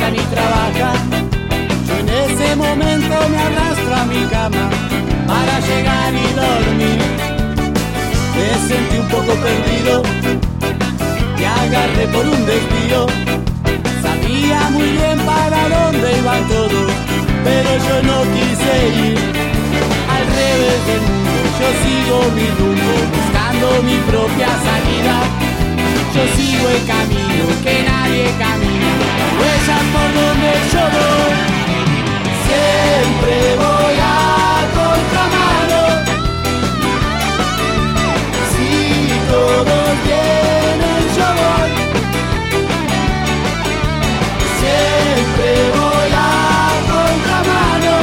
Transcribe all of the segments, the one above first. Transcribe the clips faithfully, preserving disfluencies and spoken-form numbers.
estudian y trabajan. Yo en ese momento me arrastro a mi cama para llegar y dormir. Me sentí un poco perdido, te agarré por un desvío. Sabía muy bien para dónde iban todos, pero yo no quise ir. Al revés del mundo, yo sigo mi rumbo, buscando mi propia salida. Yo sigo el camino que nadie camina, huellas por donde yo voy. Siempre voy a contramano. Si todos vienen, yo voy. Siempre voy a contramano,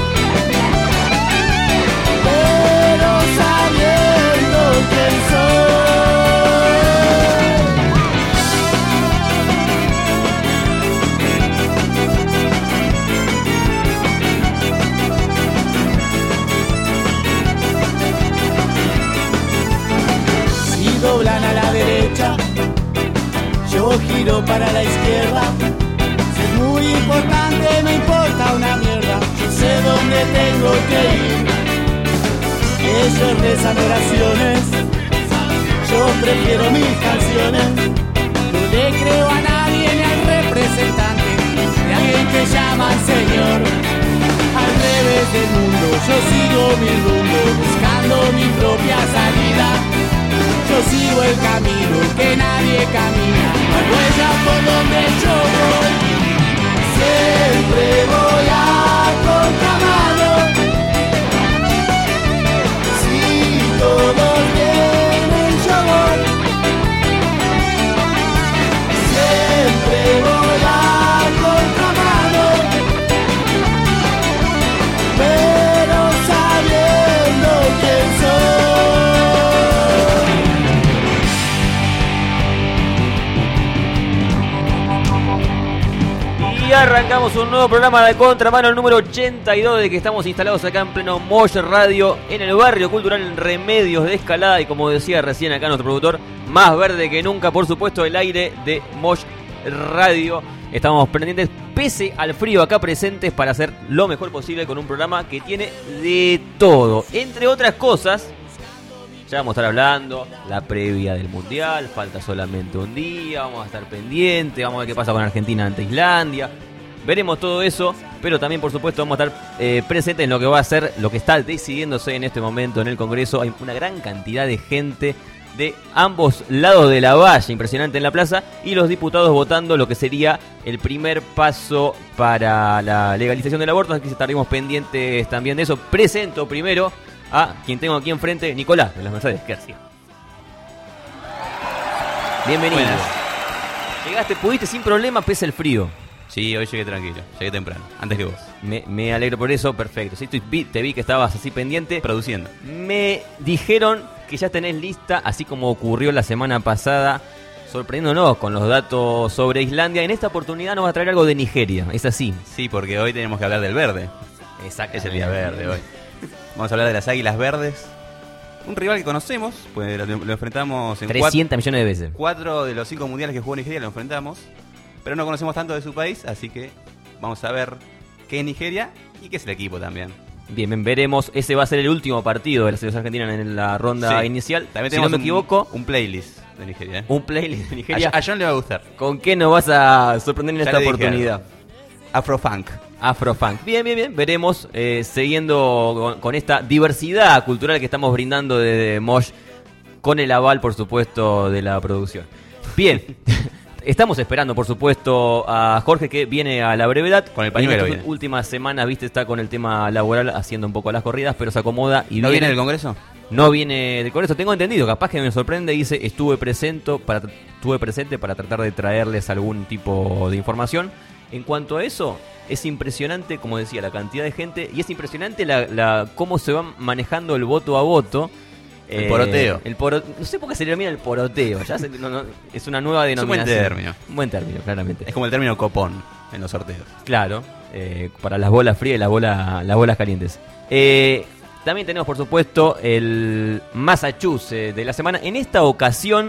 pero sabiendo quién soy. Si doblan a la derecha, yo giro para la izquierda. Muy importante, no importa una mierda, yo sé dónde tengo que ir. Ellos rezan oraciones, yo prefiero mis canciones. No le creo a nadie ni al representante de alguien que llaman Señor. Al revés del mundo, yo sigo mi rumbo, buscando mi propia salida. Yo sigo el camino que nadie camina, hay huellas por donde yo voy. Siempre voy a contramano. Si todos vienen, yo voy. Siempre voy a contramano, pero sabiendo quién soy. Y arrancamos un nuevo programa de Contramano, el número ochenta y dos, de que estamos instalados acá en pleno Mosh Radio, en el barrio cultural Remedios de Escalada. Y como decía recién acá nuestro productor, más verde que nunca, por supuesto, el aire de Mosh Radio. Estamos pendientes, pese al frío, acá presentes para hacer lo mejor posible con un programa que tiene de todo. Entre otras cosas, ya vamos a estar hablando la previa del Mundial, falta solamente un día, vamos a estar pendientes, vamos a ver qué pasa con Argentina ante Islandia. Veremos todo eso, pero también, por supuesto, vamos a estar eh, presentes en lo que va a ser, lo que está decidiéndose en este momento en el Congreso. Hay una gran cantidad de gente de ambos lados de la valla, impresionante en la plaza, y los diputados votando lo que sería el primer paso para la legalización del aborto, así que estaremos pendientes también de eso. Presento primero a quien tengo aquí enfrente, Nicolás, de las Mercedes García. Bienvenido. Buenas. Llegaste, pudiste sin problema pese al frío. Sí, hoy llegué tranquilo, llegué temprano, antes que vos. Me, me alegro por eso, perfecto. Sí, te vi, te vi que estabas así pendiente. Produciendo. Me dijeron que ya tenés lista, así como ocurrió la semana pasada, sorprendiéndonos con los datos sobre Islandia. En esta oportunidad nos va a traer algo de Nigeria, ¿es así? Sí, porque hoy tenemos que hablar del verde. Exacto. Es el día verde hoy. Vamos a hablar de las Águilas Verdes. Un rival que conocemos, pues lo, lo enfrentamos en trescientos millones de veces. Cuatro de los cinco mundiales que jugó Nigeria lo enfrentamos. Pero no conocemos tanto de su país, así que vamos a ver qué es Nigeria y qué es el equipo también. Bien, bien, veremos. Ese va a ser el último partido de la selección argentina en la ronda sí. inicial. También si no me un, equivoco, un playlist de Nigeria. ¿eh? Un playlist de Nigeria. A, a John le va a gustar. ¿Con qué nos vas a sorprender en ya esta oportunidad? Afrofunk. Afrofunk. Bien, bien, bien. Veremos, eh, siguiendo con, con esta diversidad cultural que estamos brindando desde Mosh, con el aval, por supuesto, de la producción. Bien. Estamos esperando, por supuesto, a Jorge, que viene a la brevedad. Con el pañuelo. En estas últimas semanas, viste, está con el tema laboral haciendo un poco las corridas, pero se acomoda y ¿No viene. viene del Congreso? No viene del Congreso, tengo entendido. Capaz que me sorprende, dice, estuve presente para, estuve presente para tratar de traerles algún tipo de información. En cuanto a eso, es impresionante, como decía, la cantidad de gente, y es impresionante la, la cómo se va manejando el voto a voto. El poroteo. Eh, el poro, no sé por qué se le denomina el poroteo. Ya se, no, no, es una nueva denominación. Es un buen término. Un buen término, claramente. Es como el término copón en los sorteos. Claro, eh, para las bolas frías y las bolas, las bolas calientes. Eh, también tenemos, por supuesto, el Massachusetts de la semana. En esta ocasión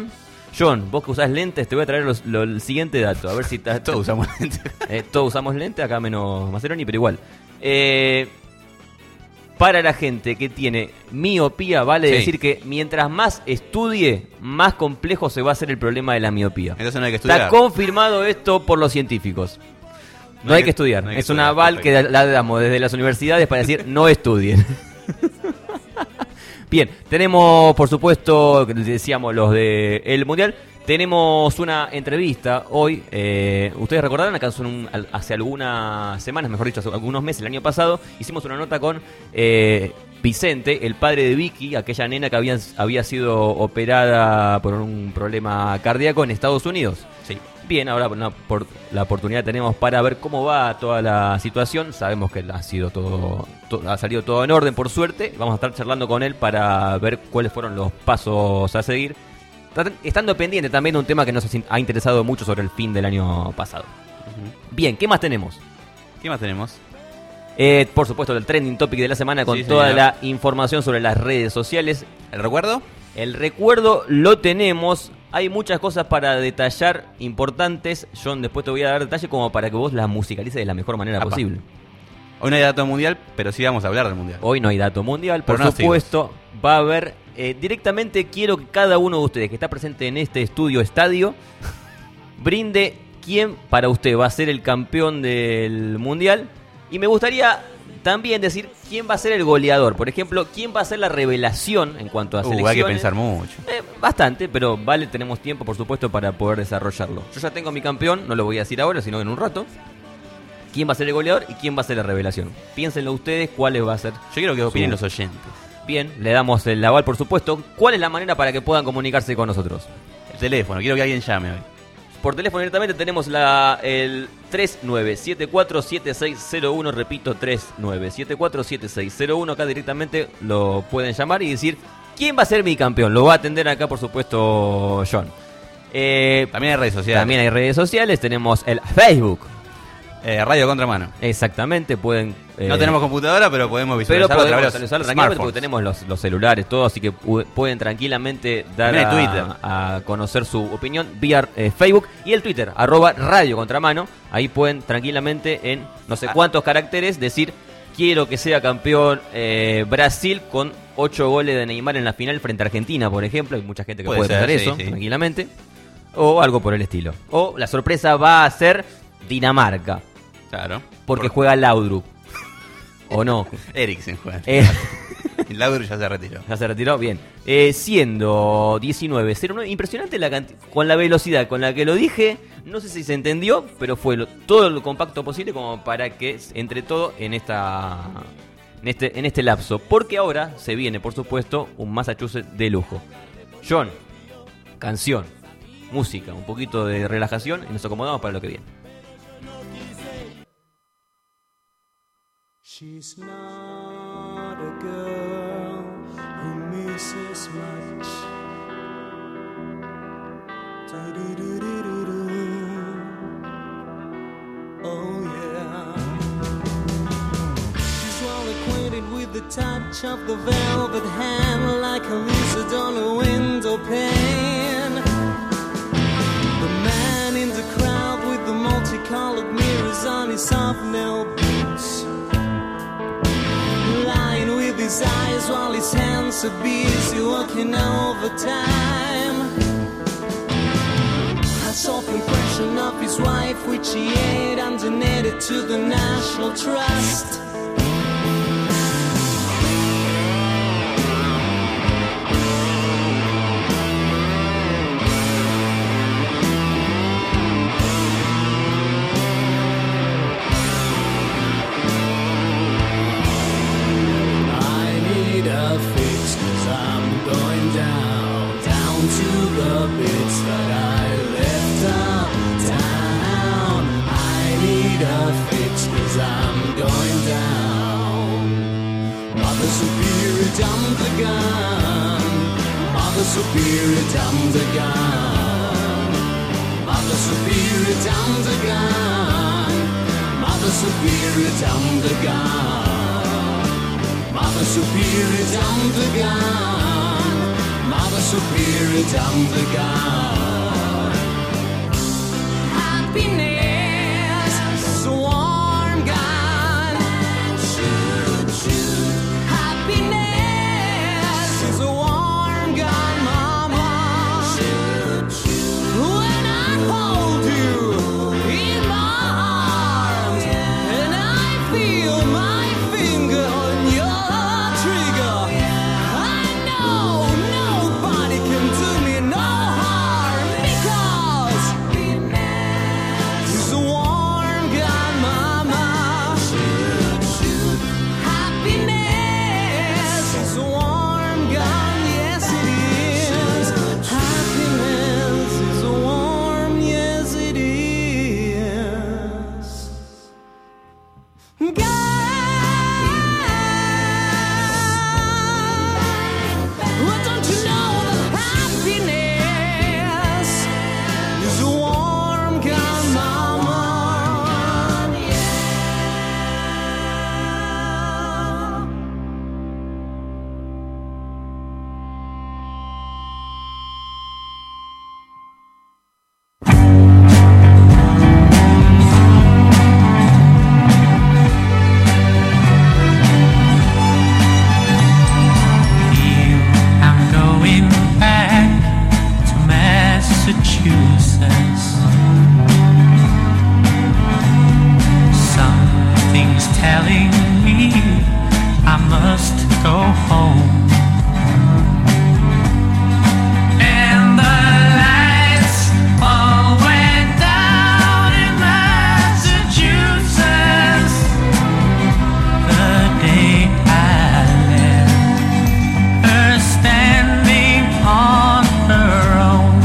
John, vos que usás lentes, te voy a traer los, lo, el siguiente dato. A ver si estás. Todos usamos lentes. Eh, todos usamos lentes, acá menos Maceroni, pero igual. Eh, para la gente que tiene miopía, vale Sí. decir que mientras más estudie, más complejo se va a hacer el problema de la miopía. Entonces no hay que estudiar. Está confirmado esto por los científicos. No, No hay hay que que- estudiar. no hay que es un estudiar, aval perfecto. que la damos desde las universidades para decir no estudien. Bien, tenemos por supuesto, decíamos los de el Mundial. Tenemos una entrevista hoy. Eh, Ustedes recordarán, acá hace, un- hace algunas semanas, mejor dicho, hace algunos meses, el año pasado, hicimos una nota con eh, Vicente, el padre de Vicky, aquella nena que había, había sido operada por un problema cardíaco en Estados Unidos. Sí. Bien, ahora una por- la oportunidad tenemos para ver cómo va toda la situación. Sabemos que ha sido todo, to- ha salido todo en orden, por suerte. Vamos a estar charlando con él para ver cuáles fueron los pasos a seguir. Trat- Estando pendiente también de un tema que nos ha interesado mucho sobre el fin del año pasado. Bien, ¿qué más tenemos? ¿Qué más tenemos? Eh, por supuesto, el trending topic de la semana con Sí, toda señor. la información sobre las redes sociales. ¿El recuerdo? El recuerdo lo tenemos. Hay muchas cosas para detallar importantes. John, después te voy a dar detalles como para que vos las musicalices de la mejor manera Apa. posible. Hoy no hay dato mundial, pero sí vamos a hablar del mundial. Hoy no hay dato mundial, por Pronósticos. supuesto. Va a haber eh, directamente, quiero que cada uno de ustedes que está presente en este estudio estadio brinde quién para usted va a ser el campeón del mundial. Y me gustaría también decir quién va a ser el goleador. Por ejemplo, quién va a ser la revelación en cuanto a Uh, selecciones. hay que pensar mucho. Eh, bastante, pero vale, tenemos tiempo, por supuesto, para poder desarrollarlo. Yo ya tengo mi campeón, no lo voy a decir ahora, sino en un rato. ¿Quién va a ser el goleador y quién va a ser la revelación? Piénsenlo ustedes, cuál va a ser. Yo quiero que opinen Su- los oyentes. Bien, le damos el aval, por supuesto. ¿Cuál es la manera para que puedan comunicarse con nosotros? El teléfono, quiero que alguien llame hoy. Por teléfono directamente tenemos la el tres nueve siete cuatro siete seis cero uno, repito, tres nueve siete cuatro siete seis cero uno. Acá directamente lo pueden llamar y decir quién va a ser mi campeón. Lo va a atender acá, por supuesto, John. Eh, También hay redes sociales. También hay redes sociales, tenemos el Facebook. Eh, Radio Contramano. Exactamente, pueden... eh, No tenemos computadora, pero podemos pero visualizarlo podemos a través de visualizarlo los tranquilamente smartphones. porque tenemos los, los celulares, todo, así que pu- pueden tranquilamente dar También hay a, Twitter. a conocer su opinión vía eh, Facebook y el Twitter, arroba Radio Contramano. Ahí pueden tranquilamente en no sé Ah. cuántos caracteres decir quiero que sea campeón eh, Brasil con ocho goles de Neymar en la final frente a Argentina, por ejemplo. Hay mucha gente que Puede puede, ser, pensar sí, eso sí. tranquilamente. O algo por el estilo. O la sorpresa va a ser Dinamarca, Claro. porque Por- juega Laudrup. ¿O no? Eriksen juega. Eh, El Laudrup ya se retiró. Ya se retiró, bien. Eh, siendo diecinueve cero nueve, impresionante la canti- con la velocidad con la que lo dije. No sé si se entendió, pero fue lo- todo lo compacto posible como para que entre todo en esta en este en este lapso, porque ahora se viene, por supuesto, un Massachusetts de lujo. John, canción, música, un poquito de relajación y nos acomodamos para lo que viene. She's not a girl who misses much. Do-do-do-do-do-do. Oh yeah. She's well acquainted with the touch of the velvet hand, like a lizard on a window pane. The man in the crowd with the multicolored mirrors on his soft nail boots, lying with his eyes while his hands are busy working overtime. A soft impression of his wife, which he ate and donated to the National Trust. I need a fix, 'cause I'm going down, down to the bits that I left uptown. I need a fix, 'cause I'm going down. Mother Superior, dump the gun. Mother Superior, dump the gun. Mother Superior, dump the gun. Mother Superior, dump the gun. Mother Superior, dump the gun. Mother Superior, dump the gun. excuses. Something's telling me I must go home. And the lights all went down in Massachusetts the day I left her standing on her own,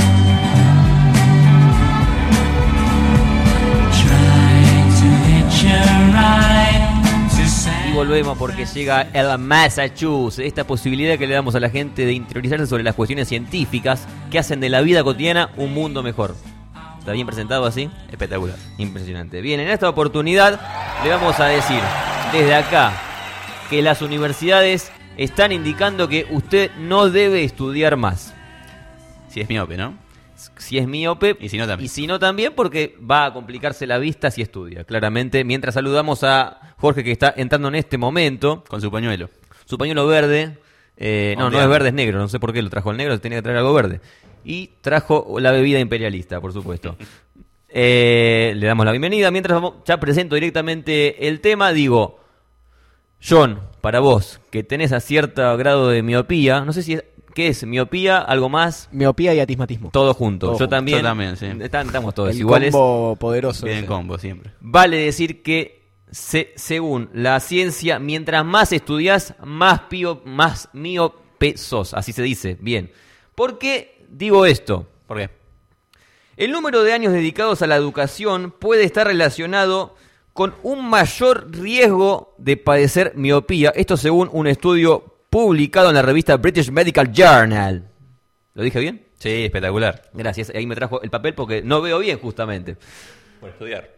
trying to hitch a ride to San Y volvemos porque llega el Massachusetts, esta posibilidad que le damos a la gente de interiorizarse sobre las cuestiones científicas que hacen de la vida cotidiana un mundo mejor. ¿Está bien presentado así? Espectacular. Impresionante. Bien, en esta oportunidad le vamos a decir desde acá que las universidades están indicando que usted no debe estudiar más. Si es miope, ¿no? Si es miope Y si no también. y si no también porque va a complicarse la vista si estudia, claramente. Mientras saludamos a Jorge que está entrando en este momento, Con su pañuelo. su pañuelo verde, eh, no, no Ondeando. es verde, es negro, no sé por qué lo trajo el negro, tenía que traer algo verde. Y trajo la bebida imperialista, por supuesto. Eh, le damos la bienvenida. Mientras vamos, ya presento directamente el tema, digo, John, para vos, que tenés a cierto grado de miopía, no sé si es, ¿qué es? ¿Miopía? ¿Algo más? Miopía y atismatismo. Todo junto. Todo Yo junto. también. Yo también, sí. Están- estamos todos El iguales. combo poderoso. Bien en ese. combo siempre. Vale decir que, se- según la ciencia, mientras más estudias, más, pío, más miope sos. Así se dice. Bien. ¿Por qué digo esto? ¿Por qué? El número de años dedicados a la educación puede estar relacionado con un mayor riesgo de padecer miopía. Esto según un estudio publicado en la revista British Medical Journal. ¿Lo dije bien? Sí, espectacular. Gracias. Ahí me trajo el papel porque no veo bien justamente. Por estudiar.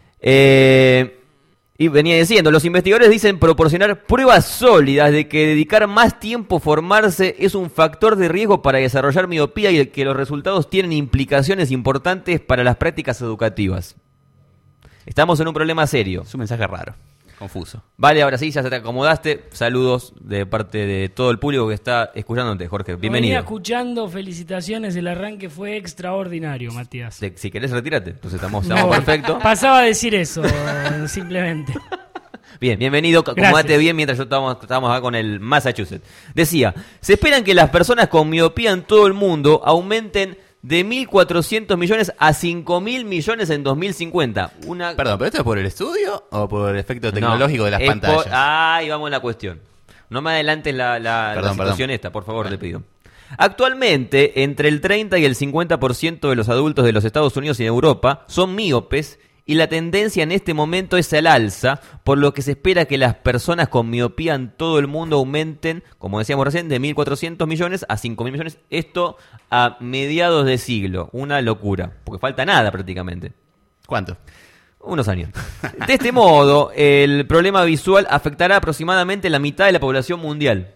Eh, y venía diciendo, los investigadores dicen proporcionar pruebas sólidas de que dedicar más tiempo a formarse es un factor de riesgo para desarrollar miopía y que los resultados tienen implicaciones importantes para las prácticas educativas. Estamos en un problema serio. Es un mensaje raro. Confuso. Vale, ahora sí, ya se te acomodaste. Saludos de parte de todo el público que está escuchándote, Jorge. Venía Bienvenido. escuchando, felicitaciones, el arranque fue extraordinario, Matías. Si si querés, retírate. Entonces estamos, No, estamos perfecto. Pasaba a decir eso, simplemente. Bien, bienvenido, acomódate Gracias. bien mientras yo estábamos, estábamos acá con el Massachusetts. Decía, se esperan que las personas con miopía en todo el mundo aumenten de mil cuatrocientos millones a cinco mil millones en dos mil cincuenta. Una... Perdón, ¿pero esto es por el estudio o por el efecto tecnológico No, de las es pantallas? por- Ahí vamos a la cuestión. No me adelantes la, la, Perdón, la situación perdón. esta, por favor, le pido. Actualmente, entre el treinta y el cincuenta por ciento de los adultos de los Estados Unidos y de Europa son míopes y la tendencia en este momento es al alza, por lo que se espera que las personas con miopía en todo el mundo aumenten, como decíamos recién, de mil cuatrocientos millones a cinco mil millones. Esto a mediados de siglo. Una locura, porque falta nada prácticamente. ¿Cuánto? Unos años. De este modo, el problema visual afectará aproximadamente la mitad de la población mundial.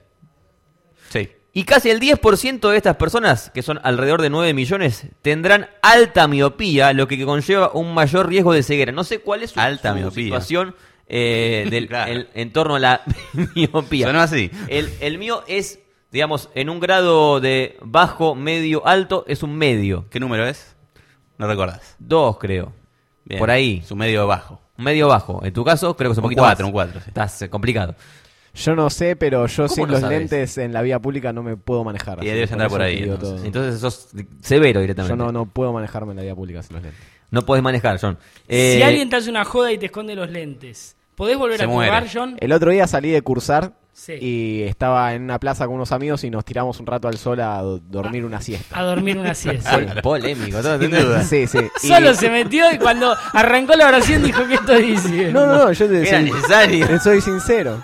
Sí. Y casi el diez por ciento de estas personas, que son alrededor de nueve millones, tendrán alta miopía, lo que conlleva un mayor riesgo de ceguera. No sé cuál es su, Alta su miopía. situación eh, del, Claro. el- en torno a la miopía. Sonó así. El, el mío es, digamos, en un grado de bajo, medio, alto, es un medio. ¿Qué número es? No recordás. Dos, creo. Bien. Por ahí. Su medio bajo. Un medio bajo. En tu caso, creo que es un Un poquito cuatro, más. un cuatro, sí. Estás eh, complicado. Yo no sé, pero yo ¿Cómo sin no los sabes? lentes en la vía pública no me puedo manejar. Y así debes que andar con por eso ahí, te digo entonces. todo. Entonces sos severo directamente. Yo no, no puedo manejarme en la vía pública sin los lentes. No podés manejar, John. Eh, Si alguien te hace una joda y te esconde los lentes, ¿podés volver Se a jugar, muere. John? El otro día salí de cursar Sí. y estaba en una plaza con unos amigos y nos tiramos un rato al sol a do- dormir una siesta. A dormir una siesta. pol- polémico. ¿no? Sin duda. Sí, sí. Y- Solo se metió y cuando arrancó la oración dijo que estoy diciendo. No, no, no, yo te Era soy, necesario. te soy sincero.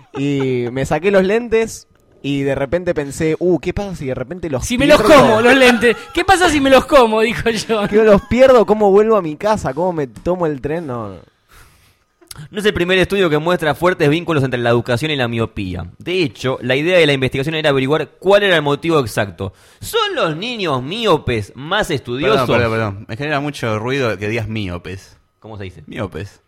Y me saqué los lentes y de repente pensé, uh, ¿qué pasa si de repente los Si me pierdo? los como, los lentes. ¿Qué pasa si me los como? Dijo John. ¿Que los pierdo? ¿Cómo vuelvo a mi casa? ¿Cómo me tomo el tren? No, no. No es el primer estudio que muestra fuertes vínculos entre la educación y la miopía. De hecho, la idea de la investigación era averiguar cuál era el motivo exacto. ¿Son los niños míopes más estudiosos? Perdón, perdón, perdón. Me genera mucho ruido que digas míopes. ¿Cómo se dice? Míopes.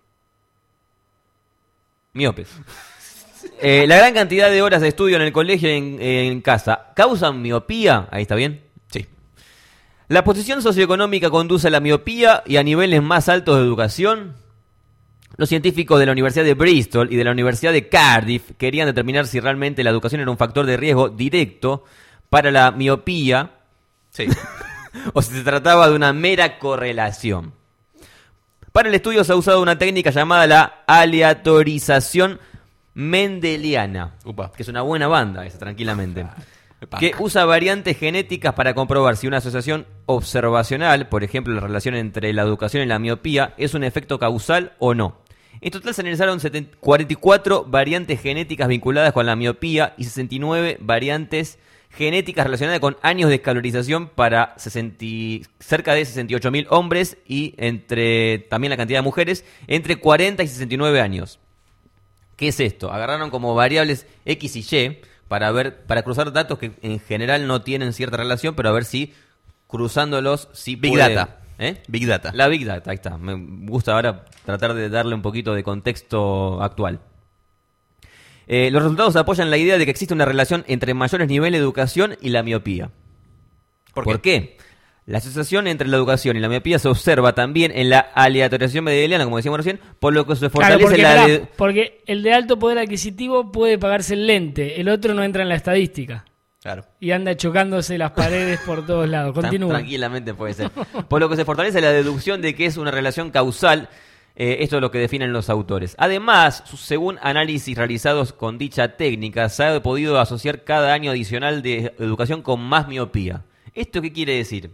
Miopes. Eh, la gran cantidad de horas de estudio en el colegio y en, en casa, ¿causan miopía? Ahí está bien. Sí. La posición socioeconómica conduce a la miopía y a niveles más altos de educación. Los científicos de la Universidad de Bristol y de la Universidad de Cardiff querían determinar si realmente la educación era un factor de riesgo directo para la miopía, Sí. o si se trataba de una mera correlación. Para el estudio se ha usado una técnica llamada la aleatorización mendeliana, Upa. que es una buena banda esa, tranquilamente, Epa. que usa variantes genéticas para comprobar si una asociación observacional, por ejemplo la relación entre la educación y la miopía, es un efecto causal o no. En total se analizaron cuarenta y cuatro variantes genéticas vinculadas con la miopía y sesenta y nueve variantes genéticas relacionadas con años de escolarización para sesenta, cerca de sesenta y ocho mil hombres y entre también la cantidad de mujeres entre cuarenta y sesenta y nueve años. ¿Qué es esto? Agarraron como variables X y Y para ver, para cruzar datos que en general no tienen cierta relación, pero a ver si cruzándolos sí Big puede- Data. ¿Eh? Big Data. La Big Data, ahí está. Me gusta ahora tratar de darle un poquito de contexto actual. Eh, los resultados apoyan la idea de que existe una relación entre mayores niveles de educación y la miopía. ¿Por ¿Por qué? qué? La asociación entre la educación y la miopía se observa también en la aleatorización mendeliana, como decíamos recién, por lo que se Claro, fortalece porque, la... pará, de- porque el de alto poder adquisitivo puede pagarse el lente, el otro no entra en la estadística. Claro. Y anda chocándose las paredes por todos lados. Tran- Continúa. Tranquilamente puede ser. Por lo que se fortalece la deducción de que es una relación causal. Eh, esto es lo que definen los autores. Además, su- según análisis realizados con dicha técnica, se ha podido asociar cada año adicional de educación con más miopía. ¿Esto qué quiere decir?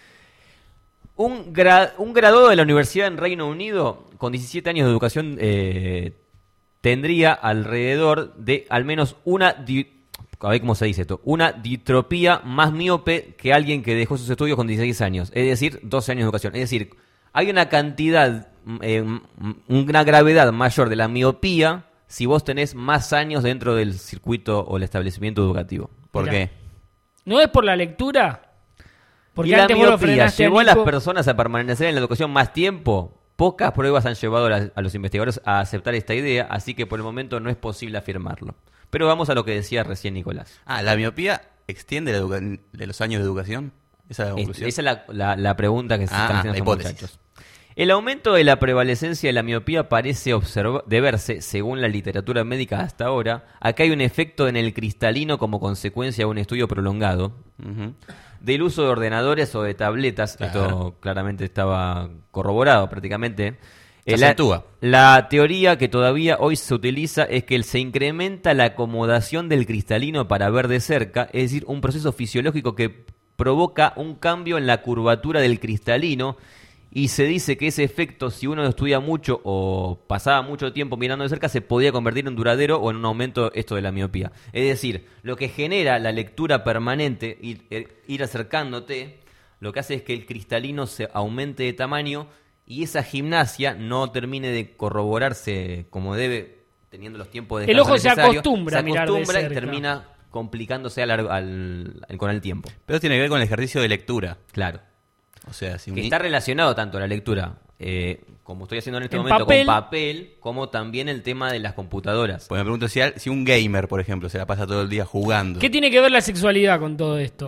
Un, gra- un graduado de la universidad en Reino Unido con diecisiete años de educación eh, tendría alrededor de al menos una... Di- a ver cómo se dice esto, una ditropía más miope que alguien que dejó sus estudios con dieciséis años, es decir, doce años de educación. Es decir, hay una cantidad, eh, una gravedad mayor de la miopía si vos tenés más años dentro del circuito o el establecimiento educativo. ¿Por Mirá. qué? ¿No es por la lectura? Porque y la antes vos lo miopía frenaste a llevó a las Nico. personas a permanecer en la educación más tiempo. Pocas pruebas han llevado a, la- a los investigadores a aceptar esta idea, así que por el momento no es posible afirmarlo. Pero vamos a lo que decía recién Nicolás. Ah, ¿la miopía extiende la educa- de los años de educación? ¿Esa es la Es- conclusión? esa es la, la- la pregunta que se Ah, están haciendo la estos hipótesis. muchachos. El aumento de la prevalecencia de la miopía parece observa- deberse, según la literatura médica hasta ahora, a que hay un efecto en el cristalino como consecuencia de un estudio prolongado Ujú. del uso de ordenadores o de tabletas. Claro. Esto claramente estaba corroborado prácticamente. Se Eh, la, acentúa. la teoría que todavía hoy se utiliza es que se incrementa la acomodación del cristalino para ver de cerca, es decir, un proceso fisiológico que provoca un cambio en la curvatura del cristalino, y se dice que ese efecto, si uno estudia mucho o pasaba mucho tiempo mirando de cerca, se podía convertir en duradero o en un aumento esto de la miopía. Es decir, lo que genera la lectura permanente, ir, ir acercándote, lo que hace es que el cristalino se aumente de tamaño y esa gimnasia no termine de corroborarse como debe, teniendo los tiempos de El descanso ojo se necesarios. acostumbra a se mirar de acostumbra y cerca. termina complicándose al, al- al- con el tiempo. Pero tiene que ver con el ejercicio de lectura. Claro. O sea, si un Que ni- está relacionado tanto a la lectura, eh, como estoy haciendo en este En momento, papel. con papel, como también el tema de las computadoras. Pues me pregunto si, al- si un gamer, por ejemplo, se la pasa todo el día jugando. ¿Qué tiene que ver la sexualidad con todo esto?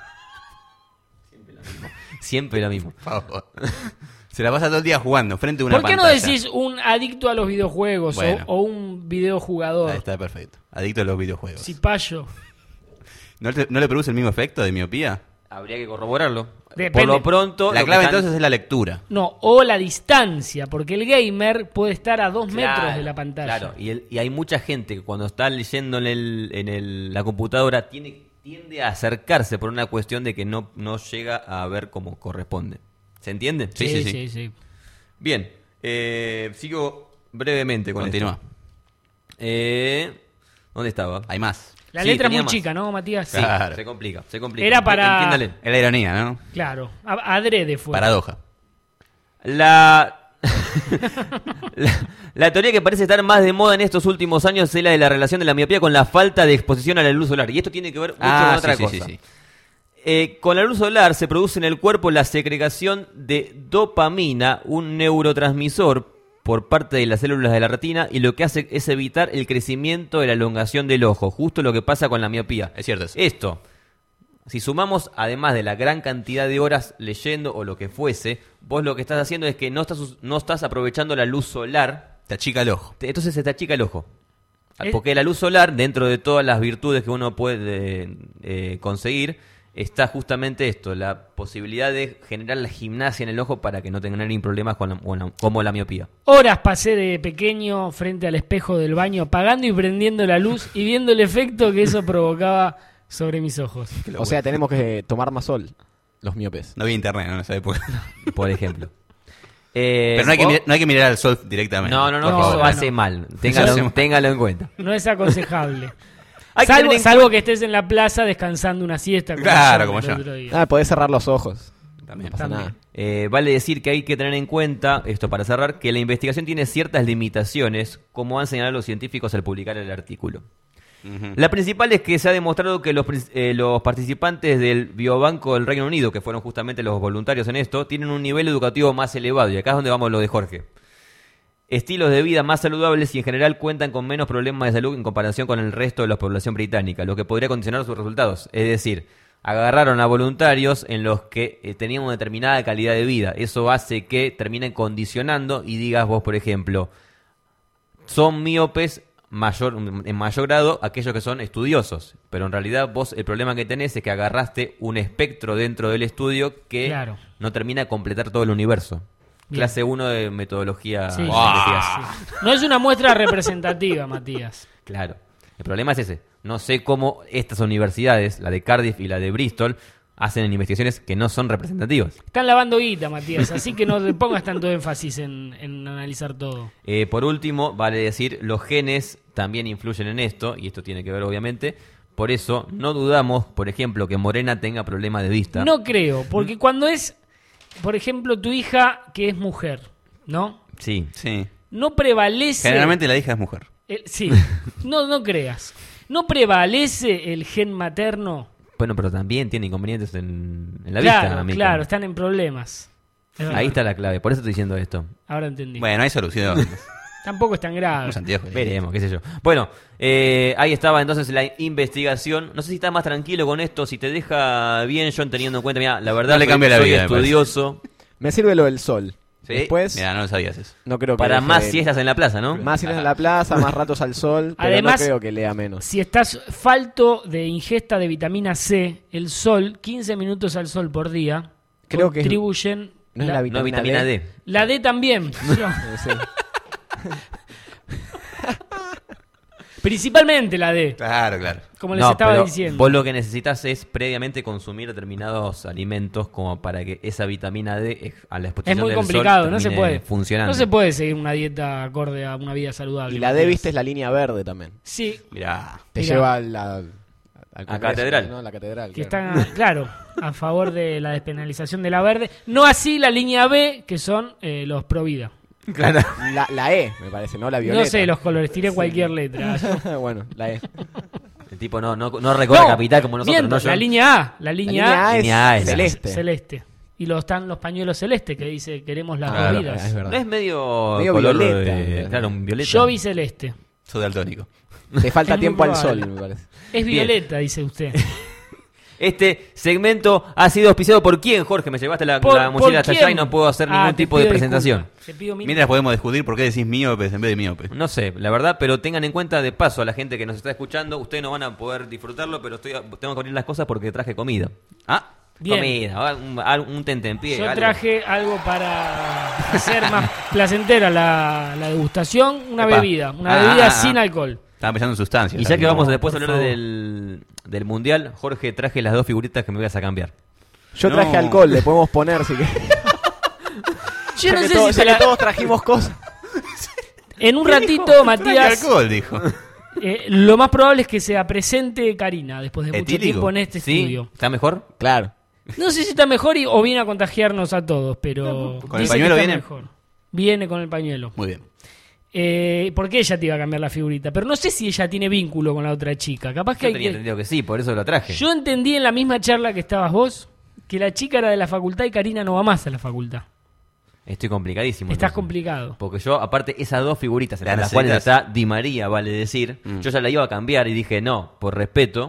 Siempre lo mismo. Por favor. Se la pasa todo el día jugando, frente a una ¿Por qué no pantalla. decís un adicto a los videojuegos o- Bueno. o, un videojugador? Ahí está perfecto. Adicto a los videojuegos. Cipayo. ¿No, te- ¿No le produce el mismo efecto de miopía? Habría que corroborarlo. Depende. Por lo pronto... La lo que clave están- entonces es la lectura. No, o la distancia, porque el gamer puede estar a dos Claro, metros de la pantalla. Claro, y, el- y hay mucha gente que cuando está leyendo en, el, en el- la computadora tiene, tiende a acercarse por una cuestión de que no, no llega a ver como corresponde. ¿Se entiende? Sí, sí, sí. sí, sí. Bien, eh, sigo brevemente con Continúa. esto. Eh, ¿Dónde estaba? Hay más. La Sí, letra es tenía muy más. chica, ¿no, Matías? Sí, Claro. se complica, se complica. Era para- Entiéndale. Es la ironía, ¿no? Claro, a- adrede fue. Paradoja. La... la... la teoría que parece estar más de moda en estos últimos años es la de la relación de la miopía con la falta de exposición a la luz solar. Y esto tiene que ver mucho Ah, con otra sí, sí, cosa. sí, sí. Eh, con la luz solar se produce en el cuerpo la segregación de dopamina, un neurotransmisor, por parte de las células de la retina, y lo que hace es evitar el crecimiento de la elongación del ojo, justo lo que pasa con la miopía. Es cierto eso. Esto, Si sumamos, además de la gran cantidad de horas leyendo o lo que fuese, vos lo que estás haciendo es que no estás, no estás aprovechando la luz solar. Te achica el ojo. Te- Entonces se te achica el ojo. Es- Porque la luz solar, dentro de todas las virtudes que uno puede eh, conseguir, está justamente esto, la posibilidad de generar la gimnasia en el ojo para que no tengan ni problemas con la- con la- como la miopía. Horas pasé de pequeño frente al espejo del baño, apagando y prendiendo la luz y viendo el efecto que eso provocaba sobre mis ojos. O sea, tenemos que tomar más sol, los miopes. No había internet ¿no? en esa época. Por ejemplo. Eh, Pero no hay, que vos- mir- no hay que mirar al sol directamente. No, no, no, por que favor. eso no. hace mal. Téngalo, hace mal. téngalo en cuenta. No es aconsejable. Hay que salvo tener en salvo cuenta- que estés en la plaza descansando una siesta. Claro, yo como el yo. otro día. Ah, podés cerrar los ojos. También. No pasa También. nada. Eh, vale decir que hay que tener en cuenta, esto para cerrar, que la investigación tiene ciertas limitaciones, como han señalado los científicos al publicar el artículo. Ujú. La principal es que se ha demostrado que los, prin- eh, los participantes del Biobanco del Reino Unido, que fueron justamente los voluntarios en esto, tienen un nivel educativo más elevado. Y acá es donde vamos lo de Jorge. Estilos de vida más saludables y en general cuentan con menos problemas de salud en comparación con el resto de la población británica, lo que podría condicionar sus resultados. Es decir, agarraron a voluntarios en los que eh, tenían una determinada calidad de vida. Eso hace que terminen condicionando y digas vos, por ejemplo, son míopes mayor, en mayor grado aquellos que son estudiosos. Pero en realidad vos el problema que tenés es que agarraste un espectro dentro del estudio que Claro. no termina de completar todo el universo. Bien. Clase uno de metodología Sí, de sí, investigación. sí. No es una muestra representativa, Matías. Claro. El problema es ese. No sé cómo estas universidades, la de Cardiff y la de Bristol, hacen investigaciones que no son representativas. Están lavando guita, Matías, así que no le pongas tanto énfasis en, en analizar todo. Eh, por último, vale decir, los genes también influyen en esto, y esto tiene que ver obviamente. Por eso, no dudamos, por ejemplo, que Morena tenga problemas de vista. No creo, porque cuando es, por ejemplo, tu hija que es mujer, ¿no? Sí. Sí. No prevalece... Generalmente la hija es mujer. el- sí, no, no creas. No prevalece el gen materno. Bueno, pero también tiene inconvenientes en, en la Claro, vista. amigo. claro, están en problemas. Es verdad. Ahí está la clave, por eso estoy diciendo esto. Ahora entendí. Bueno, hay solución. Tampoco es tan grave. Unos anteojos. Veremos, qué sé yo. Bueno, eh, ahí estaba entonces la investigación. No sé si estás más tranquilo con esto, si te deja bien, John, teniendo en cuenta, mira, la verdad No le soy- cambia la soy vida, me parece. estudioso. Me sirve lo del sol. Sí. Después, Mira, no lo sabías eso. no creo que Para deje más de- siestas en la plaza, ¿no? Más ir en la plaza, más ratos al sol, pero Además, no creo que lea menos. Si estás falto de ingesta de vitamina C, el sol, quince minutos al sol por día, Creo que es- contribuyen... ¿No es la, la No, vitamina, vitamina D? D. la D también. Sí. Principalmente la D, Claro, claro. como les No, estaba pero diciendo. vos lo que necesitas es previamente consumir determinados alimentos como para que esa vitamina D eh, a la Es exposición muy del complicado, sol no se termine puede. funcionando. No se puede seguir una dieta acorde a una vida saludable. Y la D, Matías. viste, es la línea verde también. Sí, Mirá. Te Mirá. lleva a la, al Congreso, catedral. ¿no? La catedral. que claro. están, claro, a favor de la despenalización de la verde. No así la línea B, que son eh, los pro vida. Claro. La, la E, me parece, ¿no? La violeta. No sé los colores, tiré cualquier letra. Bueno, la E. El tipo no, no, no recorre No, capital como nosotros, miento, ¿no, John? la línea A. La línea, línea A es Línea A es celeste. celeste. Y los están los pañuelos celestes que dice queremos las Claro, dos vidas. es verdad. No es medio, Medio color violeta. de- claro, un violeta. Yo vi celeste. Soy daltónico. Te falta Es muy tiempo al probable. sol, me parece. Es Bien. violeta, dice usted. Este segmento ha sido auspiciado por quién, Jorge. Me llevaste la, ¿Por- la mochila por hasta quién? allá y no puedo hacer Ah, ningún te tipo de pido presentación. disculpas. Te pido mil- Mientras podemos discutir por qué decís miopes en vez de miopes. No sé, la verdad, pero tengan en cuenta de paso a la gente que nos está escuchando, ustedes no van a poder disfrutarlo, pero estoy, tengo que abrir las cosas porque traje comida. Ah, Bien. Comida, un, algo- un tentempié. Yo algo. traje algo para hacer más placentera la, la degustación, una Epa. bebida, una Ah, bebida ah, sin ah. alcohol. estaba pensando en sustancias. Y ya que también. vamos después a por hablar favor. del, del mundial, Jorge, traje las dos figuritas que me vas a cambiar. Yo No. traje alcohol, le podemos poner si que... Yo no ya que sé to- si se ya que la- todos trajimos cosas. En un ¿Qué ratito, dijo? Matías, Traje alcohol, dijo. eh, lo más probable es que sea presente Karina después de mucho Etílico. tiempo en este ¿Sí? estudio. ¿Está mejor? Claro. No sé si está mejor y- o viene a contagiarnos a todos, pero ¿Con el dice que pañuelo está viene? mejor. Viene con el pañuelo. Muy bien. Eh, porque ella te iba a cambiar la figurita, pero no sé si ella tiene vínculo con la otra chica. Capaz que Yo hay tenía que... entendido que sí, por eso lo traje. Yo entendí en la misma charla que estabas vos que la chica era de la facultad y Karina no va más a la facultad. Estoy complicadísimo. Estás entonces. complicado. Porque yo, aparte, esas dos figuritas, entre Las las cuales necesitas. está Di María, vale decir, Mm. yo ya la iba a cambiar y dije, no, por respeto,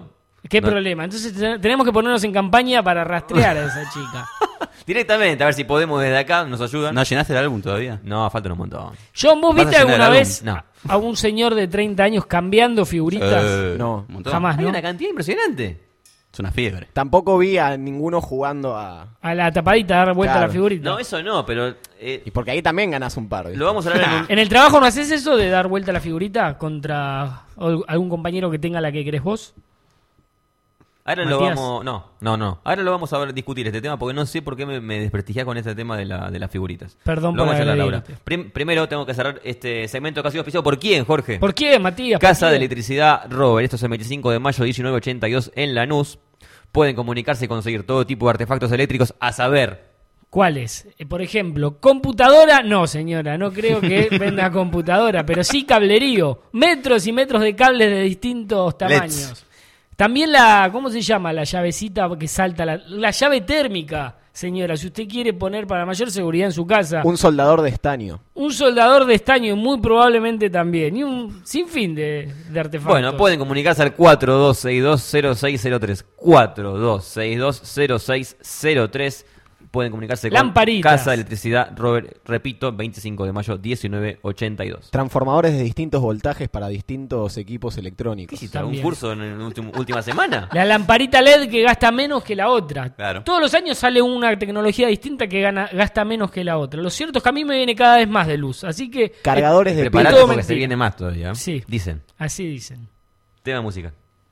¿Qué No. problema? Entonces te- tenemos que ponernos en campaña para rastrear a esa chica. Directamente, a ver si podemos desde acá, nos ayudan. ¿No llenaste el álbum todavía? No, faltan un montón. John, ¿vos ¿Vas a viste llenar alguna el álbum? vez No. a un señor de treinta años cambiando figuritas? Eh, No, un montón. Jamás, Hay ¿no? una cantidad impresionante. Es una fiebre. Tampoco vi a ninguno jugando a... A la tapadita, dar vuelta a Claro. la figurita. No, eso no, pero eh, Y porque ahí también ganás un par. ¿viste? lo vamos a hablar en un... ¿En el trabajo no haces eso de dar vuelta a la figurita contra al- algún compañero que tenga la que querés vos? Ahora lo Matías. vamos... No, no, no. Ahora lo vamos a ver, discutir este tema porque no sé por qué me, me desprestigiás con este tema de, la, de las figuritas. Perdón lo por vamos a hablar ahora. agredirte. Prim- primero tengo que cerrar este segmento que ha sido auspiciado por quién, Jorge. ¿Por qué, Matías? ¿Por Casa qué? de Electricidad Robert. Esto es el veinticinco de mayo de diecinueve ochenta y dos en Lanús. Pueden comunicarse y conseguir todo tipo de artefactos eléctricos, a saber... ¿Cuáles? Eh, por ejemplo, computadora, no señora, no creo que venda computadora, pero sí cablerío, metros y metros de cables de distintos tamaños. También la, ¿cómo se llama? La llavecita que salta, la, la llave térmica, señora, si usted quiere poner para mayor seguridad en su casa, un, Un soldador de estaño. soldador de estaño muy probablemente también, y un sinfín de, de artefactos. Bueno, pueden comunicarse al cuatro dos seis dos cero seis cero tres. cuatro dos seis dos cero seis cero tres. Pueden comunicarse con Lamparitas. Casa de Electricidad Robert, repito, veinticinco de mayo diecinueve ochenta y dos. Transformadores de distintos voltajes para distintos equipos electrónicos. ¿Qué hiciste? ¿Algún También. curso en la última, última semana? La lamparita L E D que gasta menos que la otra. Claro. Todos los años sale una tecnología distinta que gana, gasta menos que la otra. Lo cierto es que a mí me viene cada vez más de luz. Así que... Cargadores de Preparate todo porque mentira. se viene más todavía. ¿eh? Sí. Dicen. Así dicen. Tema de música.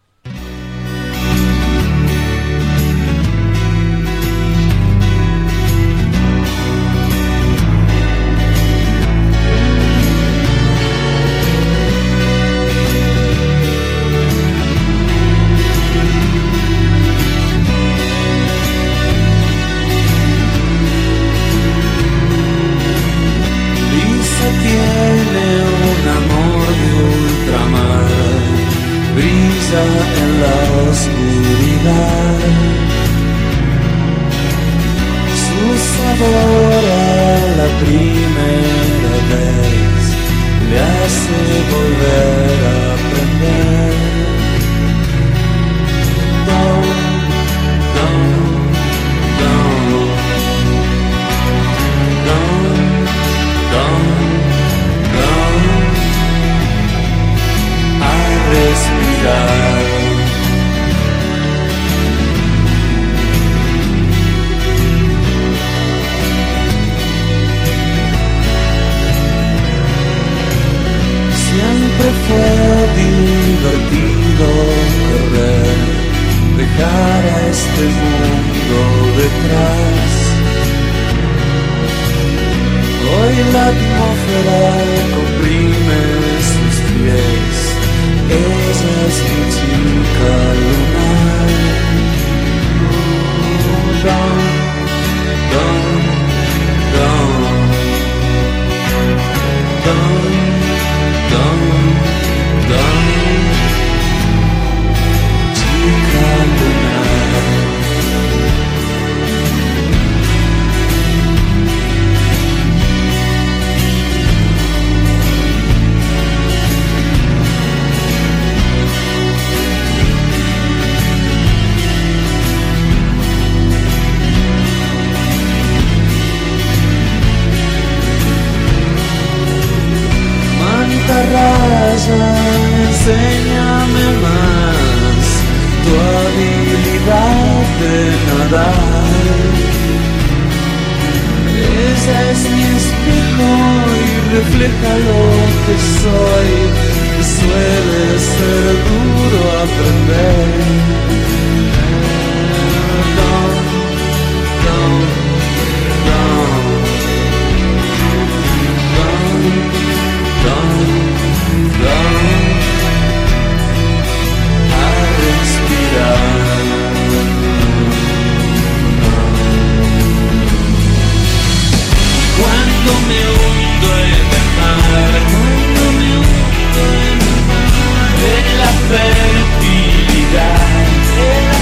Lisa tiene un amor de ultramar, brilla en la oscuridad. Su sabor a la primera vez le hace volver a aprender. Down, down, down, down. Down, down, a respirar. Siempre fue divertido correr, dejar a este mundo detrás. Hoy la atmósfera comprime sus pies. Ella es mi chica lunar. Down, down, down, down, down, down. Chica lunar. Mantarraya, enséñame más tu habilidad de nadar. Ella es mi espejo y refleja lo que soy, y suele ser duro aprender. Down, down, down, down. Down, down, a respirar. Cuando me hundo en el mar, cuando me hundo en el mar, en la fertilidad, en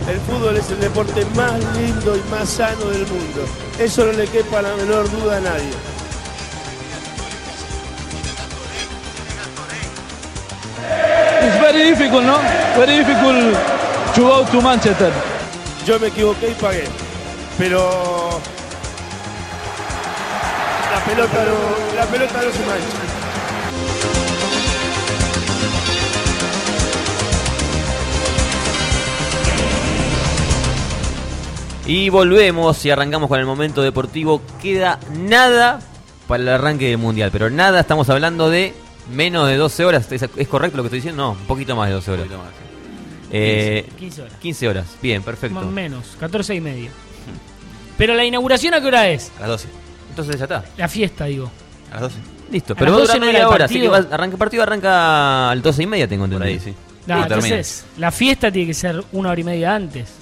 El fútbol es el deporte más lindo y más sano del mundo. Eso no le quepa la menor duda a nadie. It's very difficult, no? Very difficult to go to Manchester. Yo me equivoqué y pagué, pero la pelota no, la pelota no se mancha. Y volvemos y arrancamos con el momento deportivo. Queda nada para el arranque del Mundial, pero nada, estamos hablando de menos de doce horas. ¿Es, es correcto lo que estoy diciendo? No, un poquito más de doce horas. Un poquito más, sí. eh, quince horas. quince horas, bien, perfecto. Más o menos, catorce y media. Pero la inauguración, ¿a qué hora es? A las doce. Entonces ya está. La fiesta, digo. A las doce. Listo, A pero las va a durar doce no era media el hora, así que partido. va, arranca, el partido arranca al doce y media, tengo Por entendido. ahí, sí. Nah, Y termina. entonces, la fiesta tiene que ser una hora y media antes.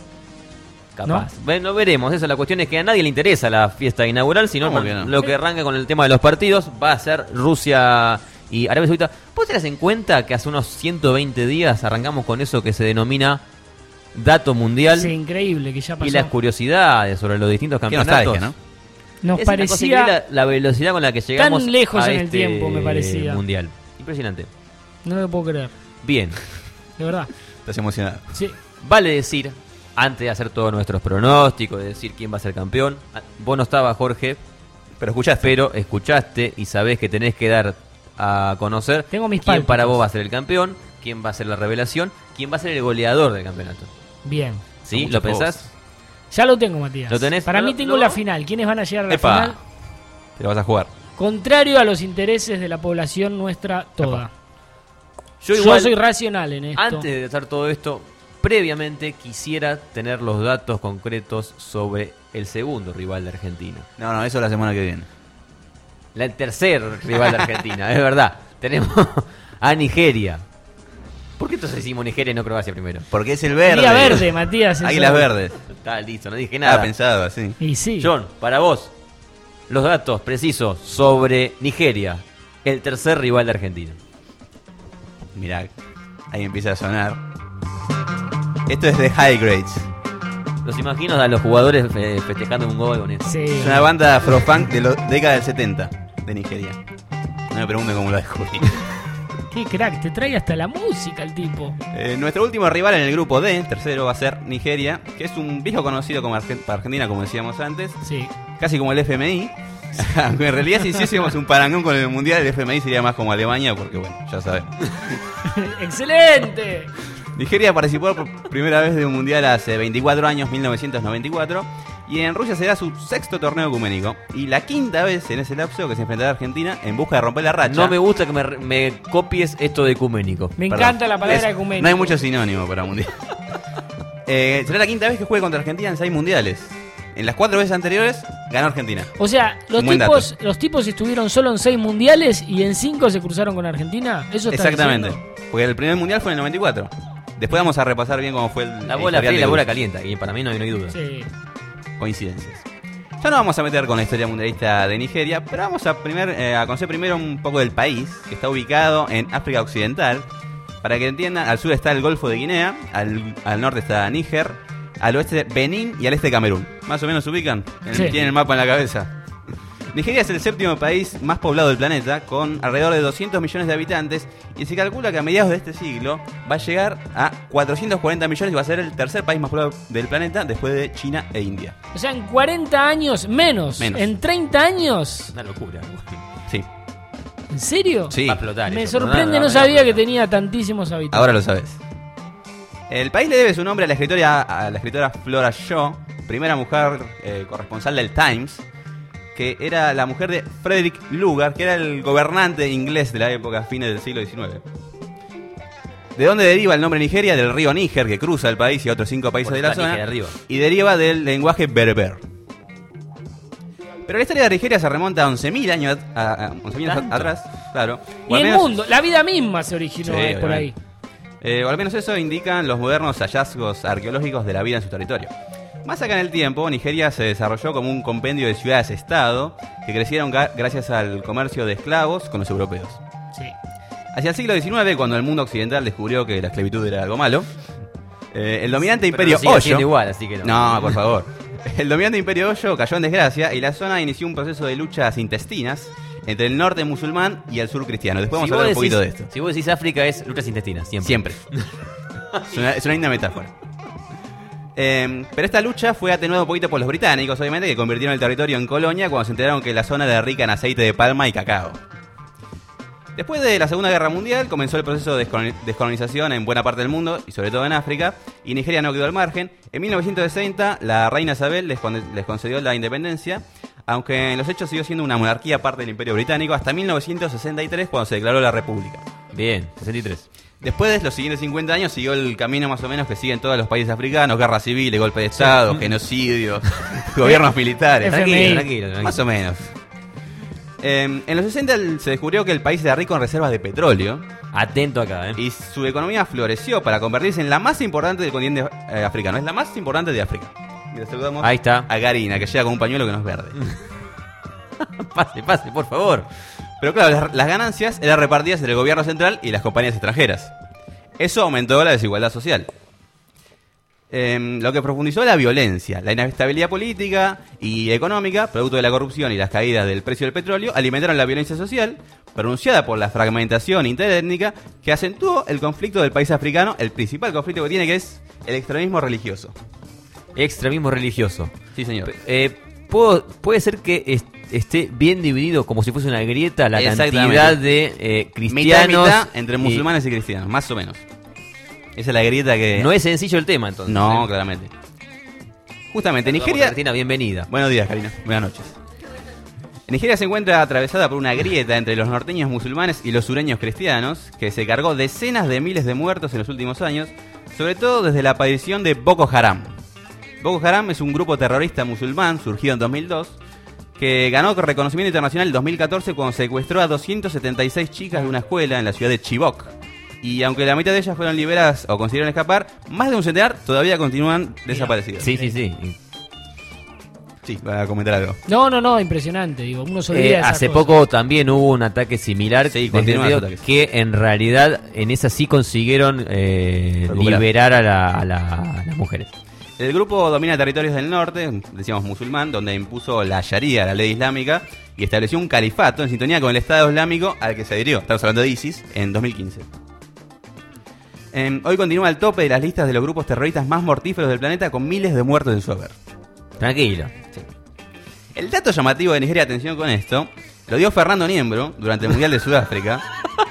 Capaz. Bueno, veremos. Esa, la cuestión es que a nadie le interesa la fiesta inaugural, sino ¿Cómo que no? lo que arranca con el tema de los partidos va a ser Rusia y Arabia Saudita. ¿Vos tenés en cuenta que hace unos ciento veinte días arrancamos con eso que se denomina dato mundial? Es increíble que ya pasó. Y las curiosidades sobre los distintos Qué campeonatos. nostalgia, ¿no? Nos Es una cosa parecía increíble la, la velocidad con la que llegamos tan lejos a en el este tiempo, me parecía. mundial. Impresionante. No lo puedo creer, Bien. de verdad. Estás emocionado. Sí. Vale decir, antes de hacer todos nuestros pronósticos, de decir quién va a ser campeón, ah, vos no estabas, Jorge, Pero escuchaste. pero escuchaste y sabés que tenés que dar a conocer Tengo mis quién pálpitos. para vos va a ser el campeón, quién va a ser la revelación, quién va a ser el goleador del campeonato. Bien. ¿Sí? Son ¿Lo muchos pensás? Ya lo tengo, Matías. ¿Lo tenés? Para ¿Lo- mí tengo lo- la final. ¿Quiénes van a llegar a la Epa. final? Te lo vas a jugar. Contrario a los intereses de la población nuestra toda. Yo, Yo, igual, soy racional en esto. antes de hacer todo esto, previamente quisiera tener los datos concretos sobre el segundo rival de Argentina. No, no, eso la semana que viene. La- El tercer rival de Argentina, es verdad. Tenemos a Nigeria. ¿Por qué entonces decimos Nigeria y no Croacia primero? Porque es el verde. Día verde, Matías. eso. Águilas verdes. Está listo, no dije Nada nada. pensado así. Y sí. John, para vos, los datos precisos sobre Nigeria, el tercer rival de Argentina. Mirá, ahí empieza a sonar. Esto es de High Grades. Los imagino a los jugadores fe- festejando un gol con eso. Sí. Es una banda afrofunk de la década del setenta de Nigeria. No me pregunten cómo lo descubrí. Qué crack, te trae hasta la música el tipo. Eh, nuestro último rival en el grupo D, tercero, va a ser Nigeria, que es un viejo conocido como Argen- para Argentina, como decíamos antes, Sí. casi como el F M I. Aunque en realidad si hiciésemos un parangón con el mundial, el F M I sería más como Alemania, porque bueno, ya saben. ¡Excelente! Nigeria participó por primera vez de un mundial hace veinticuatro años, mil novecientos noventa y cuatro, y en Rusia será su sexto torneo ecuménico, y la quinta vez en ese lapso que se enfrentará a Argentina en busca de romper la racha. No me gusta que me, re- me copies esto de ecuménico. Me Perdón. encanta la palabra Es- ecuménico. No hay mucho sinónimo para mundial. Eh, será la quinta vez que juegue contra Argentina en seis mundiales. En las cuatro veces anteriores ganó Argentina. O sea, los Un buen tipos, los tipos estuvieron solo en seis mundiales y en cinco se cruzaron con Argentina. Eso está Exactamente. diciendo? Porque el primer mundial fue en el noventa y cuatro. Después vamos a repasar bien cómo fue el La bola historial fría y de la bola Gus. calienta, y para mí no hay, no hay duda. Sí. Coincidencias. Ya nos vamos a meter con la historia mundialista de Nigeria, pero vamos a, primer, eh, a conocer primero un poco del país, que está ubicado en África Occidental. Para que entiendan, al sur está el Golfo de Guinea, al, al norte está Níger, al oeste Benín y al este Camerún. ¿Más o menos se ubican? Sí. Tienen el mapa en la cabeza. Nigeria es el séptimo país más poblado del planeta, con alrededor de doscientos millones de habitantes, y se calcula que a mediados de este siglo va a llegar a cuatrocientos cuarenta millones y va a ser el tercer país más poblado del planeta después de China e India. O sea, en cuarenta años, menos. Menos. En treinta años. Una locura. Sí, ¿En serio? sí, Va a explotar Me eso, sorprende, nada, no va a sabía que explotar. tenía tantísimos habitantes. ahora lo sabes. El país le debe su nombre a la escritora, a la escritora Flora Shaw, primera mujer eh, corresponsal del Times, que era la mujer de Frederick Lugar, que era el gobernante inglés de la época, fines del siglo diecinueve. ¿De dónde deriva el nombre Nigeria? Del río Níger, que cruza el país y a otros cinco países Por de la esta zona, Níger arriba. y deriva del lenguaje berber. Pero la historia de Nigeria se remonta a once mil años, a, a once mil años ¿Tanto? atrás, claro. O Y al el menos- mundo, la vida misma se originó Sí, eh, por ahí. obviamente. Eh, o al menos eso indican los modernos hallazgos arqueológicos de la vida en su territorio. Más acá en el tiempo, Nigeria se desarrolló como un compendio de ciudades-estado que crecieron ga- gracias al comercio de esclavos con los europeos. Sí. Hacia el siglo diecinueve, cuando el mundo occidental descubrió que la esclavitud era algo malo, Eh, el dominante Pero imperio lo sigue haciendo Hoyo. igual, así que no. No, por favor. El dominante imperio Hoyo cayó en desgracia y la zona inició un proceso de luchas intestinas entre el norte musulmán y el sur cristiano. Después vamos Si a hablar vos un poquito decís- de esto. Si vos decís África es luchas intestinas, siempre. Siempre. Es una, es una linda metáfora. Eh, pero esta lucha fue atenuada un poquito por los británicos, obviamente, que convirtieron el territorio en colonia cuando se enteraron que la zona era rica en aceite de palma y cacao. Después de la Segunda Guerra Mundial comenzó el proceso de descoloni- descolonización en buena parte del mundo, y sobre todo en África, y Nigeria no quedó al margen. En mil novecientos sesenta la reina Isabel les, con- les concedió la independencia, aunque en los hechos siguió siendo una monarquía parte del Imperio Británico hasta mil novecientos sesenta y tres, cuando se declaró la República. Bien, sesenta y tres. Después de los siguientes cincuenta años siguió el camino más o menos que siguen todos los países africanos: guerras civiles, golpe de estado, Sí. genocidios, gobiernos militares. F M I. Tranquilo, tranquilo, tranquilo. Más o menos. Eh, en los sesenta el- se descubrió que el país era rico en reservas de petróleo Atento acá, ¿eh? y su economía floreció para convertirse en la más importante del continente eh, africano. Es la más importante de África. Y le saludamos Ahí está. a Karina, que llega con un pañuelo que no es verde. Pase, pase, por favor. Pero claro, las, las ganancias eran repartidas entre el gobierno central y las compañías extranjeras. Eso aumentó la desigualdad social. Eh, lo que profundizó la violencia, la inestabilidad política y económica, producto de la corrupción y las caídas del precio del petróleo, alimentaron la violencia social, pronunciada por la fragmentación interétnica, que acentuó el conflicto del país africano, el principal conflicto que tiene, que es el extremismo religioso. Extremismo religioso. Sí, señor. Eh, ¿puedo- puede ser que est- esté bien dividido, como si fuese una grieta, la Exactamente. cantidad de eh, Mitad y cristianos. mitad entre y- musulmanes y cristianos, más o menos. Esa es la grieta que... No es sencillo el tema, entonces. No, ¿eh? claramente. Justamente, Saludamos a Nigeria... Argentina, bienvenida. Buenos días, Karina. Buenas noches. Nigeria se encuentra atravesada por una grieta entre los norteños musulmanes y los sureños cristianos, que se cargó decenas de miles de muertos en los últimos años, sobre todo desde la aparición de Boko Haram. Boko Haram es un grupo terrorista musulmán surgido en dos mil dos, que ganó reconocimiento internacional en dos mil catorce cuando secuestró a doscientas setenta y seis chicas de una escuela en la ciudad de Chibok. Y aunque la mitad de ellas fueron liberadas o consiguieron escapar, más de un centenar todavía continúan desaparecidas. Sí, sí, sí. Sí, va a comentar algo. No, no, no, impresionante. Digo, uno se olvida Eh, de esas hace cosas. poco también hubo un ataque similar, Sí, en continúan el los sentido ataques. que en realidad en esa sí consiguieron eh, Recuperar. liberar a, la- a la- a las mujeres. El grupo domina territorios del norte, decíamos musulmán, donde impuso la Sharia, la ley islámica, y estableció un califato en sintonía con el Estado Islámico al que se adhirió. Estamos hablando de ISIS en dos mil quince. Eh, hoy continúa al tope de las listas de los grupos terroristas más mortíferos del planeta, con miles de muertos en su haber. Tranquilo. El dato llamativo de Nigeria, atención con esto, lo dio Fernando Niembro durante el Mundial de Sudáfrica,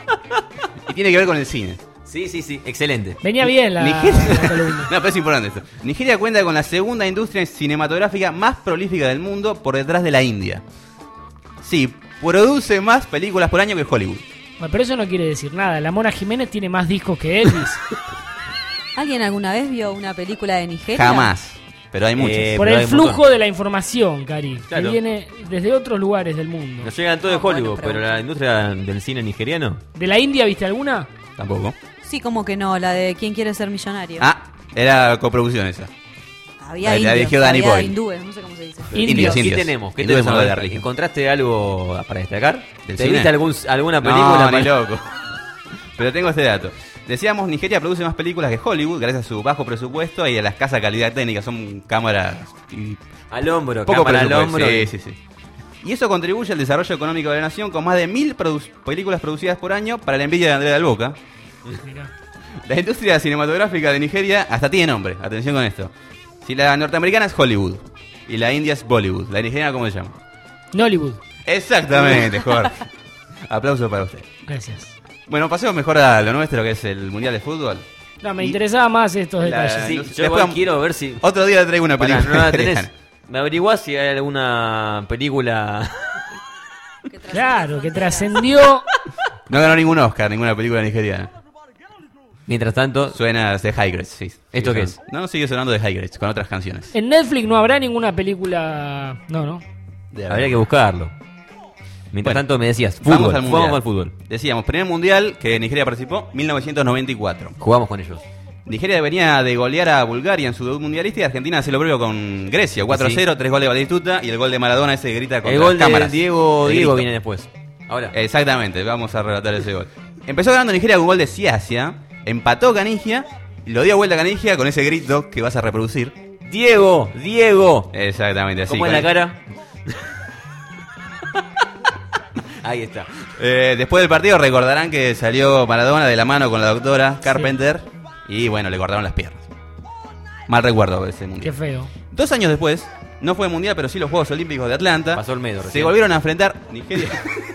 y tiene que ver con el cine. Sí, sí, sí, excelente. Venía bien la, Nigeria- la columna. No, pero es importante esto. Nigeria cuenta con la segunda industria cinematográfica más prolífica del mundo, por detrás de la India. Sí, produce más películas por año que Hollywood. Bueno, pero eso no quiere decir nada. La Mona Jiménez tiene más discos que Elvis. ¿Alguien alguna vez vio una película de Nigeria? Jamás. Pero hay muchas. Eh, Por pero el hay un flujo montón. de la información, Cari. Claro. Que viene desde otros lugares del mundo. Nos llegan todo de Ah, bueno, Hollywood, pero pregunta. la industria del cine nigeriano. ¿De la India viste alguna? Tampoco. Sí, como que no, la de ¿Quién quiere ser millonario? Ah, era coproducción esa. había la- la indios, dirigió Danny había Boyle. hindúes, no sé cómo se dice. Indios. ¿Qué indios. tenemos? ¿Qué Hindúes tenemos? son A de la ver, religión. ¿encontraste algo para destacar? ¿Del ¿Te cine? viste algún, alguna película? No, para- ni loco. Pero tengo este dato. Decíamos, Nigeria produce más películas que Hollywood gracias a su bajo presupuesto y a la escasa calidad técnica. Son cámaras y Al hombro, poco cámara al presupuesto. hombro. Sí, sí, sí. Y eso contribuye al desarrollo económico de la nación, con más de mil produ- películas producidas por año, para la envidia de Andrea del Boca. Mirá. La industria cinematográfica de Nigeria hasta tiene nombre. Atención con esto. Si la norteamericana es Hollywood y la india es Bollywood, ¿la nigeriana cómo se llama? Nollywood. Exactamente, Jorge. Aplauso para usted. Gracias. Bueno, pasemos mejor a lo nuestro, que es el Mundial de Fútbol. No, me Y- interesaba más estos La- detalles. Sí, no- yo después igual vamos- quiero ver si... Otro día le traigo una Pará, película. no la tenés. italiana. ¿Me averiguás si hay alguna película? Claro, que trascendió. No ganó ningún Oscar, ninguna película nigeriana. Mientras tanto, Suena de High Grades, sí. ¿Esto Sigue qué sonando. No, no, sigue sonando de High Grades, con otras canciones. En Netflix no habrá ninguna película. No, no. habría que buscarlo. Mientras Bueno, tanto me decías, Vamos fútbol, al jugamos mundial. al fútbol. Decíamos, primer mundial que Nigeria participó, mil novecientos noventa y cuatro. Jugamos con ellos. Nigeria venía de golear a Bulgaria en su debut mundialista y Argentina se lo propio con Grecia, cuatro a cero, tres goles de Batistuta y el gol de Maradona ese que grita con El las gol de cámaras. Diego, El Diego grito. viene después. Ahora. Exactamente, vamos a relatar ese gol. Empezó ganando Nigeria con un gol de Siasia, empató Canigia lo dio vuelta a Canigia con ese grito que vas a reproducir. Diego, Diego. Exactamente así. ¿Cómo es la cara? Ahí está. Eh, después del partido recordarán que salió Maradona de la mano con la doctora Carpenter sí. y bueno, le cortaron las piernas. Mal recuerdo ese mundial. Qué feo. Dos años después, no fue mundial, pero sí los Juegos Olímpicos de Atlanta. Pasó el medio. Se recién. volvieron a enfrentar Nigeria.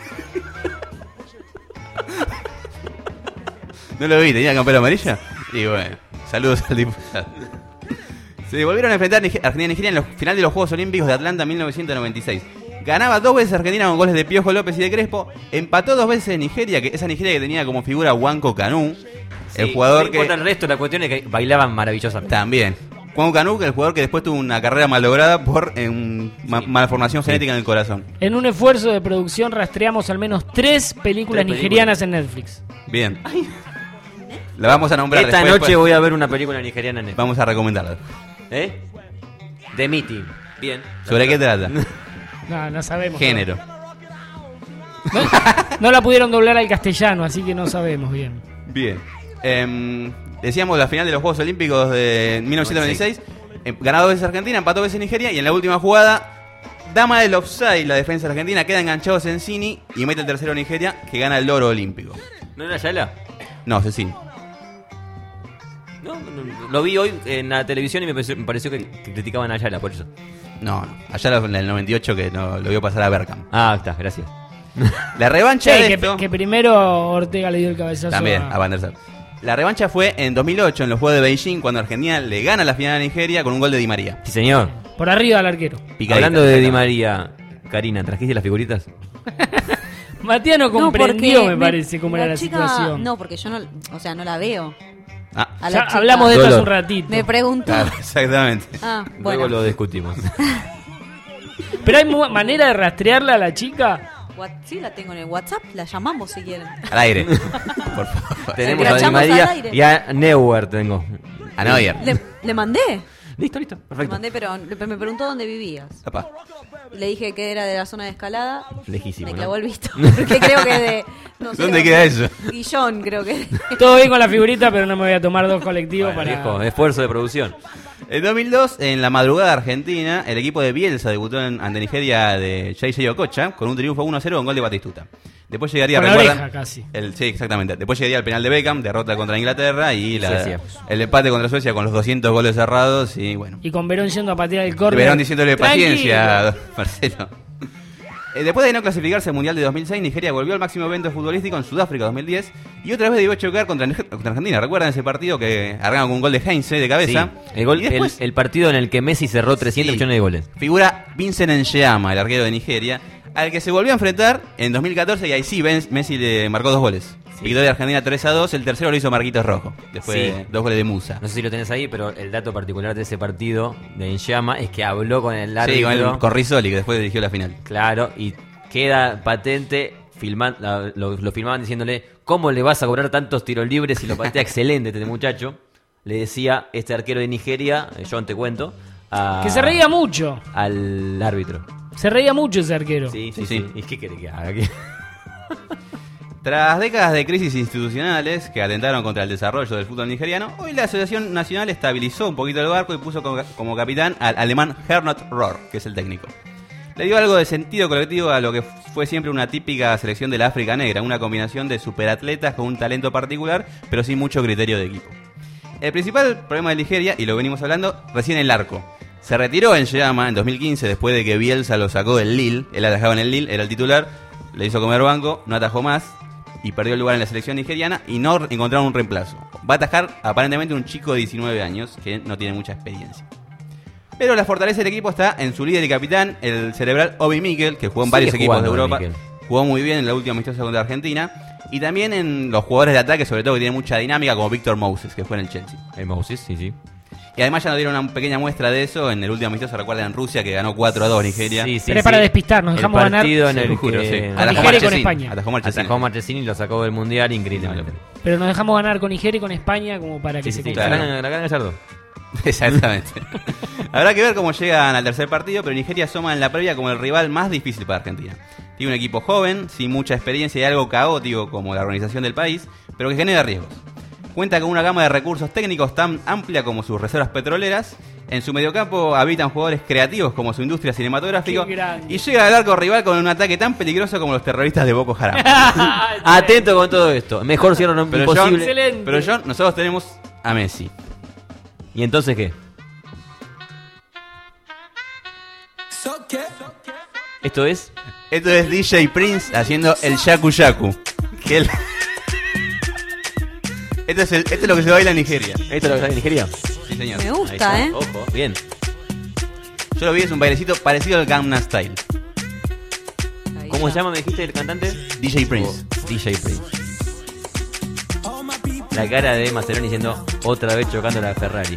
¿No lo vi? ¿Tenía campera amarilla? Y bueno, saludos al diputado. Se volvieron a enfrentar Argentina y Nigeria en el final de los Juegos Olímpicos de Atlanta en mil novecientos noventa y seis. Ganaba dos veces Argentina con goles de Piojo López y de Crespo. Empató dos veces Nigeria, que esa Nigeria que tenía como figura Wanko Kanú. Sí, el jugador no que... importa el resto, la cuestión es que bailaban maravillosamente. También. Wanko Kanú, que el jugador que después tuvo una carrera malograda por eh, un ma sí. malformación genética sí. en el corazón. En un esfuerzo de producción rastreamos al menos tres películas ¿Tres nigerianas películas? en Netflix. Bien. La vamos a nombrar Esta después, noche pues. voy a ver una película nigeriana en Netflix. Vamos a recomendarla. ¿Eh? The Meeting. Bien. ¿Sobre qué trata? No, no sabemos. Género. No, no la pudieron doblar al castellano, así que no sabemos bien. Bien. Eh, decíamos la final de los Juegos Olímpicos de mil novecientos noventa y seis. Eh, ganado veces Argentina, empató veces Nigeria. Y en la última jugada, dama del offside, la defensa argentina, queda enganchado Sensini y mete el tercero Nigeria, que gana el oro olímpico. ¿No era Ayala? No, Sensini. No, no, lo vi hoy en la televisión y me pareció, me pareció que, que criticaban a Ayala, por eso. No, no. Ayala en el noventa y ocho que no, lo vio pasar a Bergkamp. Ah, está, gracias. La revancha sí, de que, esto... que primero Ortega le dio el cabezazo También, a... a Van der Sar. La revancha fue en dos mil ocho, en los Juegos de Beijing, cuando Argentina le gana la final a Nigeria con un gol de Di María. Sí, señor. Por arriba del arquero. Picadita, Hablando de picadita. Di María, Karina, ¿trajiste las figuritas? Matías no comprendió, porque me parece, cómo la era la chica, situación. No, porque yo no, o sea, no la veo. Ah, A ya la chica. hablamos de esto Dolor. hace un ratito. Me preguntó. claro, exactamente. Ah, Luego bueno. lo discutimos. Pero hay mu- manera de rastrearla a la chica. What- Sí, la tengo en el WhatsApp. La llamamos si quieren. Al aire. Por favor. Tenemos La a Di echamos al María aire. y a Neuer tengo. A Neuer. Le, le mandé. Listo, listo, Le perfecto. mandé, pero le- me preguntó dónde vivías. Papá. Y le dije que era de la zona de Escalada. Lejísimo, Me ¿no? clavó el visto. Porque creo que de. No sé ¿Dónde dónde. queda eso? Guillón, creo que. Todo bien con la figurita, pero no me voy a tomar dos colectivos Bueno, para... viejo, esfuerzo de producción. En dos mil dos, en la madrugada argentina, el equipo de Bielsa debutó en, ante Nigeria de J J Okocha con un triunfo uno a cero con gol de Batistuta. Después llegaría, Con la recuerdan, oreja, casi. El, sí, exactamente. Después llegaría el penal de Beckham, derrota contra Inglaterra y la, Suecia. el empate contra Suecia con los doscientos goles cerrados y bueno. Y con Verón yendo a patear el córner. Verón diciéndole Tranquilo. paciencia, Marcelo. Eh, después de no clasificarse al Mundial de dos mil seis, Nigeria volvió al máximo evento futbolístico en Sudáfrica dos mil diez y otra vez debió chocar contra, contra Argentina. ¿Recuerdan ese partido que arrancan con un gol de Heinze de cabeza? Sí, el, gol, Y después- el, el partido en el que Messi cerró trescientas Sí. millones de goles. Figura Vincent Nshama, el arquero de Nigeria, al que se volvió a enfrentar en dos mil catorce y ahí sí Ben- Messi le marcó dos goles. Victoria de Argentina tres a dos, el tercero lo hizo Marquitos Rojo, después Sí. de dos goles de Musa. No sé si lo tenés ahí, pero el dato particular de ese partido de Enchama es que habló con el árbitro. Sí, con, el, con Rizzoli, que después dirigió la final. Claro, y queda patente, filman, la- lo, lo filmaban diciéndole, ¿cómo le vas a cobrar tantos tiros libres si lo patea excelente este muchacho? Le decía este arquero de Nigeria, eh, John te cuento, a- Que se reía mucho. al árbitro. Se reía mucho ese arquero. Sí, sí, Sí, sí. sí. ¿Y qué quiere que haga? ¿Qué? Tras décadas de crisis institucionales que atentaron contra el desarrollo del fútbol nigeriano, hoy la Asociación Nacional estabilizó un poquito el barco y puso como, como capitán al alemán Gernot Rohr, que es el técnico. Le dio algo de sentido colectivo a lo que fue siempre una típica selección de la África negra, una combinación de superatletas con un talento particular, pero sin mucho criterio de equipo. El principal problema de Nigeria, y lo venimos hablando, recién el arco. Se retiró en Nshama en dos mil quince después de que Bielsa lo sacó del Lille, él atajaba en el Lille, era el titular, le hizo comer banco, no atajó más y perdió el lugar en la selección nigeriana y no encontraron un reemplazo. Va a atajar aparentemente un chico de diecinueve años que no tiene mucha experiencia. Pero la fortaleza del equipo está en su líder y capitán, el cerebral Obi Mikel, que jugó en Sigue varios equipos de jugando, Europa. Mikel. Jugó muy bien en la última amistosa contra Argentina. Y también en los jugadores de ataque, sobre todo que tienen mucha dinámica, como Victor Moses, que fue en el Chelsea. El Moses, sí, sí. Y además ya nos dieron una pequeña muestra de eso en el último amistoso, recuerdan, en Rusia, que ganó cuatro a dos Nigeria. Sí, sí, Pero es sí. para despistarnos, dejamos el ganar. partido en Se el lo juro, que sí. A Atajó Nigeria y con Marchesín, España. atajó Marchesín. atajó Marchesín y lo sacó del mundial increíblemente. Pero nos dejamos ganar con Nigeria y con España como para que Sí, se sí, sí. confirme. La gana- la gana Gallardo. Exactamente. Habrá que ver cómo llegan al tercer partido, pero Nigeria asoma en la previa como el rival más difícil para Argentina. Tiene un equipo joven, sin mucha experiencia y algo caótico como la organización del país, pero que genera riesgos. Cuenta con una gama de recursos técnicos tan amplia como sus reservas petroleras. En su mediocampo habitan jugadores creativos como su industria cinematográfica. Y llega al arco rival con un ataque tan peligroso como los terroristas de Boko Haram. Atento con todo esto. Mejor cierre no pero imposible. John, Excelente. pero John, nosotros tenemos a Messi. ¿Y entonces qué? ¿Esto es? Esto es D J Prince haciendo el Yaku Yaku. Que él... esto, es el, esto es lo que se baila en Nigeria. ¿Esto es lo que se baila en Nigeria? Sí, señor. Me Ahí gusta, está. ¿eh? Ojo, bien. Yo lo vi, es un bailecito parecido al Gangnam Style. Ahí ¿Cómo ya. se llama, me dijiste, el cantante? D J Prince. Oh, D J Prince. La cara de Maceroni diciendo otra vez chocando la Ferrari.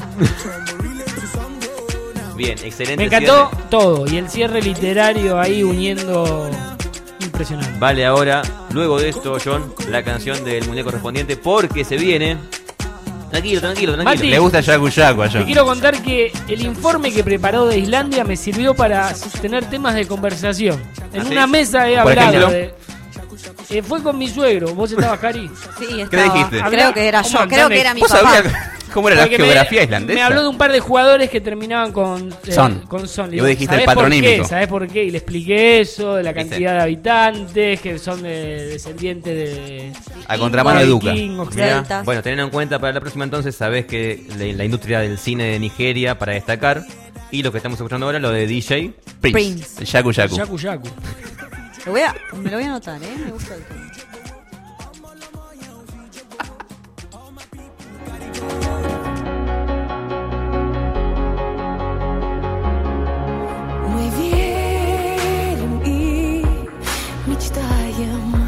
Bien, excelente. Me encantó cierre. todo. Y el cierre literario ahí uniendo. Impresionante. Vale ahora, luego de esto, John, la canción del mundial correspondiente, porque se viene. Tranquilo, tranquilo, tranquilo. Mati, Le gusta el Yaku Yaku a Te John. quiero contar que el informe que preparó de Islandia me sirvió para sostener temas de conversación. En ¿Ah, sí? una mesa he Por hablado ejemplo. de... Eh, fue con mi suegro. ¿Vos estabas, Cari? Sí, estaba. dijiste? Creo que era Un yo, montón creo de- que era mi ¿Vos papá. sabías cómo era la Porque me- geografía islandesa? Me habló de un par de jugadores que terminaban con eh, Son. con son. Le Y vos digo, dijiste el ¿sabés por patronímico. qué? ¿Sabés por qué? Y le expliqué eso, de la ¿Viste? cantidad de habitantes, que son de- descendientes de... A contramano de Duca. vikingos, Mirá, Celtas. bueno, teniendo en cuenta para la próxima entonces, sabés que la, la industria del cine de Nigeria para destacar. Y lo que estamos escuchando ahora, lo de D J Prince. Prince. El Yaku Yaku. Yaku Yaku. Lo voy a, me lo voy a anotar, ¿eh? Me gusta el tema. Мы верим и мечтаем.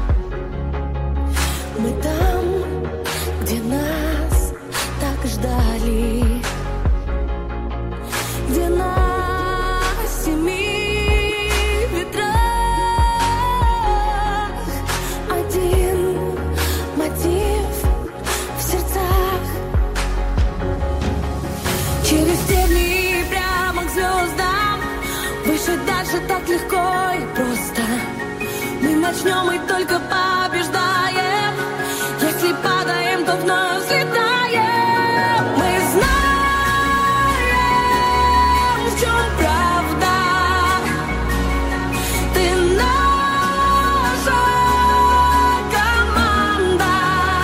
Мы там, где нас так ждали, где на семи ветрах один мотив в сердцах. Через степи прямо к звездам, выше, дальше так легко и просто. Мы начнем и только побеждаем. Если падаем, то вновь взлетаем. Мы знаем, в чем правда. Ты наша команда.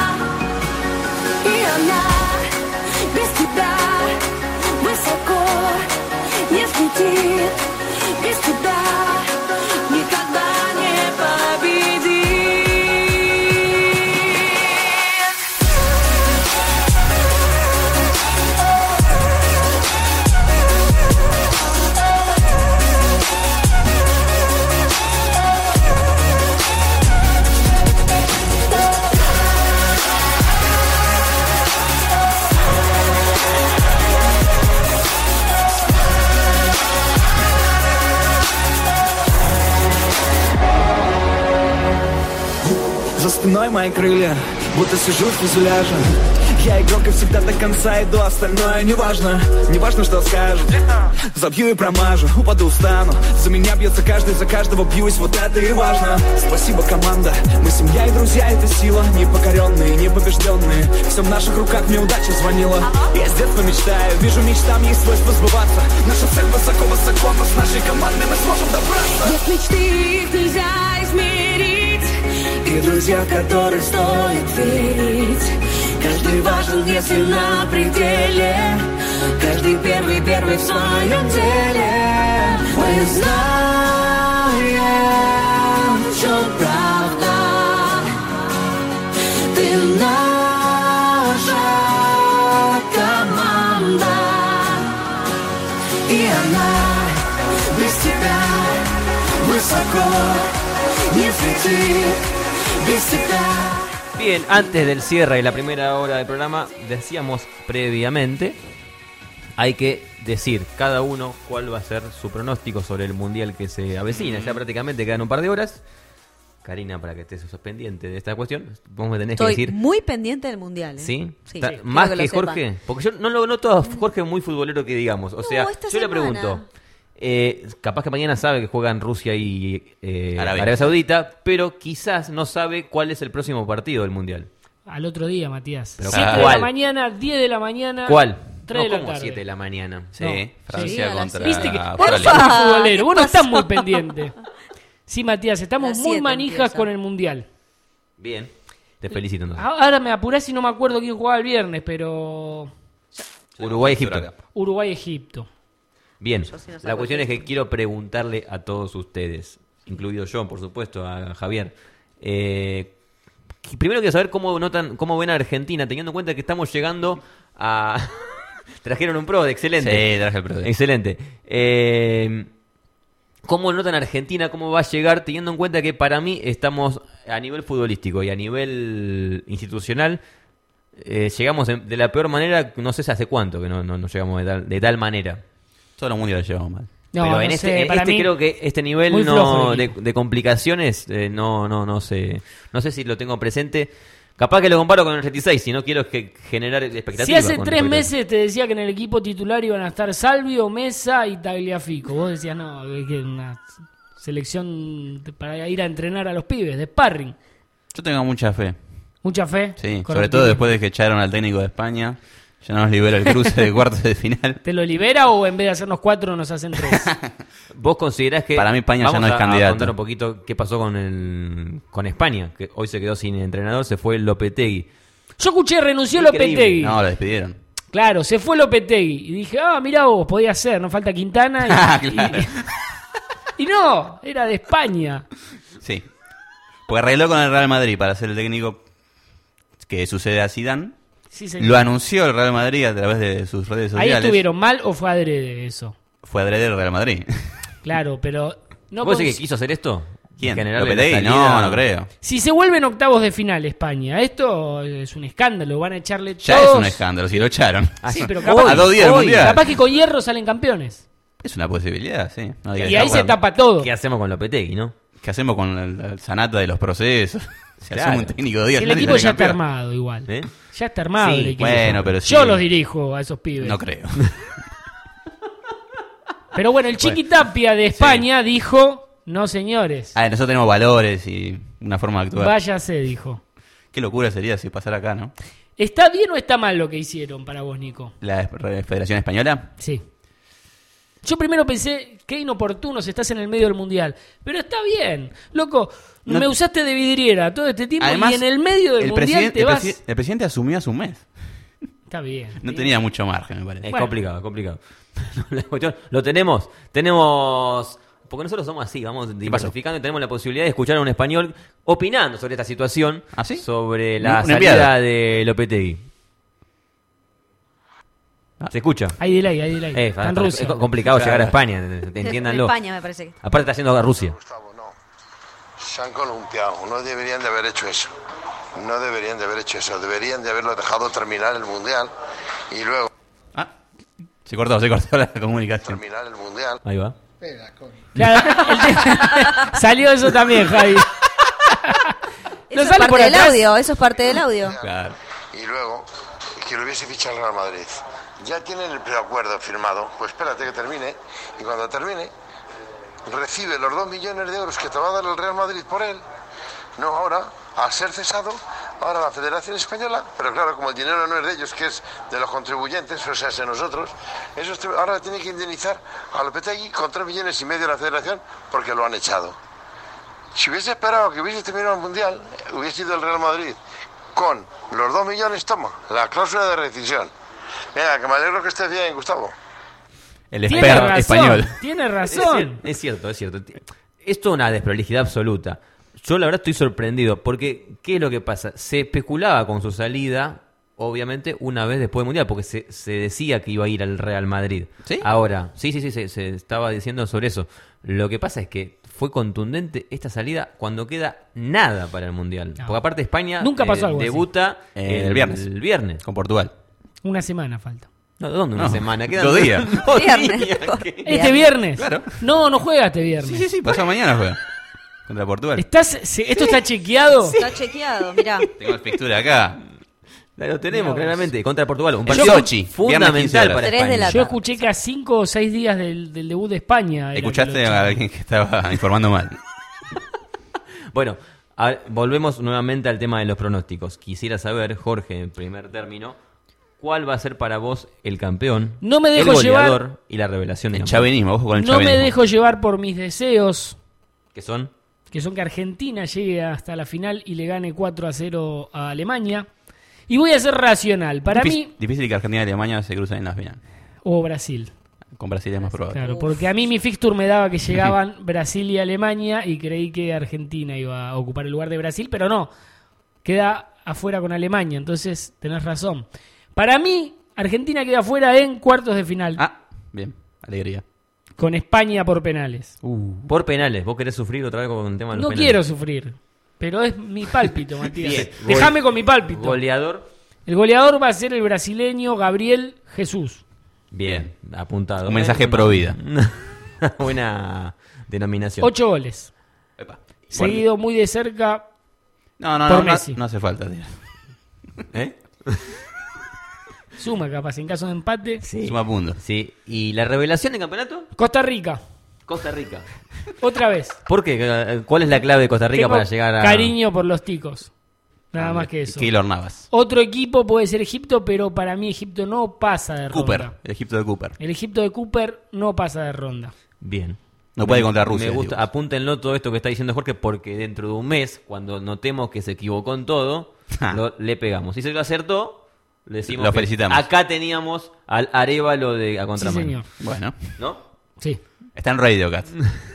И она без тебя высоко не взлетит. Без тебя никогда не победит. За спиной мои крылья, будто сижу в фюзеляже. Я игрок и всегда до конца иду, остальное неважно. Неважно, что скажут. Забью и промажу, упаду, встану. За меня бьется каждый, за каждого бьюсь, вот это и важно. Спасибо, команда, мы семья и друзья, это сила. Непокоренные, непобежденные, все в наших руках, мне удача звонила. Я с детства мечтаю, вижу мечтам есть свойство сбываться. Наша цель высоко-высоко, но с нашей командой мы сможем добраться. Без мечты их нельзя измерить. И друзья, В которых стоит верить. Каждый важен, если на пределе. Каждый первый, первый в своем деле. Мы знаем, в чем правда. Ты наша команда. И она без тебя высоко не взлетит. Без тебя. Bien, antes del cierre y la primera hora del programa, decíamos previamente, hay que decir cada uno cuál va a ser su pronóstico sobre el mundial que se avecina. Ya prácticamente quedan un par de horas. Karina, para que estés pendiente de esta cuestión, vos me tenés Estoy que decir... muy pendiente del mundial, ¿eh? ¿Sí? Sí, Ta- quiero ¿Más que que, lo sepan. Jorge? Porque yo no lo noto a Jorge muy futbolero que digamos. O sea, esta yo le semana. pregunto... Eh, capaz que mañana sabe que juegan Rusia y eh, Arabia. Arabia Saudita, pero quizás no sabe cuál es el próximo partido del Mundial. Al otro día, Matías. Pero siete de ¿cuál? la mañana, diez de la mañana. ¿Cuál? tres de No, la ¿cómo tarde. siete de la mañana? Sí, No. Francia Sí, contra Viste que vos no Australia. sos muy futbolero, vos no ¿qué estás pasó? muy pendiente. Sí, Matías, estamos Las muy siete manijas empieza. con el Mundial. Bien. Te felicito entonces. Ahora me apurás y no me acuerdo quién jugaba el viernes, pero... Uruguay-Egipto. Uruguay-Egipto. Bien. Yo sí no La saco cuestión el es que quiero preguntarle a todos ustedes, incluido yo, por supuesto, a Javier. Eh, primero quiero saber cómo notan, cómo ven a Argentina, teniendo en cuenta que estamos llegando a... Trajeron un pro, excelente. Sí, traje el pro. Excelente. Eh, ¿Cómo notan a Argentina? ¿Cómo va a llegar? Teniendo en cuenta que para mí estamos a nivel futbolístico y a nivel institucional, eh, llegamos en- de la peor manera, no sé si hace cuánto que no, no, no llegamos de tal, de tal manera. Todos los mundiales llevamos mal. No, Pero no en sé, este, en para este mí creo que este nivel muy flojo no el de, equipo. de complicaciones eh, no no no sé no sé si lo tengo presente. Capaz que lo comparo con el ochenta y seis, si no quiero que generar expectativas. Si hace con tres respecto a- meses te decía que en el equipo titular iban a estar Salvio, Mesa y Tagliafico. Vos decías, no, es que una selección de- para ir a entrenar a los pibes, de sparring. Yo tengo mucha fe. Mucha fe. Sí, sobre Correcto. todo después de que echaron al técnico de España. Ya nos libera el cruce de cuartos de final. ¿Te lo libera o en vez de hacernos cuatro nos hacen tres? ¿Vos considerás que Para mí España ya vamos no es a- candidato. a contar un poquito qué pasó con el con España, que hoy se quedó sin entrenador, se fue Lopetegui. Yo escuché, renunció Increíble. Lopetegui. No, lo despidieron. Claro, se fue Lopetegui. Y dije, ah, mirá vos, podía ser, no falta Quintana. Y, Ah, claro. y- y no, era de España. Sí. Porque arregló con el Real Madrid para ser el técnico que sucede a Zidane. Sí, señor. Lo anunció el Real Madrid a través de sus redes Ahí sociales. estuvieron mal o fue adrede eso. Fue adrede el Real Madrid. Claro, pero no ¿Vos cons- decís que quiso hacer esto? ¿Quién? Generarle ¿Lopetegui? la salida- No, no creo. Si se vuelven octavos de final España, esto es un escándalo, van a echarle Ya todos... es un escándalo, si lo echaron. Ah, Sí, sí. pero capaz, a dos días del hoy, Mundial. capaz que con hierro salen campeones. Es una posibilidad, sí. No digas Y que ahí no. se tapa todo. ¿Qué hacemos con Lopetegui, no? ¿Qué hacemos con el, el sanata de los procesos? Si Claro. hacemos un técnico de días. El equipo ya está armado igual. ¿Eh? Ya está armado Sí, el equipo. bueno, pero Yo sí. los dirijo a esos pibes. No creo. Pero bueno, el Chiqui Tapia de España dijo, no señores, Ah, nosotros tenemos valores y una forma de actuar. váyase, dijo. Qué locura sería si pasara acá, ¿no? ¿Está bien o está mal lo que hicieron para vos, Nico? La Federación Española. Sí. Yo primero pensé, qué inoportunos, estás en el medio del mundial. Pero está bien. Loco, No- me usaste de vidriera todo este tiempo Además, y en el medio del el mundial presidente, te el, vas... presi- el presidente asumió hace un mes. Está bien. No sí. tenía mucho margen, me parece. Es Bueno. complicado, es complicado. La cuestión, lo tenemos, tenemos... Porque nosotros somos así, vamos diversificando y tenemos la posibilidad de escuchar a un español opinando sobre esta situación, ¿Ah, sí? sobre la Un salida enviado. de Lopetegui. ¿Se escucha? Hay delay, hay delay. Eh, Está en es Rusia. complicado Claro. llegar a España, En entiéndanlo. España me parece que... Aparte está haciendo Rusia. Gustavo, no. Se han columpiado. No deberían de haber hecho eso. No deberían de haber hecho eso. Deberían de haberlo dejado terminar el Mundial y luego Ah, se cortó, se cortó la comunicación. terminar el Mundial. Ahí va. Claro, el tema- Salió eso también, Javi. Eso ¿No es sale parte por del atrás? audio, eso es parte del audio. Claro. Y luego que lo hubiese fichado el Real Madrid. Ya tienen el preacuerdo firmado. Pues espérate que termine. Y cuando termine, recibe los dos millones de euros que te va a dar el Real Madrid por él. No, ahora, al ser cesado, ahora la Federación Española, pero claro, como el dinero no es de ellos, que es de los contribuyentes, o sea, es de nosotros, eso este- ahora tiene que indemnizar a Lopetegui con tres millones y medio de la Federación porque lo han echado. Si hubiese esperado que hubiese terminado el Mundial, hubiese ido el Real Madrid con los dos millones, toma, la cláusula de rescisión. Mira, que me alegro que estés bien, Gustavo. El Tiene experto razón, español. tiene Es, razón. cier- es cierto, es cierto. Esto es una desprolijidad absoluta. Yo la verdad estoy sorprendido porque ¿qué es lo que pasa? Se especulaba con su salida, obviamente, una vez después del Mundial, porque se, se decía que iba a ir al Real Madrid. ¿Sí? Ahora, sí, sí, sí, se, se estaba diciendo sobre eso. Lo que pasa es que fue contundente esta salida cuando queda nada para el Mundial. No. Porque aparte España Nunca pasó algo así. debuta Eh, el viernes. el viernes. Con Portugal. Una semana falta. No, ¿dónde una No, semana? Quedan dos días. dos Viernes. días, ¿qué? ¿Este viernes? Claro. No, no juega este viernes. Sí, sí, sí, pasó mañana juega. Contra Portugal. ¿Estás, se- ¿Esto está chequeado? Está chequeado, mirá. Tengo el fixture acá. Lo tenemos, Mirá vos. claramente, contra Portugal. Un El partido Sochi, viernes quince fundamental horas. para Tres de España. la Yo escuché que a cinco o seis días del, del debut de España. era que Escuchaste lo a alguien que estaba informando mal. Bueno, A- volvemos nuevamente al tema de los pronósticos. Quisiera saber, Jorge, en primer término, ¿cuál va a ser para vos el campeón, No me dejo el goleador llevar- y la revelación? El digamos? chavinismo, ojo con el No me chavinismo. dejo llevar por mis deseos, ¿Qué son? que son que Argentina llegue hasta la final y le gane cuatro a cero a Alemania. Y voy a ser racional. Para Difícil, mí, difícil que Argentina y Alemania se crucen en la final. o Brasil. Con Brasil es más probable. Claro, porque a mí mi fixture me daba que llegaban Brasil y Alemania y creí que Argentina iba a ocupar el lugar de Brasil, pero no, queda afuera con Alemania, entonces tenés razón. Para mí, Argentina queda afuera en cuartos de final. Ah, bien, alegría. Con España por penales. Uh, por penales. ¿Vos querés sufrir otra vez con el tema de los No penales? quiero sufrir, pero es mi pálpito, Matías. Bien. Déjame Gol- con mi pálpito. Goleador. El goleador va a ser el brasileño Gabriel Jesús. Bien, apuntado. Un mensaje pro vida. Buena denominación. Ocho goles. Epa. Seguido muy de cerca No, no, por no, no, Messi. no hace falta, tío. ¿Eh? Suma capaz, en caso de empate. Sí. Suma puntos. Sí. ¿Y la revelación del campeonato? Costa Rica. Costa Rica. Otra vez. ¿Por qué? ¿Cuál es la clave de Costa Rica Tengo para llegar a...? cariño por los ticos. Nada Ah, más que eso. Keylor Navas. Otro equipo puede ser Egipto, pero para mí Egipto no pasa de Cooper, ronda. el Egipto de Cooper. El Egipto de Cooper no pasa de ronda. Bien. No puede contra Rusia. Me gusta. digo. Apúntenlo todo esto que está diciendo Jorge, porque dentro de un mes, cuando notemos que se equivocó en todo, lo- le pegamos. Si se lo acertó, le decimos Lo que felicitamos. acá teníamos al Arévalo de a contramano. señor. Bueno, ¿No? Sí. está en Radio Cat.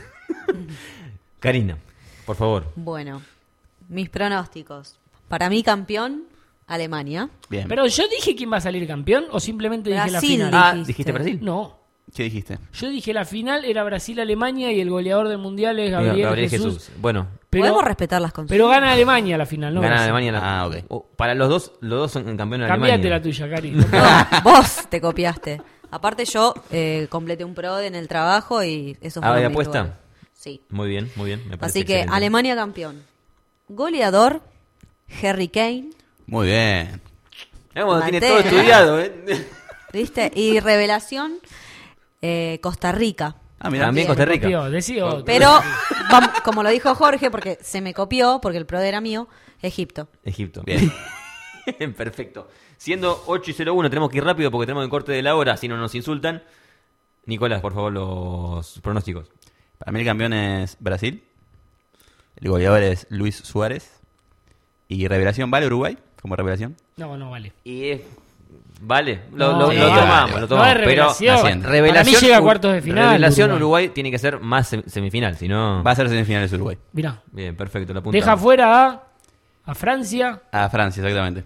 Karina, por favor. Bueno, mis pronósticos. Para mí campeón, Alemania. Bien. Pero yo dije quién va a salir campeón o simplemente dije la Brasil, final. dijiste. Ah, ¿dijiste Brasil? No. ¿Qué dijiste? Yo dije la final era Brasil-Alemania y el goleador del mundial es Gabriel, Gabriel, Jesús. Bueno, Pero, Podemos respetar las consignas. pero gana Alemania la final, ¿no? gana Brasil. Alemania. la- Ah, ok. Oh, para los dos, los dos son campeones de Cambiate Alemania. la tuya, Cari. No, vos te copiaste. Aparte yo eh, completé un pro en el trabajo y eso fue Ah, ¿de mis apuesta? lugares. Sí. Muy bien, muy bien. Me parece Así que excelente. Alemania campeón. Goleador, Harry Kane. Muy bien. Vamos, tiene Manté. todo estudiado, ¿eh? ¿Viste? Y revelación, eh, Costa Rica. Ah, mira. También Costa Rica. Copió, decí otro. Pero, vam- como lo dijo Jorge, porque se me copió, porque el pro era mío, Egipto. Egipto. Bien. Perfecto. Siendo ocho y cero uno, tenemos que ir rápido porque tenemos el corte de la hora, si no nos insultan. Nicolás, por favor, los pronósticos. Para mí el campeón es Brasil. El goleador es Luis Suárez. Y revelación, ¿vale Uruguay? Como revelación. No, no vale. Y es... Vale, lo, No, lo- no lo vale. tomamos, No lo tomamos. es revelación. Pero Asciende. revelación, Para mí llega a Ur- cuartos de final, Revelación Uruguay. Uruguay. tiene que ser más sem- semifinal, si no... Va a ser semifinales Uruguay. Mirá. Bien, perfecto, lo apuntamos. Deja fuera a, a Francia. A Francia, exactamente.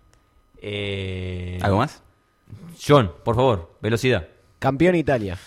Eh... ¿Algo más? John, por favor, velocidad. Campeón Italia.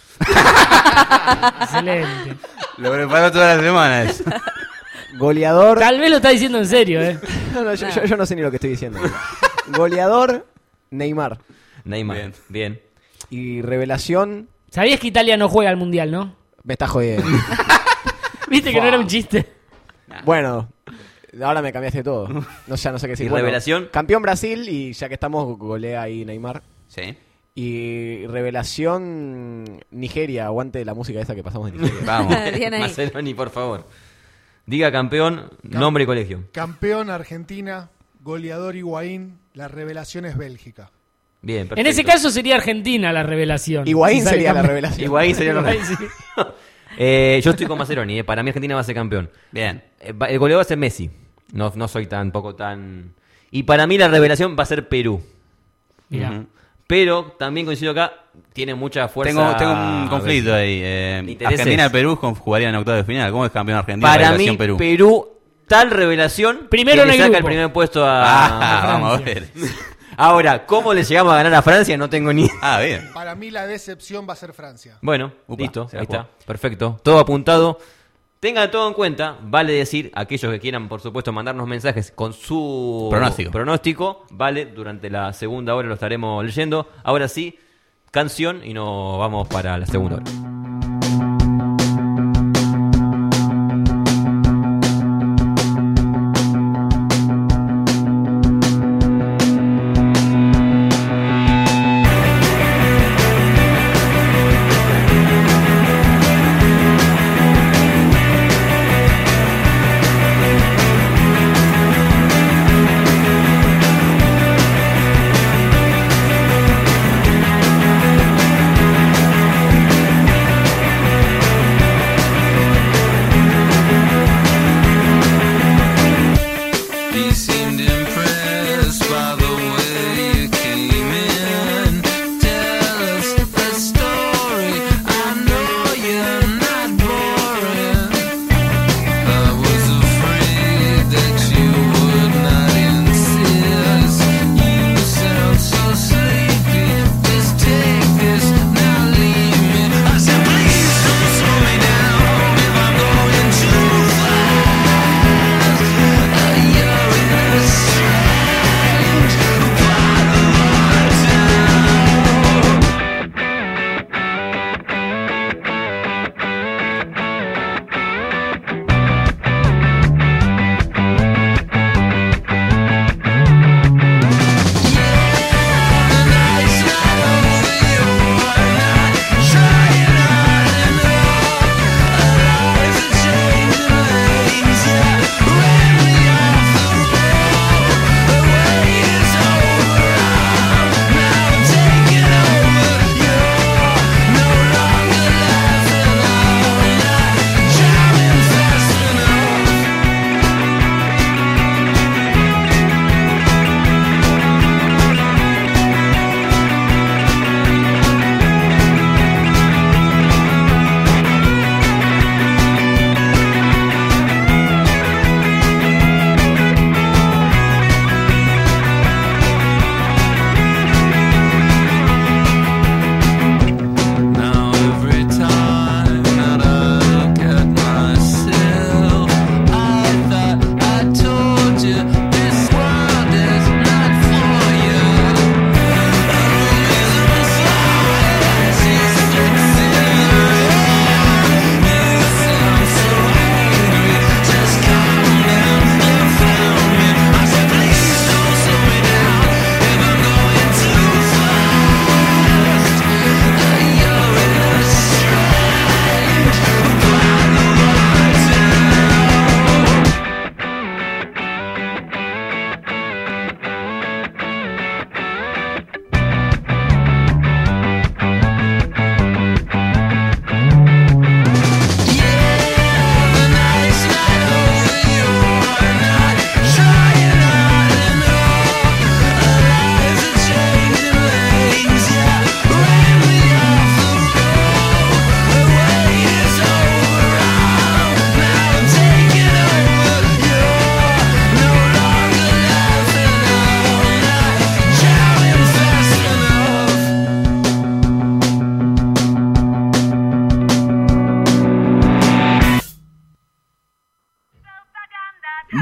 Excelente. Lo preparo todas las semanas. Goleador. Tal vez lo está diciendo en serio, ¿eh? No, no, yo, yo- yo no sé ni lo que estoy diciendo. Goleador, Neymar. Neymar, Bien. bien. Y revelación, ¿Sabías que Italia no juega al mundial, no? me está jodiendo. ¿Viste que no era un chiste? Bueno, ahora me cambiaste todo. No, ya no sé qué decir. ¿Y Bueno, revelación? Campeón Brasil y ya que estamos, golea ahí Neymar. Sí. Y revelación Nigeria, aguante la música esa que pasamos en Nigeria. Vamos. Bien ahí. Macedoni, por favor. Diga campeón, nombre y colegio. Campeón Argentina, goleador Higuaín, la revelación es Bélgica. Bien, perfecto. En ese caso sería Argentina la revelación. Higuaín Si sale sería la campeón. revelación. Higuaín sería la Higuaín, sí. Eh, yo estoy con Macedoni, eh. Para mí Argentina va a ser campeón. Bien. Eh, va- El goleador va a ser Messi. No, no soy tampoco tan... Y para mí la revelación va a ser Perú. Mirá. Ujú. Pero también coincido acá, tiene mucha fuerza... Tengo, tengo un conflicto ahí. Eh, Intereses. Argentina-Perú jugarían en octavos de final. ¿Cómo es campeón Argentina? Para mí, Revelación Perú. Perú, tal revelación, Primero que en le el saca grupo. el primer puesto a... Ah, vamos a Francia. ver. Ahora, ¿cómo le llegamos a ganar a Francia? No tengo ni... Ah, bien. Para mí la decepción va a ser Francia. Bueno, Upa, listo, se la ahí jugó. está, perfecto, todo apuntado. Tengan todo en cuenta, vale decir, aquellos que quieran, por supuesto, mandarnos mensajes con su Pronóstico. pronóstico, vale, durante la segunda hora lo estaremos leyendo. Ahora sí, canción y nos vamos para la segunda hora.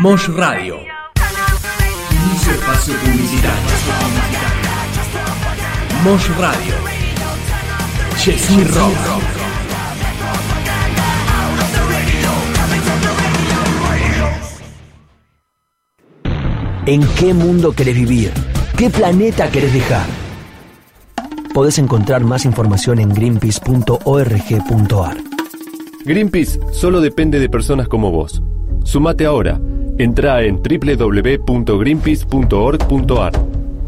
Mosh Radio. Inicio espacio publicitario. Mosh Radio. Jesús Rock. ¿En qué mundo querés vivir? ¿Qué planeta querés dejar? Podés encontrar más información en greenpeace punto org punto ar. Greenpeace solo depende de personas como vos. Sumate ahora. Entrá en doble u doble u doble u punto greenpeace punto org punto ar.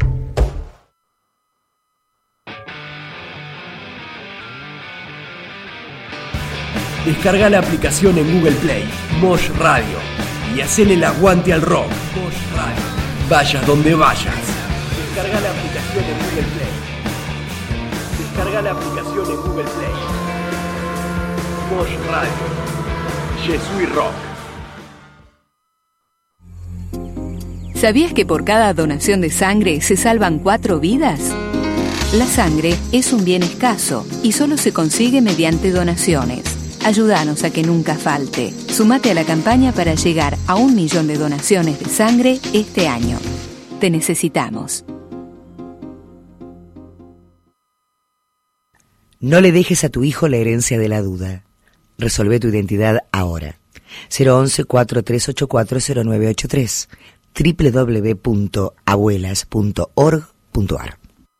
Descarga la aplicación en Google Play, Mosh Radio, y hacele el aguante al rock. Mosh Radio. Vayas donde vayas. Descarga la aplicación en Google Play. Descarga la aplicación en Google Play. Mosh Radio. Jesús Rock. ¿Sabías que por cada donación de sangre se salvan cuatro vidas? La sangre es un bien escaso y solo se consigue mediante donaciones. Ayúdanos a que nunca falte. Sumate a la campaña para llegar a un millón de donaciones de sangre este año. Te necesitamos. No le dejes a tu hijo la herencia de la duda. Resolvé tu identidad ahora. cero once, cuatro tres ocho cuatro, cero nueve ocho tres. doble u doble u doble u punto abuelas punto org punto ar.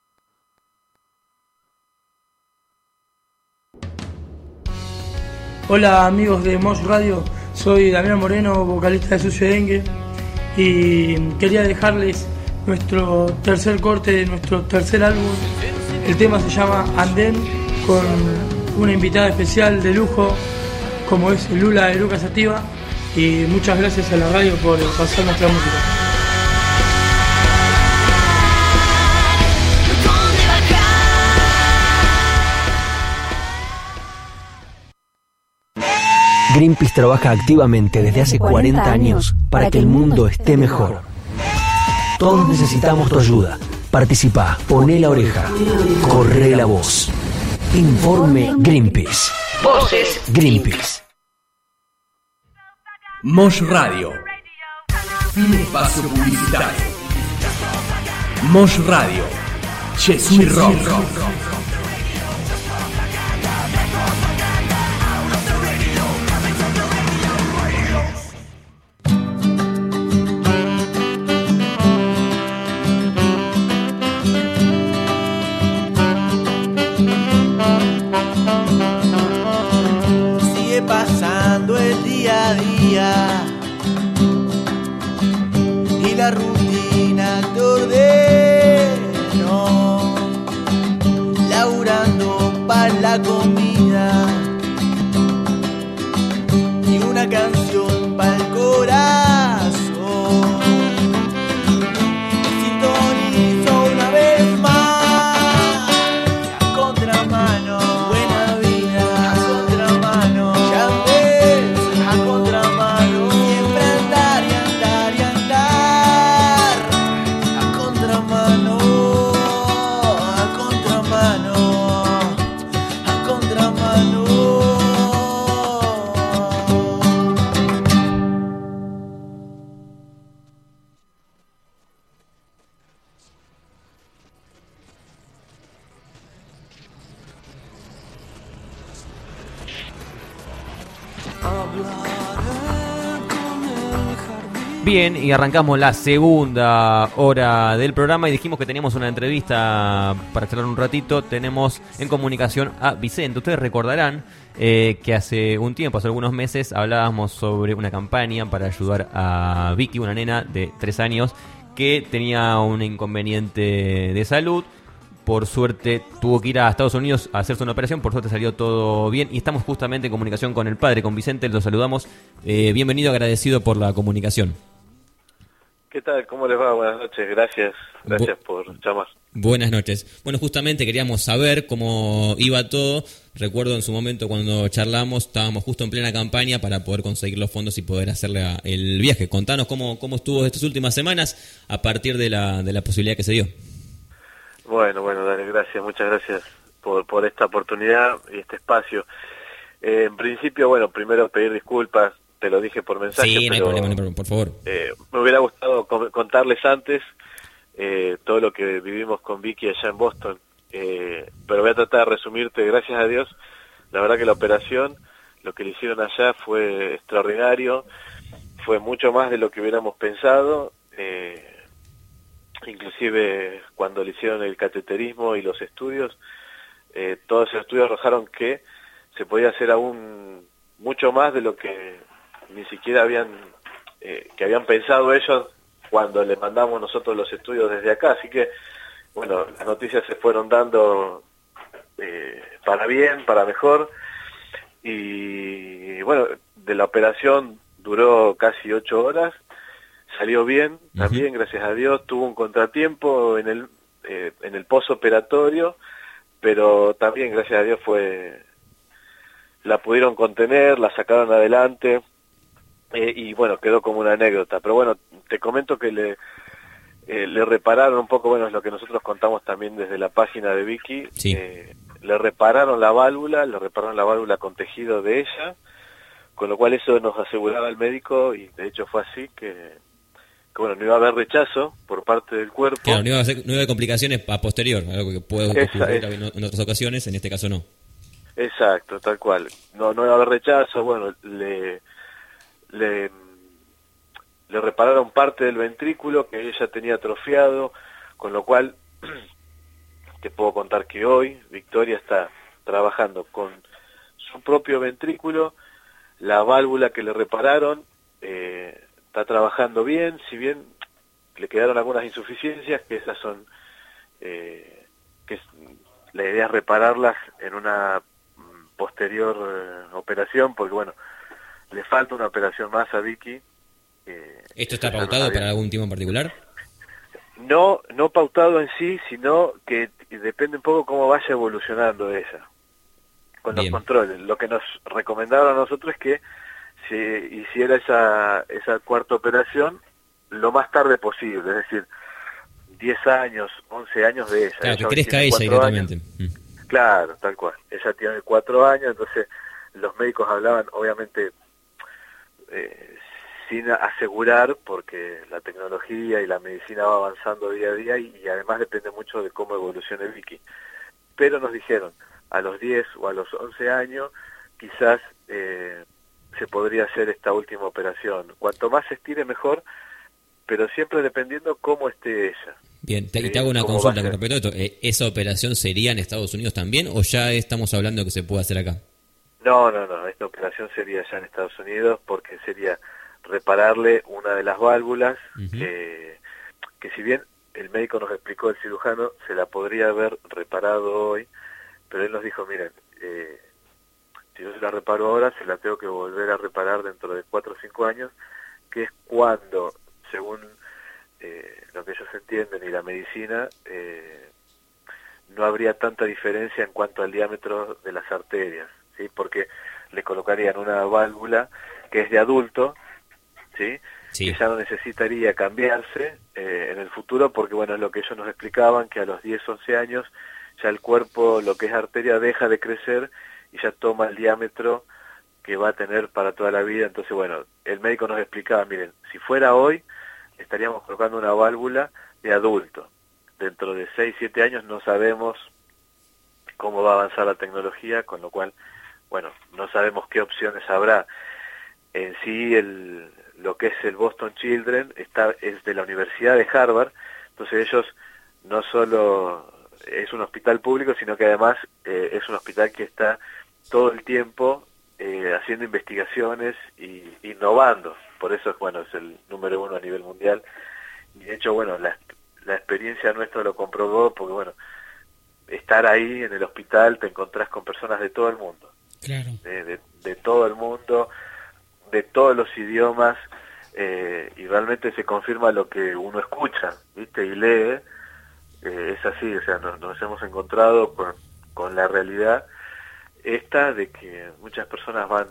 Hola amigos de Mosh Radio, soy Damián Moreno, vocalista de Sucio Dengue, y quería dejarles nuestro tercer corte de nuestro tercer álbum. El tema se llama Andén, con una invitada especial de lujo como es Lula de Lucas Sativa, y muchas gracias a la radio por pasar nuestra música. Greenpeace trabaja activamente desde hace cuarenta años para que el mundo esté mejor. Todos necesitamos tu ayuda. Participá, poné la oreja, corre la voz. Informe Greenpeace. Voces Greenpeace. Mosh Radio. Fin espacio publicitario. Mosh Radio. Jesús Rock. Sigue pasando el día a día y la rutina te ordeno, laburando para la comida y una canción para el corazón. Sintonizo una vez más a contramano, buena vida a contramano, ya ves a contramano, siempre andar y andar y andar a contramano, a contramano, a contramano. Bien, y arrancamos la segunda hora del programa y dijimos que teníamos una entrevista para charlar un ratito. Tenemos en comunicación a Vicente. Ustedes recordarán eh, que hace un tiempo, hace algunos meses, hablábamos sobre una campaña para ayudar a Vicky, una nena de tres años que tenía un inconveniente de salud. Por suerte tuvo que ir a Estados Unidos a hacerse una operación, por suerte salió todo bien y estamos justamente en comunicación con el padre, con Vicente, lo saludamos. Eh, bienvenido, agradecido por la comunicación. ¿Qué tal? ¿Cómo les va? Buenas noches, gracias, gracias Bu- por llamar. Buenas noches. Bueno, justamente queríamos saber cómo iba todo. Recuerdo en su momento cuando charlamos, estábamos justo en plena campaña para poder conseguir los fondos y poder hacerle a- el viaje. Contanos cómo, cómo estuvo estas últimas semanas a partir de la, de la posibilidad que se dio. Bueno, bueno, dale, gracias, muchas gracias por, por esta oportunidad y este espacio. Eh, en principio, bueno, primero pedir disculpas te lo dije por mensaje. Sí, no hay pero, problema, no hay problema, por favor. Eh, me hubiera gustado com- contarles antes eh, todo lo que vivimos con Vicky allá en Boston, eh, pero voy a tratar de resumirte. Gracias a Dios, la verdad que la operación, lo que le hicieron allá fue extraordinario, fue mucho más de lo que hubiéramos pensado, eh, inclusive cuando le hicieron el cateterismo y los estudios, eh, todos esos estudios arrojaron que se podía hacer aún mucho más de lo que ni siquiera habían eh, que habían pensado ellos cuando le mandamos nosotros los estudios desde acá. Así que, bueno, las noticias se fueron dando eh, para bien, para mejor, y bueno, de la operación duró casi ocho horas, salió bien, también, gracias a Dios. Tuvo un contratiempo en el eh, en el posoperatorio, pero también, gracias a Dios, fue la pudieron contener, la sacaron adelante, eh, y bueno, quedó como una anécdota. Pero bueno, te comento que le eh, le repararon un poco, bueno, es lo que nosotros contamos también desde la página de Vicky, sí. eh, le repararon la válvula, le repararon la válvula con tejido de ella, con lo cual eso nos aseguraba el médico, y de hecho fue así, que, que bueno, no iba a haber rechazo por parte del cuerpo. Claro, no iba a haber, no iba a haber complicaciones a posterior, algo que puede ocurrir Esa, en otras ocasiones, en este caso no. Exacto, tal cual. No, no iba a haber rechazo. Bueno, le, le, le repararon parte del ventrículo que ella tenía atrofiado, con lo cual te puedo contar que hoy Victoria está trabajando con su propio ventrículo. La válvula que le repararon eh, está trabajando bien, si bien le quedaron algunas insuficiencias, que esas son, eh, que es, la idea es repararlas en una posterior eh, operación, porque bueno, le falta una operación más a Vicky. Eh, ¿Esto está pautado para algún tiempo en particular? No, no pautado en sí, sino que depende un poco cómo vaya evolucionando ella con Bien. los controles. Lo que nos recomendaron a nosotros es que se hiciera esa esa cuarta operación lo más tarde posible, es decir, diez años, once años de ella. Claro, ella que crezca ella directamente. Mm. Claro, tal cual. Ella tiene cuatro años, entonces los médicos hablaban, obviamente, eh, sin asegurar, porque la tecnología y la medicina va avanzando día a día, y, y además depende mucho de cómo evolucione Vicky. Pero nos dijeron, a los diez o a los once años, quizás eh, se podría hacer esta última operación. Cuanto más se estire, mejor, pero siempre dependiendo cómo esté ella. Bien, te, y te hago una consulta con respecto a esto. Eh, ¿Esa operación sería en Estados Unidos también o ya estamos hablando que se puede hacer acá? No, no, no, esta operación sería ya en Estados Unidos, porque sería repararle una de las válvulas, uh-huh. eh, que si bien el médico nos explicó, el cirujano, se la podría haber reparado hoy, pero él nos dijo, miren, eh, si yo se la reparo ahora, se la tengo que volver a reparar dentro de cuatro o cinco años, que es cuando, según eh, lo que ellos entienden y la medicina, eh, no habría tanta diferencia en cuanto al diámetro de las arterias, ¿sí? Porque le colocarían una válvula que es de adulto, ¿sí? Sí. Que ya no necesitaría cambiarse eh, en el futuro, porque bueno, es lo que ellos nos explicaban, que a los diez, once años ya el cuerpo, lo que es arteria, deja de crecer y ya toma el diámetro que va a tener para toda la vida. Entonces bueno, el médico nos explicaba, miren, si fuera hoy, estaríamos colocando una válvula de adulto. Dentro de seis, siete años no sabemos cómo va a avanzar la tecnología, con lo cual, bueno, no sabemos qué opciones habrá. En sí, el, lo que es el Boston Children está, es de la Universidad de Harvard, entonces ellos no solo es un hospital público, sino que además eh, es un hospital que está todo el tiempo eh, haciendo investigaciones y innovando. Por eso, bueno, es el número uno a nivel mundial. Y de hecho, bueno, la, la experiencia nuestra lo comprobó, porque bueno, estar ahí en el hospital te encontrás con personas de todo el mundo. Claro. De, de, de todo el mundo, de todos los idiomas, eh, y realmente se confirma lo que uno escucha, ¿viste? Y lee, eh, es así, o sea, nos, nos hemos encontrado con, con la realidad esta de que muchas personas van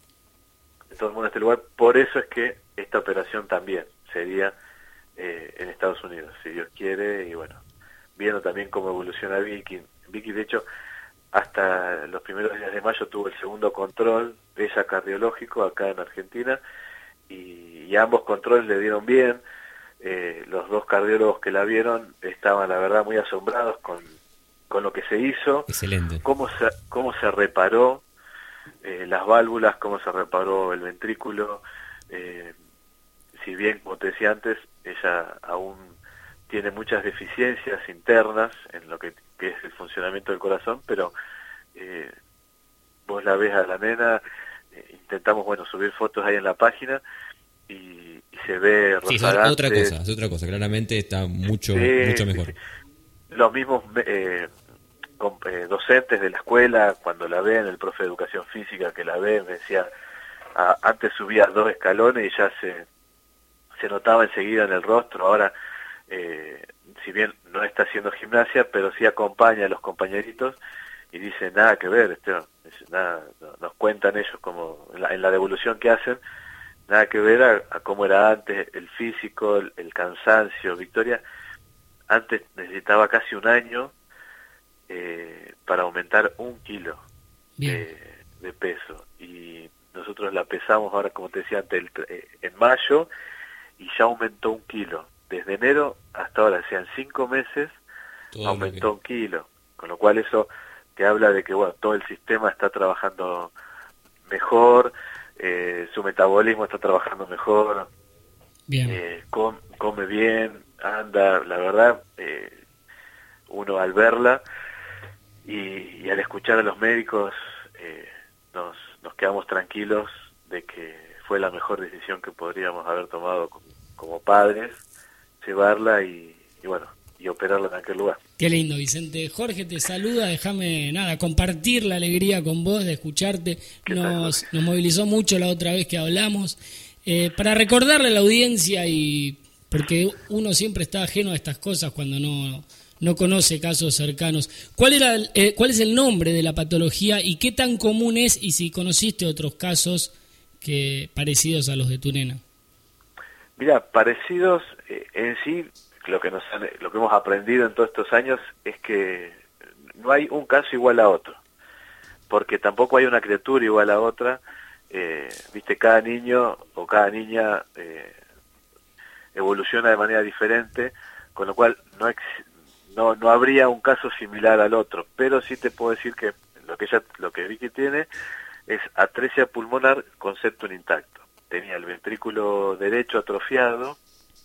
de todo el mundo a este lugar. Por eso es que esta operación también sería eh, en Estados Unidos, si Dios quiere, y bueno, viendo también cómo evoluciona Vicky. Vicky, de hecho, hasta los primeros días de mayo tuvo el segundo control, ella cardiológico, acá en Argentina, y, y ambos controles le dieron bien. Eh, los dos cardiólogos que la vieron estaban, la verdad, muy asombrados con, con lo que se hizo. Excelente. Cómo se, cómo se reparó eh, las válvulas, cómo se reparó el ventrículo. Eh, si bien, como te decía antes, ella aún tiene muchas deficiencias internas en lo que, que es el funcionamiento del corazón, pero eh, vos la ves a la nena, eh, intentamos, bueno, subir fotos ahí en la página y, y se ve Sí, es rozagante. otra cosa, es otra cosa, claramente está mucho, Sí, mucho mejor. sí, sí. Los mismos eh, con, eh, docentes de la escuela, cuando la ven, el profe de educación física que la ve, me decía, a, antes subía dos escalones y ya se, se notaba enseguida en el rostro. Ahora, eh, si bien no está haciendo gimnasia, pero sí acompaña a los compañeritos y dice, nada que ver, Esteban, nada, nos cuentan ellos como en la, en la devolución que hacen, nada que ver a, a cómo era antes, el físico, el, el cansancio. Victoria antes necesitaba casi un año eh, para aumentar un kilo de, de peso, y nosotros la pesamos ahora, como te decía antes, el, eh, en mayo, y ya aumentó un kilo. Desde enero hasta ahora, o sea, en cinco meses, todo aumentó un kilo, con lo cual eso te habla de que, bueno, todo el sistema está trabajando mejor, eh, su metabolismo está trabajando mejor, bien. Eh, com, come bien, anda, la verdad, eh, uno al verla y, y al escuchar a los médicos, eh, nos, nos quedamos tranquilos de que fue la mejor decisión que podríamos haber tomado como, como padres, llevarla y, y bueno, y operarla en aquel lugar. Qué lindo, Vicente. Jorge te saluda, déjame nada, compartir la alegría con vos de escucharte. Nos, nos movilizó mucho la otra vez que hablamos. Eh, para recordarle a la audiencia, y porque uno siempre está ajeno a estas cosas cuando no, no conoce casos cercanos, ¿cuál era el, eh, cuál es el nombre de la patología y qué tan común es, y si conociste otros casos que parecidos a los de tu nena? Mira, parecidos eh, en sí, lo que nos han, lo que hemos aprendido en todos estos años es que no hay un caso igual a otro, porque tampoco hay una criatura igual a otra. Eh, viste, cada niño o cada niña eh, evoluciona de manera diferente, con lo cual no, ex, no no habría un caso similar al otro, pero sí te puedo decir que lo que ella, lo que Vicky tiene es atresia pulmonar con septum intacto. Tenía el ventrículo derecho atrofiado,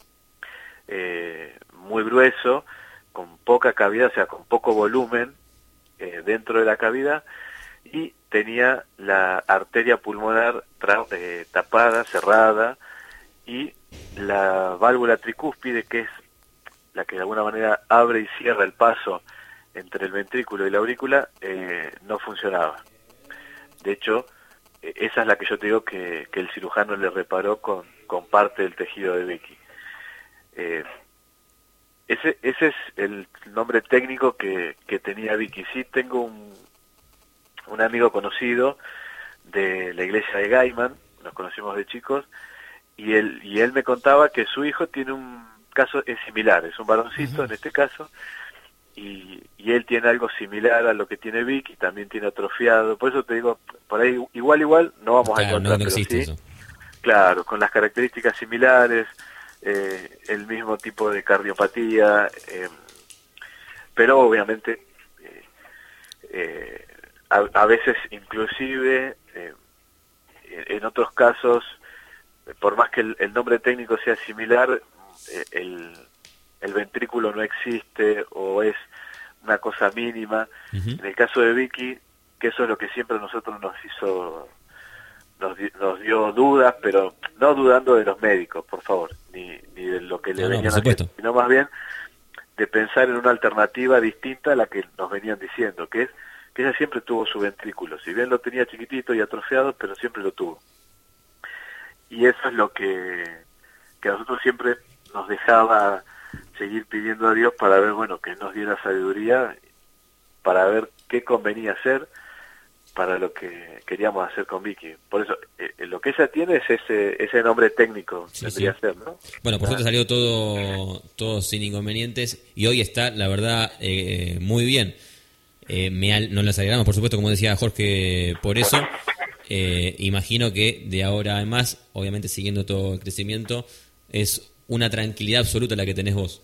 eh, muy grueso, con poca cavidad, o sea, con poco volumen eh, dentro de la cavidad, y tenía la arteria pulmonar tra eh, tapada, cerrada, y la válvula tricúspide, que es la que de alguna manera abre y cierra el paso entre el ventrículo y la aurícula, eh, no funcionaba. De hecho, eh, esa es la que yo te digo que, que el cirujano le reparó con, con parte del tejido de Vicky. Eh, ese, ese es el nombre técnico que, que tenía Vicky. Sí, tengo un, un amigo conocido de la iglesia de Gaiman, nos conocimos de chicos, y él, y él me contaba que su hijo tiene un caso es similar, es un varoncito en este caso, y, y él tiene algo similar a lo que tiene Vicky, también tiene atrofiado. Por eso te digo, por ahí igual igual no vamos claro, a encontrar, no, no pero sí, eso. Claro, con las características similares, eh, el mismo tipo de cardiopatía, eh, pero obviamente eh, eh, a, a veces inclusive eh, en otros casos, por más que el, el nombre técnico sea similar, eh, el, el ventrículo no existe o es una cosa mínima. Uh-huh. En el caso de Vicky, que eso es lo que siempre a nosotros nos hizo, nos, nos dio dudas, pero no dudando de los médicos, por favor, ni, ni de lo que le no, venían no, haciendo, sino más bien de pensar en una alternativa distinta a la que nos venían diciendo, que es que ella siempre tuvo su ventrículo, si bien lo tenía chiquitito y atrofiado, pero siempre lo tuvo. Y eso es lo que, que a nosotros siempre nos dejaba seguir pidiendo a Dios para ver, bueno, que nos diera sabiduría, para ver qué convenía hacer para lo que queríamos hacer con Vicky. Por eso, eh, lo que ella tiene es ese ese nombre técnico, sí, tendría sí. ser, ¿no? Bueno, por suerte salió todo, todo sin inconvenientes, y hoy está, la verdad, eh, muy bien. Eh, me al- nos las alegramos, por supuesto, como decía Jorge, por eso. Eh, imagino que de ahora en más, obviamente siguiendo todo el crecimiento, es una tranquilidad absoluta la que tenés vos.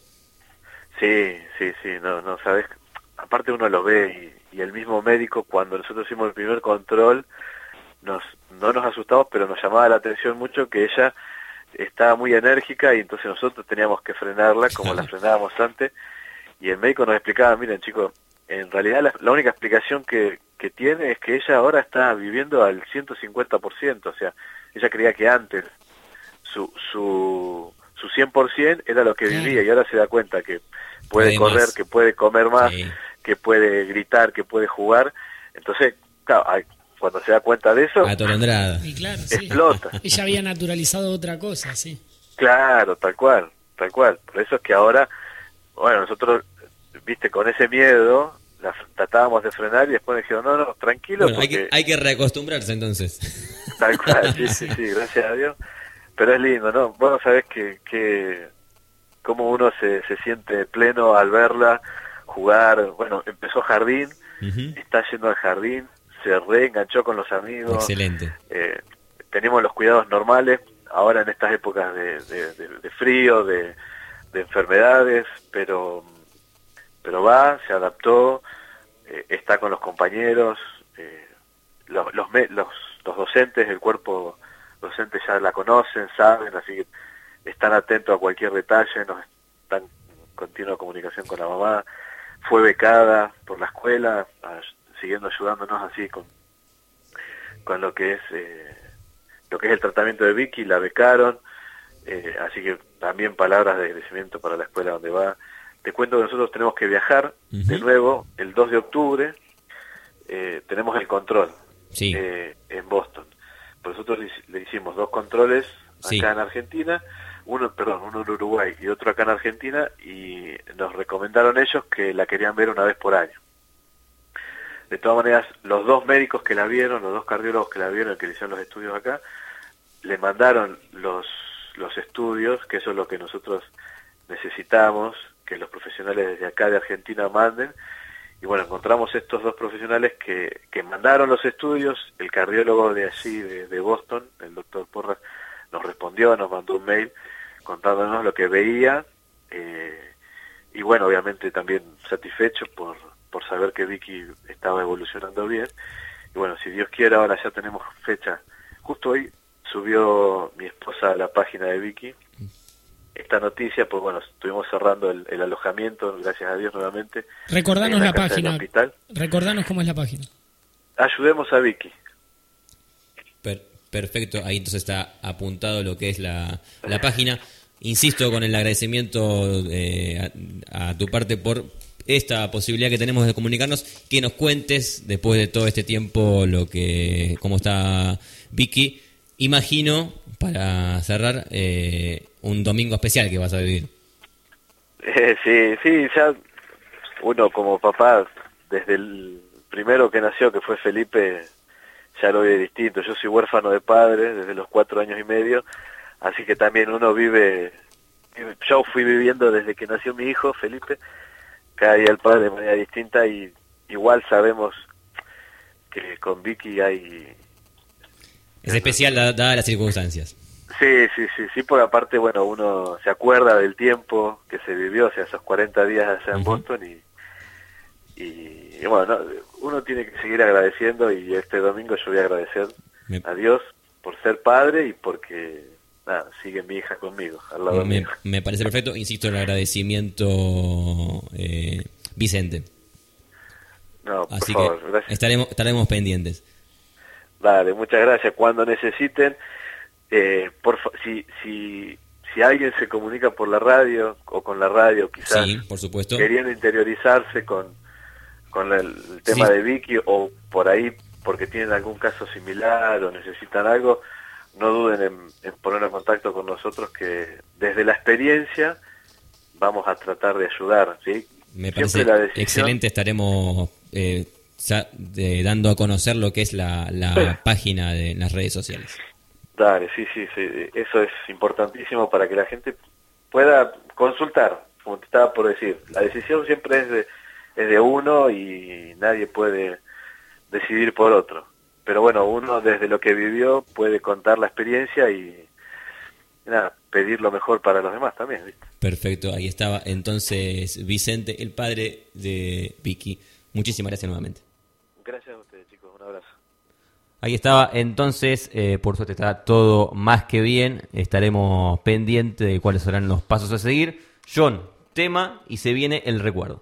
Sí, sí, sí, no, no sabes. Aparte uno lo ve y, y el mismo médico, cuando nosotros hicimos el primer control, nos no nos asustamos, pero nos llamaba la atención mucho que ella estaba muy enérgica y entonces nosotros teníamos que frenarla como la frenábamos antes. Y el médico nos explicaba, miren chicos, en realidad la, la única explicación que, que tiene es que ella ahora está viviendo al ciento cincuenta por ciento, o sea, ella creía que antes su su su cien por ciento era lo que vivía y ahora se da cuenta que puede, puede correr, más. que puede comer más, sí. que puede gritar, que puede jugar. Entonces, claro, hay, cuando se da cuenta de eso, atolondrada. Y claro, explota. Sí. Ella había naturalizado otra cosa, sí. Claro, tal cual, tal cual. Por eso es que ahora, bueno, nosotros, viste, con ese miedo, la tratábamos de frenar y después dijeron, no, no, tranquilo. Bueno, porque... hay, que, hay que reacostumbrarse entonces. Tal cual, sí, sí, sí, gracias a Dios. Pero es lindo, ¿no? Vos sabés que, que cómo uno se, se siente pleno al verla jugar. Bueno, empezó jardín, uh-huh. está yendo al jardín, se reenganchó con los amigos. Excelente. Eh, tenemos los cuidados normales, ahora en estas épocas de, de, de, de frío, de, de enfermedades, pero, pero va, se adaptó, eh, está con los compañeros, eh, los, los, los, los docentes, el cuerpo docentes ya la conocen, saben, así que están atentos a cualquier detalle, nos están en continua comunicación con la mamá, fue becada por la escuela, a, siguiendo ayudándonos así con con lo que es eh, lo que es el tratamiento de Vicky, la becaron, eh, así que también palabras de agradecimiento para la escuela donde va. Te cuento que nosotros tenemos que viajar uh-huh. de nuevo el dos de octubre, eh, tenemos el control sí. eh, en Boston. Nosotros le hicimos dos controles acá sí. en Argentina, uno, perdón, uno en Uruguay y otro acá en Argentina, y nos recomendaron ellos que la querían ver una vez por año. De todas maneras, los dos médicos que la vieron, los dos cardiólogos que la vieron, que le hicieron los estudios acá, le mandaron los, los estudios, que eso es lo que nosotros necesitamos, que los profesionales desde acá de Argentina manden. Y bueno, encontramos estos dos profesionales que, que mandaron los estudios, el cardiólogo de allí, de, de Boston, el doctor Porras, nos respondió, nos mandó un mail contándonos lo que veía, eh, y bueno, obviamente también satisfecho por, por saber que Vicky estaba evolucionando bien, y bueno, si Dios quiere ahora ya tenemos fecha. Justo hoy subió mi esposa a la página de Vicky esta noticia, pues bueno, estuvimos cerrando el, el alojamiento, gracias a Dios nuevamente. Recordanos la, la página. Recordanos cómo es la página. Ayudemos a Vicky. Per, perfecto, ahí entonces está apuntado lo que es la, la página. Insisto con el agradecimiento eh, a, a tu parte por esta posibilidad que tenemos de comunicarnos, que nos cuentes después de todo este tiempo lo que cómo está Vicky. Imagino, para cerrar, eh, un domingo especial que vas a vivir. Eh, sí, sí, ya uno como papá, desde el primero que nació, que fue Felipe, ya lo ve distinto. Yo soy huérfano de padre desde los cuatro años y medio, así que también uno vive, yo fui viviendo desde que nació mi hijo, Felipe, cada día el padre de manera distinta, y igual sabemos que con Vicky hay... Es especial dadas las circunstancias. Sí, sí, sí, sí, por aparte, bueno, uno se acuerda del tiempo que se vivió, o sea, esos cuarenta días allá en uh-huh. Boston, y, y, y bueno, no, uno tiene que seguir agradeciendo, y este domingo yo voy a agradecer me... a Dios por ser padre y porque, nada, sigue mi hija conmigo, al lado me, mío. Me parece perfecto, insisto en el agradecimiento, eh, Vicente. No, por Así favor, que gracias. Estaremos, estaremos pendientes. Dale, muchas gracias. Cuando necesiten, eh, por si si si alguien se comunica por la radio o con la radio, quizás sí, por supuesto, queriendo interiorizarse con con el, el tema sí. de Vicky, o por ahí porque tienen algún caso similar o necesitan algo, no duden en, en poner en contacto con nosotros, que desde la experiencia vamos a tratar de ayudar, ¿sí? Me parece la decisión... excelente, estaremos eh, de, dando a conocer lo que es la, la sí. página de las redes sociales. Dale, sí, sí, sí, eso es importantísimo para que la gente pueda consultar, como te estaba por decir. La decisión siempre es de, es de uno y nadie puede decidir por otro. Pero bueno, uno desde lo que vivió puede contar la experiencia y, y nada, pedir lo mejor para los demás también, ¿viste? Perfecto, ahí estaba entonces Vicente, el padre de Vicky. Muchísimas gracias nuevamente. Gracias a ustedes, chicos, un abrazo. Ahí estaba, entonces, eh, por suerte está todo más que bien. Estaremos pendientes de cuáles serán los pasos a seguir. John, tema y se viene el recuerdo.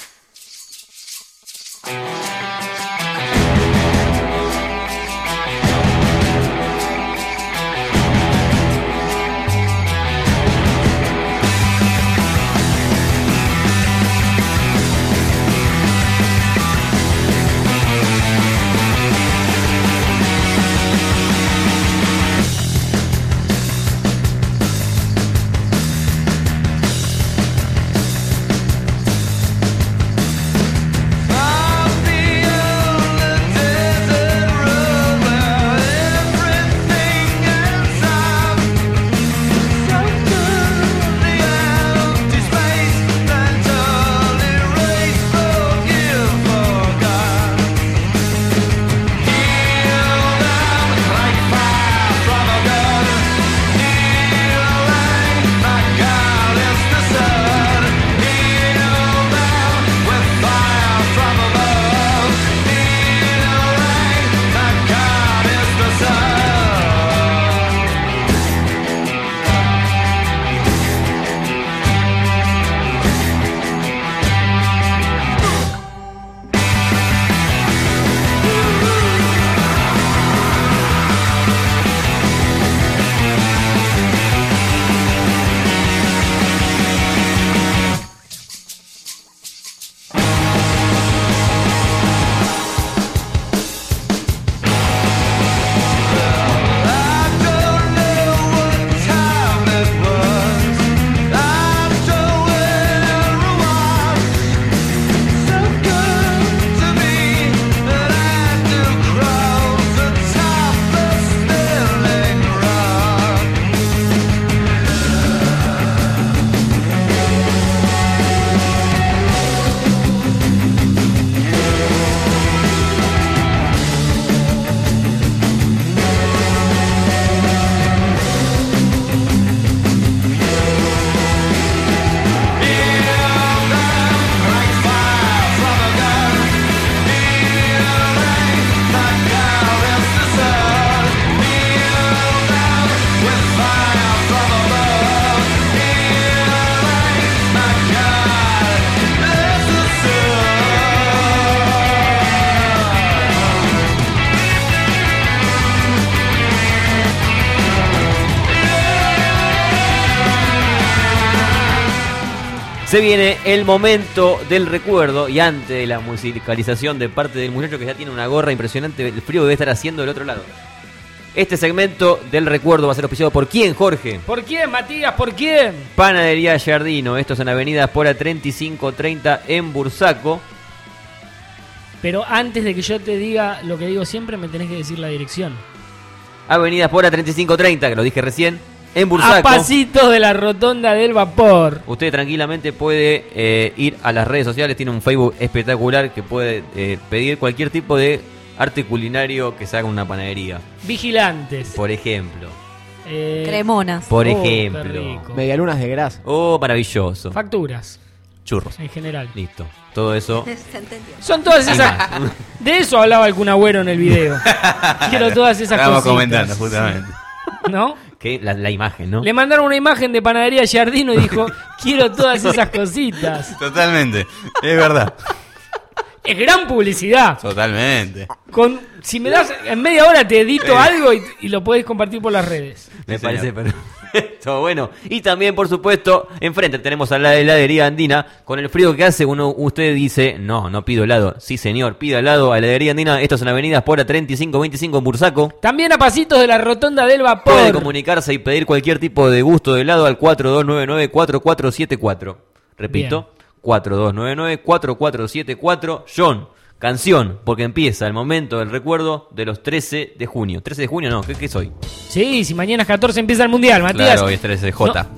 Se viene el momento del recuerdo y antes de la musicalización de parte del muchacho que ya tiene una gorra impresionante, el frío que debe estar haciendo del otro lado. Este segmento del recuerdo va a ser auspiciado por ¿quién, Jorge? ¿Por quién, Matías? ¿Por quién? Panadería Giardino. Esto es en Avenida Espora treinta y cinco treinta en Bursaco. Pero antes de que yo te diga lo que digo siempre, me tenés que decir la dirección. Avenida Espora treinta y cinco treinta, que lo dije recién, en Bursaco. A pasitos de la rotonda del vapor. Usted tranquilamente puede eh, ir a las redes sociales. Tiene un Facebook espectacular que puede eh, pedir cualquier tipo de arte culinario que se haga en una panadería. Vigilantes. Por ejemplo. Eh, Cremonas. Por oh, ejemplo. Medialunas de grasa. Oh, maravilloso. Facturas. Churros. En general. Listo. Todo eso. Son todas esas. De eso hablaba el Kun Agüero en el video. Quiero todas esas cosas. Estábamos comentando, justamente. ¿No? Que la, la imagen, ¿no? Le mandaron una imagen de Panadería Giardino y dijo: quiero todas esas cositas. Totalmente. Es verdad. Es gran publicidad. Totalmente. Con, si me das en media hora te edito Eh. algo y, y lo podés compartir por las redes. Me Sí, parece señor. perfecto. Bueno, y también, por supuesto, enfrente tenemos a la heladería andina. Con el frío que hace, uno usted dice: no, no pido helado. Sí, señor, pida helado a heladería andina. Esto es en Avenida Espora treinta y cinco veinticinco en Bursaco. También a pasitos de la rotonda del vapor. Puede comunicarse y pedir cualquier tipo de gusto de helado al cuatro dos nueve nueve cuatro cuatro siete cuatro. Repito, cuatro dos nueve nueve cuatro cuatro siete cuatro. John, canción, porque empieza el momento del recuerdo de los trece de junio. ¿trece de junio? No, ¿qué, qué soy? Sí, si mañana es catorce empieza el mundial, Matías. Claro, hoy es trece de J. No,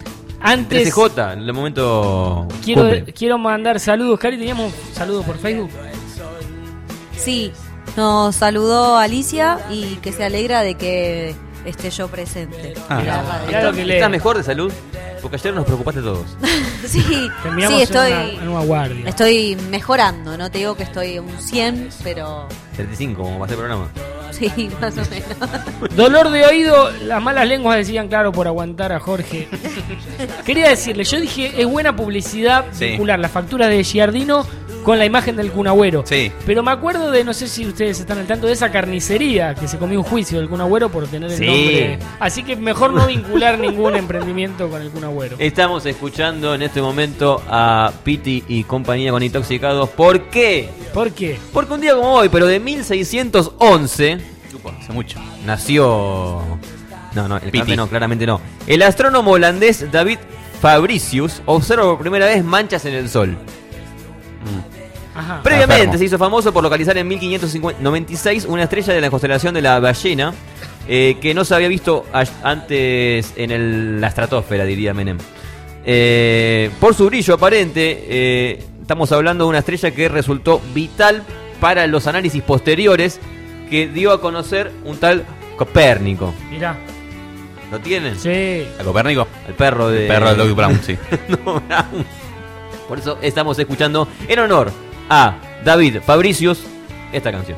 Antes, trece J, en el momento. Quiero, cumple. quiero mandar saludos. Cari, ¿teníamos saludos por Facebook? Sí, nos saludó Alicia y que se alegra de que esté yo presente. Ah, en la radio. mirá lo que lee. ¿Estás mejor de salud? Porque ayer nos preocupaste todos. Sí, Terminamos sí, estoy, en, una, en una guardia. estoy mejorando. No te digo que estoy un cien, pero treinta y cinco, como va a ser el programa. sí, más o menos. Dolor de oído, las malas lenguas decían, claro, por aguantar a Jorge. Quería decirle, yo dije, es buena publicidad Sí. vincular las facturas de Giardino con la imagen del Kun Agüero. Sí. Pero me acuerdo de, no sé si ustedes están al tanto de esa carnicería que se comió un juicio del Kun Agüero por tener el Sí. nombre. Así que mejor no vincular ningún emprendimiento con el Kun Agüero. Estamos escuchando en este momento a Piti y compañía con Intoxicados. ¿Por qué? ¿Por qué? Porque un día como hoy, pero de mil seiscientos once, Hace mucho. nació... No, no, el Piti. cante no, claramente no. El astrónomo holandés David Fabricius observa por primera vez manchas en el Sol. Ajá. Previamente Enfermo. se hizo famoso por localizar en mil quinientos noventa y seis una estrella de la constelación de la ballena eh, que no se había visto a- antes en el- la estratosfera, diría Menem. Eh, por su brillo aparente, eh, estamos hablando de una estrella que resultó vital para los análisis posteriores que dio a conocer un tal Copérnico. Mirá. ¿Lo tienen? Sí. ¿A Copérnico? El perro de... El perro de Doug Brown, sí. No, Brown. Por eso estamos escuchando en honor a David Fabricius esta canción.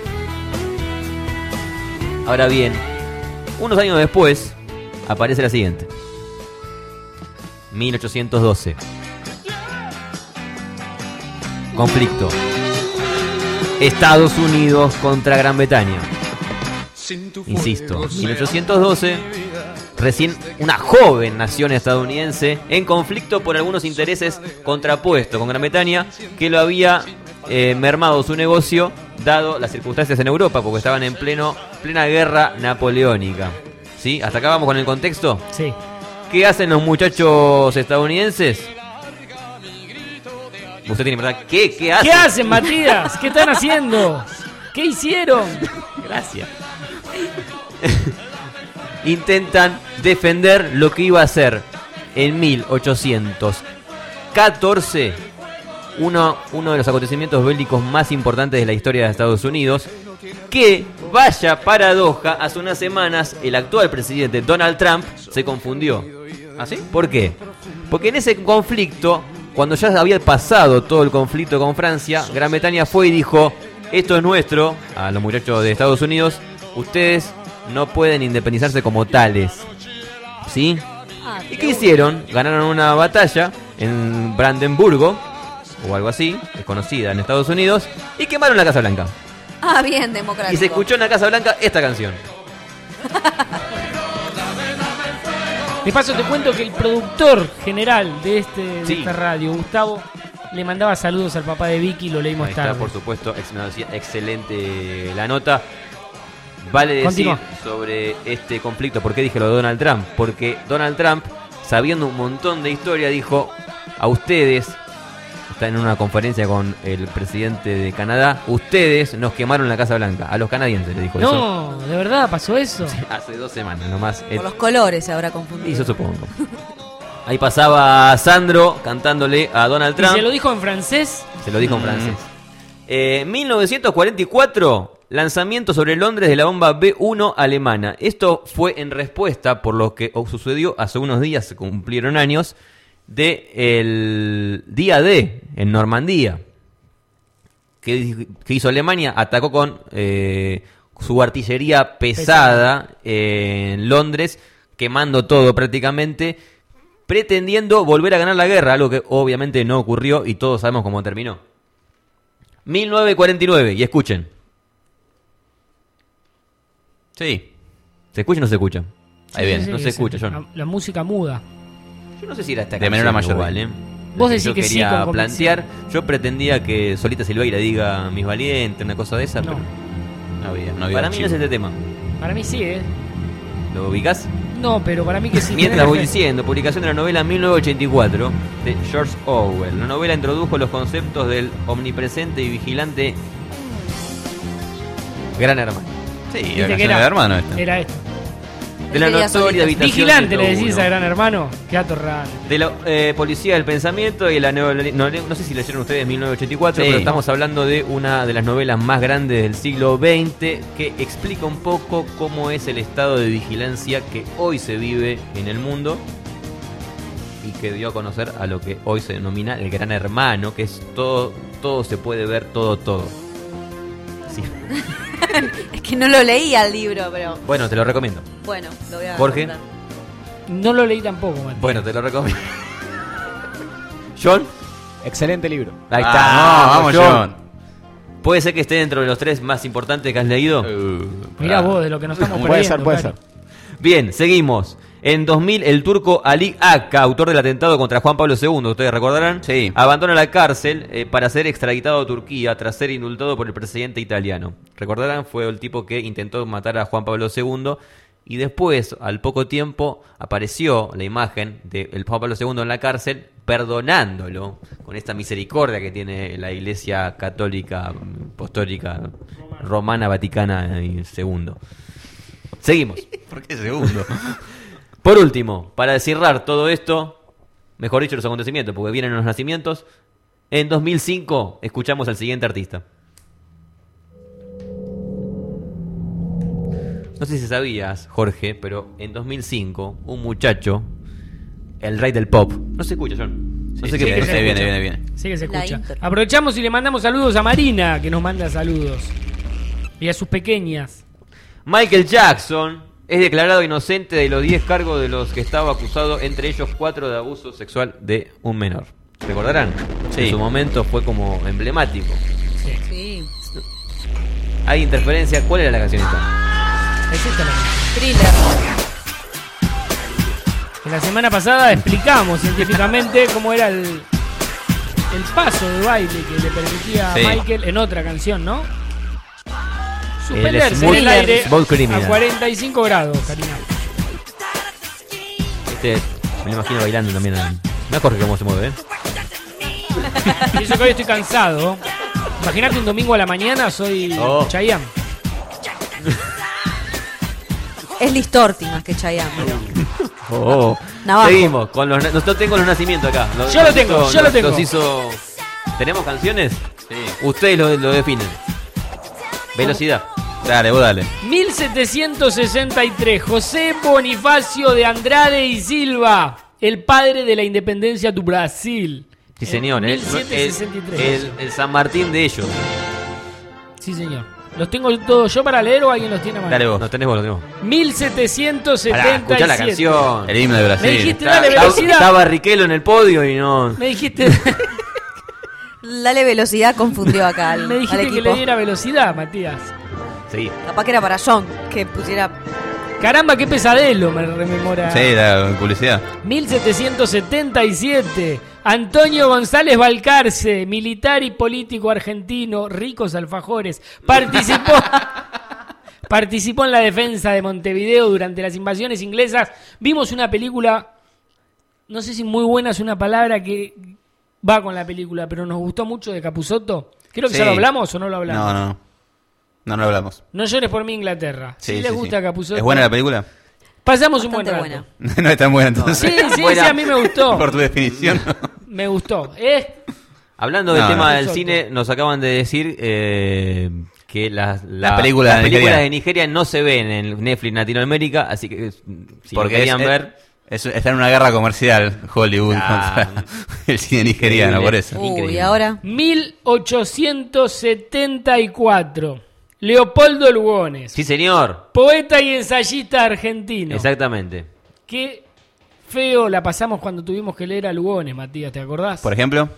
Ahora bien, unos años después aparece la siguiente. mil ochocientos doce. Conflicto. Estados Unidos contra Gran Bretaña. Insisto, mil ochocientos doce, recién una joven nación estadounidense en conflicto por algunos intereses contrapuestos con Gran Bretaña, que lo había eh, mermado su negocio dado las circunstancias en Europa, porque estaban en pleno plena guerra napoleónica. ¿Sí? ¿Hasta acá vamos con el contexto? Sí. ¿Qué hacen los muchachos estadounidenses? Usted tiene verdad. ¿Qué? ¿Qué hacen? ¿Qué hacen, Matías? ¿Qué están haciendo? ¿Qué hicieron? Gracias. Intentan defender lo que iba a ser en mil ochocientos catorce uno, uno de los acontecimientos bélicos más importantes de la historia de Estados Unidos, que, vaya paradoja, hace unas semanas el actual presidente Donald Trump se confundió. ¿Ah, sí? ¿Por qué? Porque en ese conflicto, cuando ya había pasado todo el conflicto con Francia, Gran Bretaña fue y dijo: esto es nuestro, a los muchachos de Estados Unidos, ustedes no pueden independizarse como tales. ¿Sí? ¿Y qué hicieron? Ganaron una batalla en Brandenburgo, o algo así, es conocida en Estados Unidos, y quemaron la Casa Blanca. Ah, bien, democrático. Y se escuchó en la Casa Blanca esta canción. De paso te cuento que el productor general de, este, de Sí. esta radio, Gustavo, le mandaba saludos al papá de Vicky, lo leímos Ahí está, tarde. por supuesto, ex- no, decía, excelente la nota. Vale decir Continúa. sobre este conflicto, ¿por qué dije lo de Donald Trump? Porque Donald Trump, sabiendo un montón de historia, dijo: a ustedes, está en una conferencia con el presidente de Canadá, ustedes nos quemaron la Casa Blanca, a los canadienses le dijo eso. No, ¿de verdad pasó eso? Hace dos semanas nomás. Por los colores se habrá confundido. Y yo supongo. Ahí pasaba Sandro cantándole a Donald ¿Y Trump. se lo dijo en francés? Se lo dijo en francés. Eh, mil novecientos cuarenta y cuatro, lanzamiento sobre Londres de la bomba B uno alemana. Esto fue en respuesta por lo que sucedió hace unos días, se cumplieron años, de el día D en Normandía. ¿Qué, qué hizo Alemania? Atacó con eh, su artillería pesada en Londres, quemando todo prácticamente, pretendiendo volver a ganar la guerra, algo que obviamente no ocurrió y todos sabemos cómo terminó. mil novecientos cuarenta y nueve, y escuchen. Sí. ¿Se escucha o no se escucha? Ahí Sí, bien, sí, no sí, se sí. escucha, John. La, la música muda. Yo no sé si era esta De menor a canción mayor. igual, ¿eh? Vos Lo decís yo que sí, quería con plantear. Yo pretendía que Solita Silveira diga Mis Valientes, una cosa de esa, No. pero no había. No había Para mí no archivo. es este tema. Para mí sí, ¿eh? ¿Lo ubicás? No, pero para mí que sí. Mientras tenés voy fe. diciendo, publicación de la novela mil novecientos ochenta y cuatro de George Orwell. La novela introdujo los conceptos del omnipresente y vigilante Gran Hermano. Sí, Viste la que canción era, de hermano esta. era esto. de la notoria habitación Vigilante, le ciento uno. decís a Gran Hermano. Qué atorrado. De la eh, Policía del Pensamiento y la neo- no, no sé si leyeron ustedes mil novecientos ochenta y cuatro, Sí. pero estamos hablando de una de las novelas más grandes del siglo veinte que explica un poco cómo es el estado de vigilancia que hoy se vive en el mundo y que dio a conocer a lo que hoy se denomina el Gran Hermano, que es todo, todo se puede ver, todo, todo. Sí. Es que no lo leía el libro, pero Bueno, te lo recomiendo. bueno, lo voy a Jorge. contar. No lo leí tampoco, Matías. Bueno, te lo recomiendo. John. Excelente libro. Ahí está. Ah, vamos, John. ¿Puede ser que esté dentro de los tres más importantes que has leído? Mirá vos, de lo que nos estamos Puede perdiendo. ser, puede Cari. ser. Bien, seguimos. En dos mil, el turco Ali Akka, autor del atentado contra Juan Pablo segundo, ustedes recordarán, Sí. abandona la cárcel eh, para ser extraditado a Turquía tras ser indultado por el presidente italiano. Recordarán, fue el tipo que intentó matar a Juan Pablo segundo y después, al poco tiempo, apareció la imagen de el Juan Pablo segundo en la cárcel perdonándolo con esta misericordia que tiene la Iglesia Católica Apostólica Romana Vaticana y segundo. Seguimos. ¿Por qué segundo? Por último, para cerrar todo esto, mejor dicho los acontecimientos, porque vienen los nacimientos, en dos mil cinco escuchamos al siguiente artista. No sé si sabías, Jorge, pero en dos mil cinco un muchacho, el rey del pop, no se escucha, John. No Sí, sé sí, qué sí, pasa. viene, viene, viene. Sí que se La escucha. intro. Aprovechamos y le mandamos saludos a Marina, que nos manda saludos. Y a sus pequeñas. Michael Jackson es declarado inocente de los diez cargos de los que estaba acusado, entre ellos cuatro de abuso sexual de un menor. ¿Recordarán? Sí. En su momento fue como emblemático. Sí. Hay interferencia. ¿Cuál era la canción esta? Es esta la canción. Thriller. En la semana pasada explicamos científicamente cómo era el, el paso de baile que le permitía Sí. a Michael en otra canción, ¿no? El Suspenderse en Smooth- el aire Smooth Criminal. a cuarenta y cinco grados, Karina. Este, me lo imagino bailando también. Me Jorge cómo se mueve, ¿eh? Y eso que hoy estoy cansado. Imagínate un domingo a la mañana, soy Oh. Chayanne. Es Listorti más que Chayanne. Oh, Navajo. seguimos con los. No tengo los nacimientos acá. Los- Yo lo los tengo, hizo- yo lo los- tengo. los hizo. ¿Tenemos canciones? Sí. Ustedes lo, lo definen. Velocidad. Dale, vos dale. mil setecientos sesenta y tres, José Bonifacio de Andrade y Silva, el padre de la independencia de Brasil. Sí, señor. El, mil setecientos sesenta y tres. el- el San Martín de ellos. Sí, señor. ¿Los tengo todos yo para leer o alguien los tiene a mano? Dale vos. No tenés vos, lo tenemos. mil setecientos Pará, setenta y siete. escuchá la canción. El himno de Brasil. Me dijiste, Está- dale está- velocidad. Estaba Riquelme en el podio y no. Me dijiste, Dale velocidad confundió acá al, me al dijiste que equipo. le diera velocidad, Matías. Sí. Capaz que era para John, que pusiera... Caramba, qué pesadelo, me rememora. Sí, la publicidad. mil setecientos setenta y siete. Antonio González Balcarce, militar y político argentino, ricos alfajores, participó participó en la defensa de Montevideo durante las invasiones inglesas. Vimos una película, no sé si muy buena es una palabra que va con la película, pero nos gustó mucho, de Capusotto. Creo que Sí. ya lo hablamos o no lo hablamos. No, no, no. No, no lo hablamos. No llores por mí, Inglaterra. Sí, si sí, les sí. gusta Capusotto. ¿Es buena la película? Pasamos un buen Bastante rato. buena. No es tan buena entonces. Sí, sí, Buena. sí, a mí me gustó. Por tu definición. Me gustó. Es Hablando del No, tema no. del cine, nos acaban de decir eh, que las, la- Las películas las de películas Nigeria. de Nigeria no se ven en Netflix Latinoamérica, así que si lo Porque querían es- ver. es- está en una guerra comercial Hollywood Ah. contra el cine nigeriano, Increíble. por eso. Uy, Increíble. ¿y ahora? mil ochocientos setenta y cuatro. Leopoldo Lugones, Sí, señor. poeta y ensayista argentino. Exactamente. Qué feo la pasamos cuando tuvimos que leer a Lugones, Matías, ¿te acordás? Por ejemplo.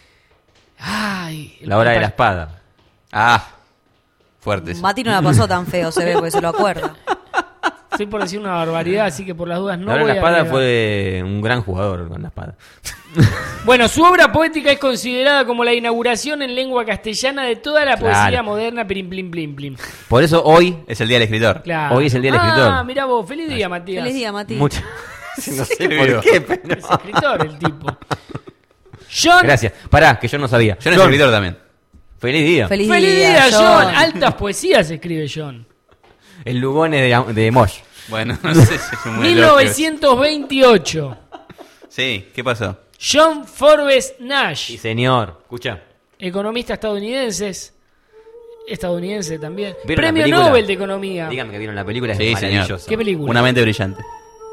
Ay, el- La hora de el la pa- espada. Ah, fuerte. eso. Mati no la pasó tan feo, se ve, porque se lo acuerda. Estoy por decir una barbaridad, así que por las dudas no la hora de voy la a espada agregar. fue un gran jugador con la espada. Bueno, su obra poética es considerada como la inauguración en lengua castellana de toda la Claro. poesía moderna. Plim, plim, plim, plim. Por eso hoy, Es el día del escritor. Claro. Hoy es el día del Ah, escritor. mirá vos, feliz día, Matías. Feliz día, Mati. mucha- no sé pero- por qué, pero... Es escritor el tipo. John. Gracias. Pará, que yo no sabía. Yo no soy escritor también. Feliz día. Feliz, Feliz día, día, John. John. Altas poesías escribe John. El Lugones de, de Mosh. Bueno, no sé si es un buen mil novecientos veintiocho. Sí, ¿qué pasó? John Forbes Nash. Sí, señor. Escucha. Economista estadounidense. Estadounidense también. ¿Vieron Premio la Nobel de Economía. Dígame que vieron la película, es Sí, maravillosa. señor. ¿Qué película? Una mente brillante.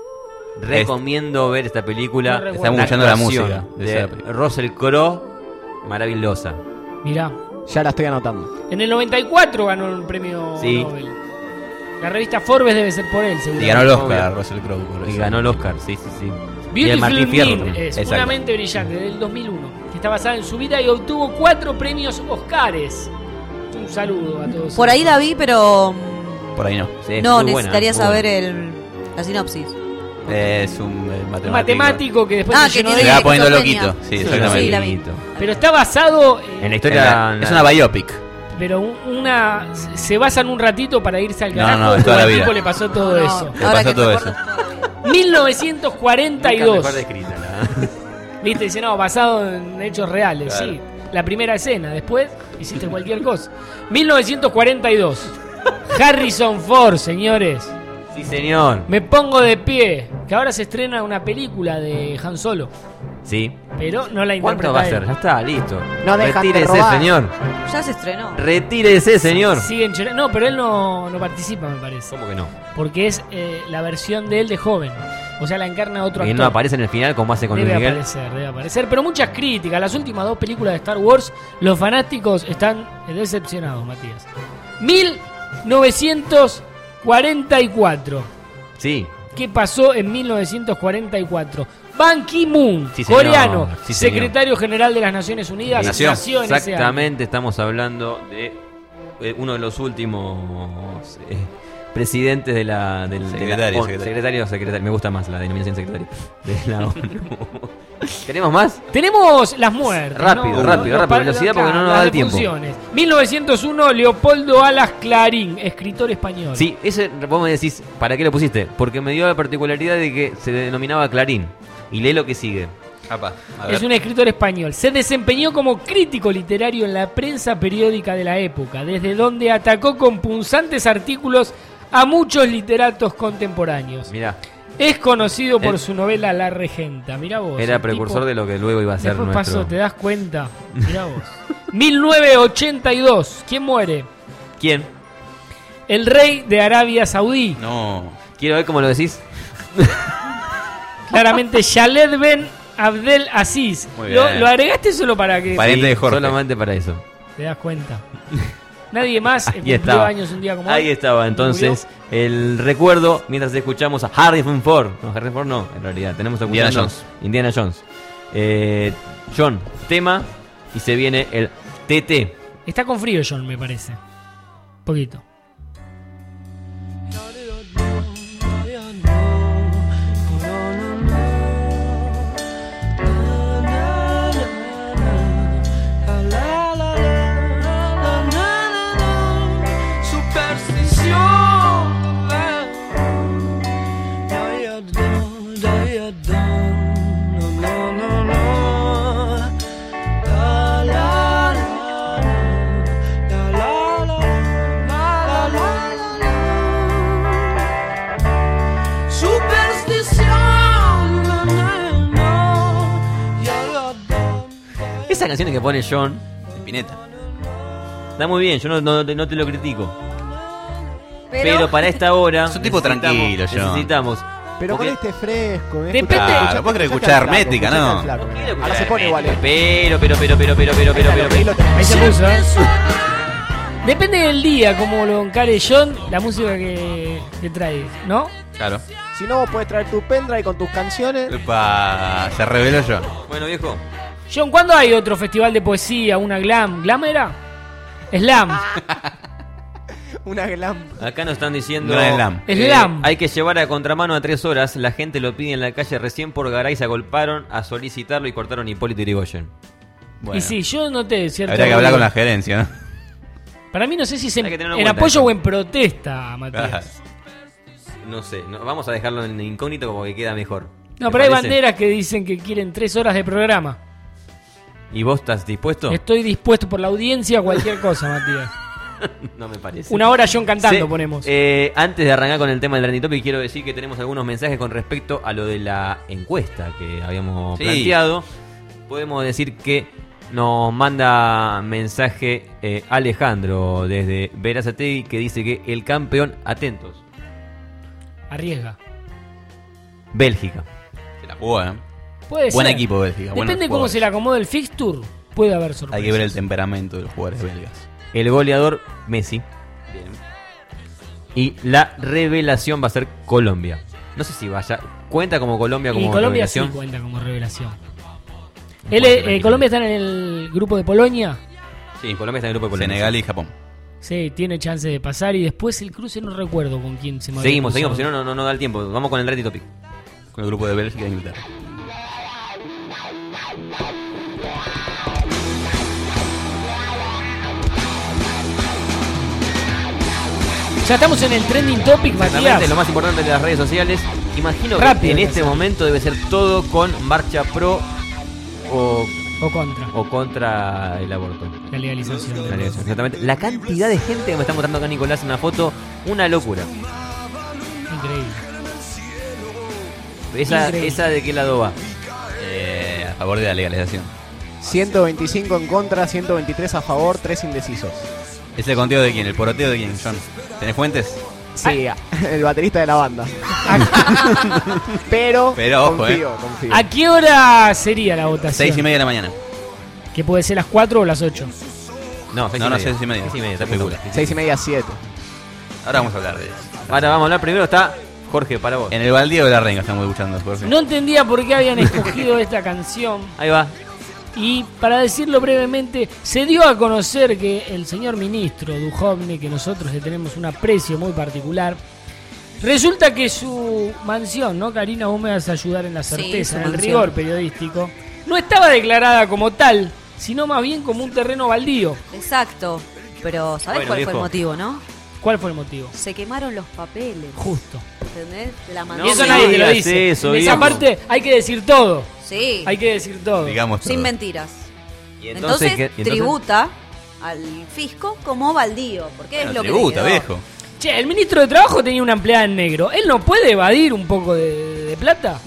Recomiendo ver esta película. No Estamos escuchando la música de de esa película. Russell Crowe, maravillosa. Mirá. Ya la estoy anotando. En el noventa y cuatro ganó un premio Sí. Nobel. La revista Forbes debe ser por él, seguro. Y ganó el Oscar, Russell Crowe. por Y eso. ganó el Oscar, sí, sí, sí. Y el Beautiful Martín Fierro Mind también. es Exacto. Una mente brillante del dos mil uno, que está basada en su vida y obtuvo cuatro premios Oscars. Un saludo a todos. Por ahí la vi, pero Por ahí no. Sí, es no, muy buena, necesitaría muy saber buena. el, la sinopsis. Es un eh, matemático. Un matemático que después Ah, se que llenó tiene Se de... va poniendo esquizofrenia. loquito. Sí, Sí, exactamente. sí, la vi. Pero está basado... En la En, historia. En la- en es la- una biopic. pero un- una... Se basa en un ratito para irse al No, carajo. no, es toda o la al vida. tipo le pasó todo No, eso. Le ahora pasó que todo me eso. acuerdo. mil novecientos cuarenta y Nunca dos. mejor descrita, la- Viste, dice, no, basado en hechos reales, Claro. sí. La primera escena, después hiciste cualquier cosa. mil novecientos cuarenta y dos. Harrison Ford, señores. Sí, señor. Me pongo de pie. Que ahora se estrena una película de Han Solo. Sí. Pero no la ¿Cuánto interpreta va a él. ser? Ya está, listo. No dejan de Retírese, robar. señor. Ya se estrenó. Retírese, señor. Siguen chera- No, pero él no, no participa, me parece. ¿Cómo que no? Porque es eh, la versión de él de joven. O sea, la encarna otro Y actor. no aparece en el final como hace con Debe Luis Miguel. aparecer, debe aparecer. Pero muchas críticas. Las últimas dos películas de Star Wars, los fanáticos están decepcionados, Matías. mil novecientos cuarenta y cuatro. Sí. ¿Qué pasó en mil novecientos cuarenta y cuatro? Ban Ki-moon, Sí, señor. coreano, Sí, señor. secretario general de las Naciones Unidas, Nació. nació en ese año. Exactamente, estamos hablando de eh, uno de los últimos eh, presidentes de la, del, de la Secretario, ONU. secretario. secretario, secretario. Me gusta más la denominación secretario de la ONU. ¿Tenemos más? Tenemos las muertes. Rápido, ¿no? rápido, Los rápido, pa- velocidad, porque no nos las da el tiempo. defunciones. mil novecientos uno, Leopoldo Alas Clarín, escritor español. Sí, ese vos me decís, ¿para qué lo pusiste? Porque me dio la particularidad de que se denominaba Clarín. Y lee lo que sigue. Apa, a ver. Es un escritor español. Se desempeñó como crítico literario en la prensa periódica de la época, desde donde atacó con punzantes artículos a muchos literatos contemporáneos. Mirá, Es conocido por Él- su novela La Regenta. Mirá vos. era el precursor tipo- de lo que luego iba a ser Después nuestro... pasó, ¿te das cuenta? Mirá vos. mil novecientos ochenta y dos. ¿Quién muere? ¿Quién? El rey de Arabia Saudí. No. Quiero ver cómo lo decís. Claramente, Khaled Ben Abdel Aziz. Muy Lo, bien. lo agregaste solo para que Pariente Sí, de Jorge. solamente para eso. te das cuenta. Nadie más Ahí cumplió estaba. años un día como hoy. Ahí estaba, entonces, el recuerdo mientras escuchamos a Harrison Ford. No, Harrison Ford no, en realidad. Tenemos Indiana escuchando Jones. Indiana Jones. Eh, John, tema, y se viene el T T. Está con frío, John, me parece. Poquito. Esa canción que pone John Spinetta. está muy bien, yo no, no- no te lo critico. Pero, Pero, para esta hora. Es un tipo necesitamos- tranquilo, John. Necesitamos. Pero porque- con este fresco. ¿eh? Depende- Escuchá, Claro, vos querés escuchá escuchar al flaco, Hermética, escuchá ¿no? al flaco, mirá. Ahora se pone igual. ¿eh? Pero, pero, pero, pero, pero, pero, pero, pero. Ahí lo tenés. Ahí se puso, ¿eh? Depende del día, como lo encare John, la música que, que trae, ¿no? Claro. Si no, vos podés traer tu pendrive con tus canciones. Epa, se reveló yo. Bueno, viejo. John, ¿cuándo hay otro festival de poesía? ¿Una glam? ¿Glam era? Slam. Una glam. Acá nos están diciendo. No es slam. Slam. Hay que llevar a contramano a tres horas. La gente lo pide en la calle. Recién por Garay se agolparon a solicitarlo y cortaron Hipólito Yrigoyen. Bueno, Y sí, yo noté cierto. habría que hablar con ruido. la gerencia, ¿no? Para mí no sé si es en, Hay que tenerlo en en cuenta apoyo eso. o en protesta, Matías. No sé, no, vamos a dejarlo en incógnito como que queda mejor. No, ¿Te pero hay parece? banderas que dicen que quieren tres horas de programa. ¿Y vos estás dispuesto? Estoy dispuesto por la audiencia a cualquier cosa, Matías. No me parece. Una hora John cantando Sí, ponemos. eh, antes de arrancar con el tema del Trending Topic, quiero decir que tenemos algunos mensajes con respecto a lo de la encuesta que habíamos Sí. planteado. Podemos decir que nos manda mensaje eh, Alejandro desde Berazategui, que dice que el campeón, atentos, Arriesga. Bélgica. Se la jugó, ¿eh? Puede Buen ser. equipo Bélgica. buenos Depende cómo jugadores. se le acomode el fixture, puede haber sorpresas. Hay que ver el temperamento de los jugadores belgas. el goleador Messi. Y la revelación va a ser Colombia. No sé si vaya. ¿Cuenta como Colombia como Y Colombia revelación? sí cuenta como revelación. Él, eh, Colombia está en el grupo de Polonia. Sí, Colombia está en el grupo de Polonia. Senegal y Japón. Sí, tiene chance de pasar. Y después el cruce no recuerdo con quién se me había Seguimos, seguimos, si cruzado. no, no, no da el tiempo. Vamos con el Trending Topic. Con el grupo de Bélgica e Inglaterra. Ya estamos en el trending topic, Exactamente, Matías. lo más importante de las redes sociales. Imagino Rápido, que en que este sea. momento debe ser todo con marcha pro o, o contra. O contra el aborto. La legalización. La legalización, exactamente. La cantidad de gente que me está mostrando acá Nicolás en una foto, una locura. Increíble. Esa, Increíble. esa de qué lado va. Eh, a favor de la legalización. ciento veinticinco en contra, ciento veintitrés a favor, tres indecisos. ¿Es el conteo de quién? ¿El poroteo de quién, John? ¿Tenés fuentes? Sí, el baterista de la banda. Pero, Pero, ojo, confío, eh. confío. ¿A qué hora sería la votación? Seis y media de la mañana. Que puede ser las cuatro o las ocho. No, seis No, y no, media. seis y media. Seis y media, Está está muy perfecto. Seis y media, siete. Ahora vamos a hablar de eso. Ahora vamos a hablar primero, está Jorge, para vos. En el baldío de la renga estamos escuchando, Jorge. No entendía por qué habían escogido esta canción. Ahí va. Y para decirlo brevemente, se dio a conocer que el señor ministro Duhovne, que nosotros le tenemos un aprecio muy particular, resulta que su mansión, ¿no, Karina? Vos me vas a ayudar en la Sí, certeza, su en el mansión. rigor periodístico, no estaba declarada como tal, sino más bien como un terreno baldío. Exacto. Pero ¿sabés Bueno, cuál viejo. fue el motivo, no? ¿Cuál fue el motivo? Se quemaron los papeles. Justo. ¿Entendés? La Y mansión. eso nadie te lo dice. eso, en esa viejo. parte hay que decir todo. Sí. Hay que decir todo. Digamos Sin todo. mentiras. Y Entonces, entonces, ¿qué? ¿Y entonces? tributa al fisco como baldío. Porque Bueno, es lo tributa, que le quedó. viejo. Che, el ministro de Trabajo tenía una empleada en negro. ¿Él no puede evadir un poco de, de plata?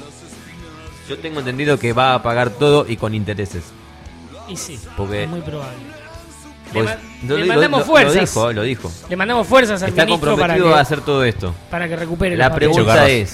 Yo tengo entendido que va a pagar todo y con intereses. Y sí, Porque- es muy probable. Le, Vos- ma- lo- le lo- mandamos lo- fuerzas. Lo dijo, lo dijo. Le mandamos fuerzas al Está ministro para comprometido que, a hacer todo esto. para que recupere La los papeles. pregunta Chocarros. es...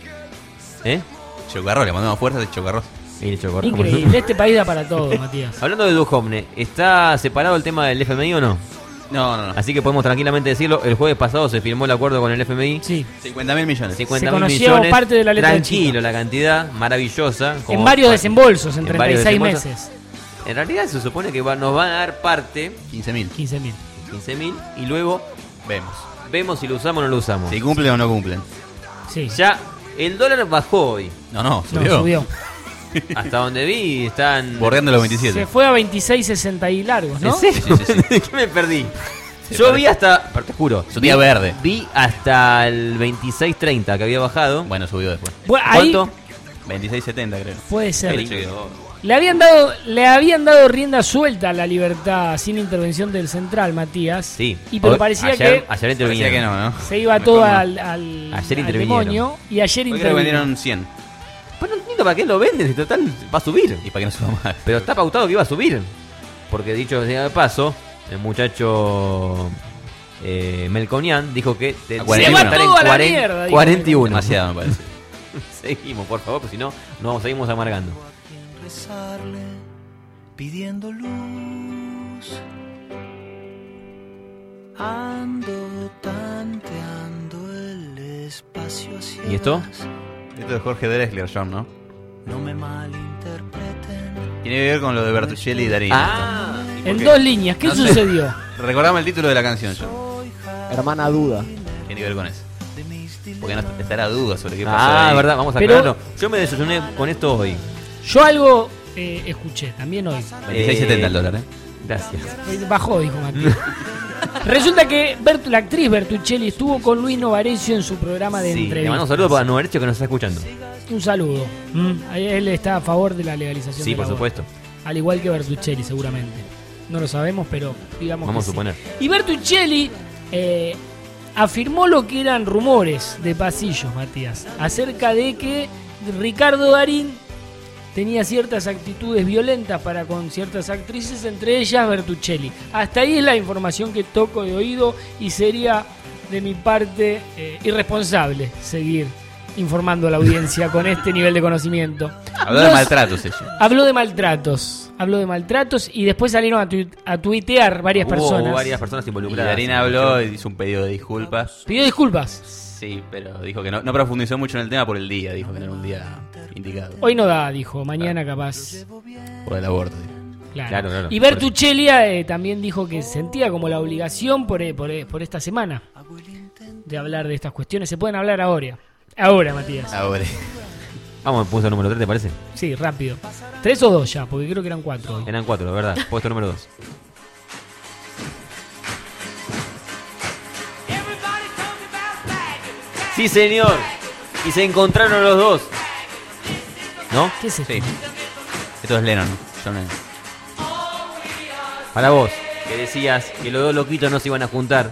¿Eh? Chocarros, le mandamos fuerzas de chocarros. Y el chocorro, por Increíble, supuesto. este país da para todo, Matías. Hablando de Duhovne, ¿está separado el tema del F M I o no? No, no, no. Así que podemos tranquilamente decirlo. El jueves pasado se firmó el acuerdo con el F M I. Sí. cincuenta mil millones. cincuenta Se mil conoció millones. parte de la letra Tranquilo, chica. la cantidad, maravillosa. como En varios pa- desembolsos, en en varios treinta y seis desembolsos. meses. En realidad se supone que va- nos van a dar parte, quince mil. quince mil. quince mil, y luego Vemos. vemos si lo usamos o no lo usamos. Si cumplen o no cumplen. Sí. Ya, el dólar bajó hoy. No, no, No, subió. subió. Hasta donde vi están... Bordeando los Se veintisiete. fue a veintiséis sesenta y largos, ¿no? ¿En serio? Sí, sí, sí. ¿Qué me perdí? Sí, Yo parece- vi hasta, pero te juro, Su día vi- verde. Vi hasta el veintiséis treinta que había bajado. Bueno, subió después. Bueno, ahí ¿Cuánto? veintiséis setenta, creo. puede ser. Sí, chequeo. Le habían dado, le habían dado rienda suelta a la libertad sin intervención del central, Matías. Sí. Y pero Hoy- parecía ayer, que Ayer Parecía intervinieron. que no, ¿no? se iba Mejor todo no. al, al, Ayer al intervinieron. demonio y ayer Hoy creo que intervinieron. vendieron cien. Pero no entiendo para qué lo venden, si total va a subir. Y para que no suba más. Pero está pautado que iba a subir. Porque dicho sea de paso, el muchacho eh, Melconian dijo que te- A cuarenta y uno. teníamos que estar en Se va todo a la cuarenta mierda, dijo cuarenta y uno. Demasiado, me parece. Seguimos, por favor, porque si no, nos vamos, seguimos amargando. Rezarle, pidiendo luz. Ando tanteando el espacio hacia ¿Y esto? Esto es Jorge Drexler, John, ¿no? No me malinterpreten. Tiene que ver con lo de Bertuccelli y Darín. Ah, En dos líneas, ¿qué No sé. sucedió? Recordame el título de la canción, John. Hermana Duda. Tiene que ver con eso. Porque no estará duda sobre qué pasó. ah, ahí. verdad, vamos a Pero- aclararlo. Yo me desayuné con esto hoy. Yo algo eh, escuché, también hoy. veintiséis setenta el dólar, ¿eh? Gracias. Eh, Bajó, dijo Matías. Resulta que Bert- la actriz Bertuccelli estuvo con Luis Novarecio en su programa de Sí, le entrevistas. mando un saludo para Novarecio que nos está escuchando. Un saludo. Mm, Él está a favor de la legalización Sí, del por aborto. supuesto. Al igual que Bertuccelli, seguramente. no lo sabemos, pero digamos Vamos que a suponer. sí. Y Bertuccelli eh, afirmó lo que eran rumores de pasillos, Matías, acerca de que Ricardo Darín tenía ciertas actitudes violentas para con ciertas actrices, entre ellas Bertuccelli. Hasta ahí es la información que toco de oído y sería de mi parte eh, irresponsable seguir informando a la audiencia con este nivel de conocimiento. Habló de maltratos ella. Habló de maltratos. Habló de maltratos y después salieron a, tu, a tuitear varias Hubo personas. varias personas Y involucradas. Darín habló y hizo un pedido de disculpas. Pidió disculpas. Sí, pero dijo que no, no profundizó mucho en el tema por el día. Dijo que no era un día indicado. Hoy no da, dijo. Mañana capaz. Por el aborto. dijo. Claro. Claro, claro. Y Bertuccelli eh, también dijo que sentía como la obligación por, eh, por, eh, por esta semana de hablar de estas cuestiones. Se pueden hablar ahora. Ahora, Matías. Ahora. Vamos al puesto número tres, ¿te parece? Sí, rápido. ¿Tres o dos ya? Porque creo que eran cuatro hoy. Eran cuatro, ¿verdad? Puesto número dos. Sí, señor. Y se encontraron los dos. ¿No? ¿Qué es esto? Sí. Esto es Lennon. John Lennon. Para vos, que decías que los dos loquitos no se iban a juntar.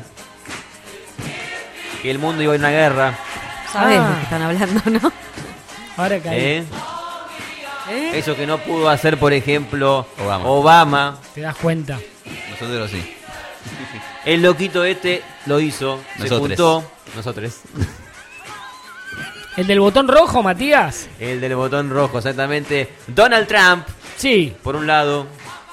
Que el mundo iba a una guerra. ¿Sabes Ah. de qué están hablando, no? Ahora caí. ¿Eh? ¿Eh? Eso que no pudo hacer, por ejemplo, Obama. Obama. Te das cuenta. Nosotros sí. El loquito este lo hizo. Se Nosotros. juntó. Nosotros. ¿El del botón rojo, Matías? El del botón rojo, exactamente. Donald Trump, Sí. por un lado.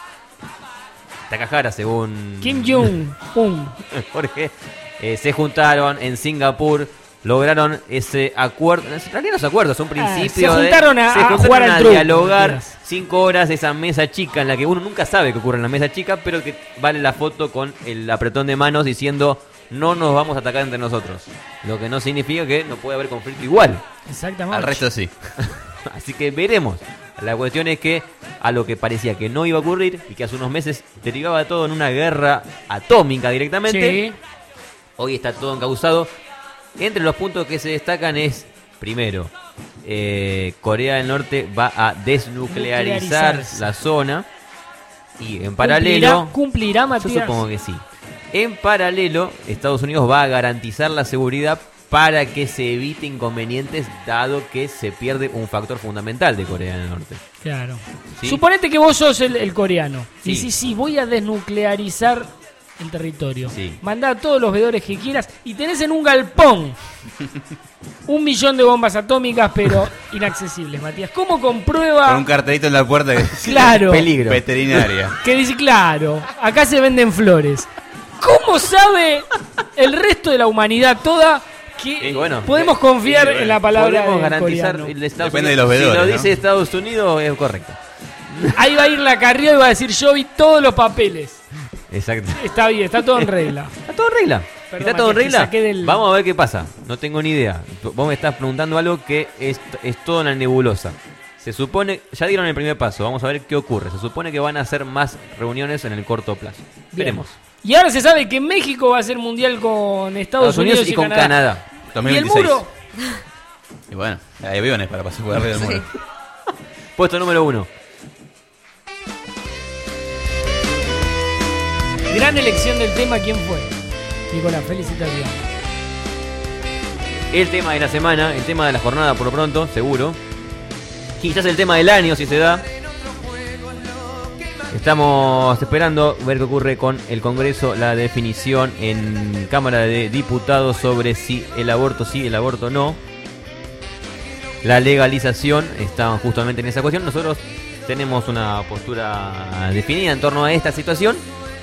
Takahara, según Kim Jong-un. Jorge. Eh, se juntaron en Singapur. Lograron ese acuerdo. En realidad no es acuerdo, es un principio. se de- juntaron a- se a juntaron jugar al a truco, dialogar Matías. cinco horas. Esa mesa chica en la que uno nunca sabe qué ocurre en la mesa chica, pero que vale la foto con el apretón de manos diciendo no nos vamos a atacar entre nosotros. Lo que no significa que no puede haber conflicto igual. Exactamente. Al resto sí. Así que veremos. La cuestión es que a lo que parecía que no iba a ocurrir y que hace unos meses derivaba todo en una guerra atómica directamente, Sí. hoy está todo encauzado. Entre los puntos que se destacan es, primero, eh, Corea del Norte va a desnuclearizar Nuclearizarse. la zona y en paralelo... ¿Cumplirá, cumplirá, Yo Matías? supongo que sí. En paralelo, Estados Unidos va a garantizar la seguridad para que se evite inconvenientes, dado que se pierde un factor fundamental de Corea del Norte. Claro. ¿Sí? Suponete que vos sos el, el coreano. Sí. Y si sí, voy a desnuclearizar el territorio. Sí. Mandá todos los veedores que quieras y tenés en un galpón un millón de bombas atómicas, pero inaccesibles, Matías. ¿Cómo comprueba Con un cartelito en la puerta que Claro. Peligro. veterinaria. que dice, claro, acá se venden flores? ¿Cómo sabe el resto de la humanidad toda que Y bueno, podemos eh, confiar y bueno, en la palabra podemos del garantizar coreano? el de Estados Depende Unidos. de los Si lo veedores, dice ¿no? Estados Unidos es correcto. Ahí va a ir la Carrió y va a decir, yo vi todos los papeles. Exacto. Está bien, está todo en regla. ¿Está todo en regla? Perdón, ¿Está todo en Matías, te regla? saqué del- Vamos a ver qué pasa. No tengo ni idea. Vos me estás preguntando algo que es, es toda una nebulosa. Se supone, ya dieron el primer paso, vamos a ver qué ocurre. Se supone que van a hacer más reuniones en el corto plazo. Bien. Veremos. Y ahora se sabe que México va a ser mundial con Estados, Estados Unidos y con Canadá. Canadá. ¿Y dos mil el veintiséis. muro? Y bueno, hay aviones para pasar por arriba del muro. Puesto número uno. Gran elección del tema, ¿quién fue? Nicolás, felicitaciones. El tema de la semana, el tema de la jornada por lo pronto, seguro. Quizás el tema del año si se da. Estamos esperando ver qué ocurre con el Congreso, la definición en Cámara de Diputados sobre si el aborto sí, el aborto no. La legalización está justamente en esa cuestión. Nosotros tenemos una postura definida en torno a esta situación.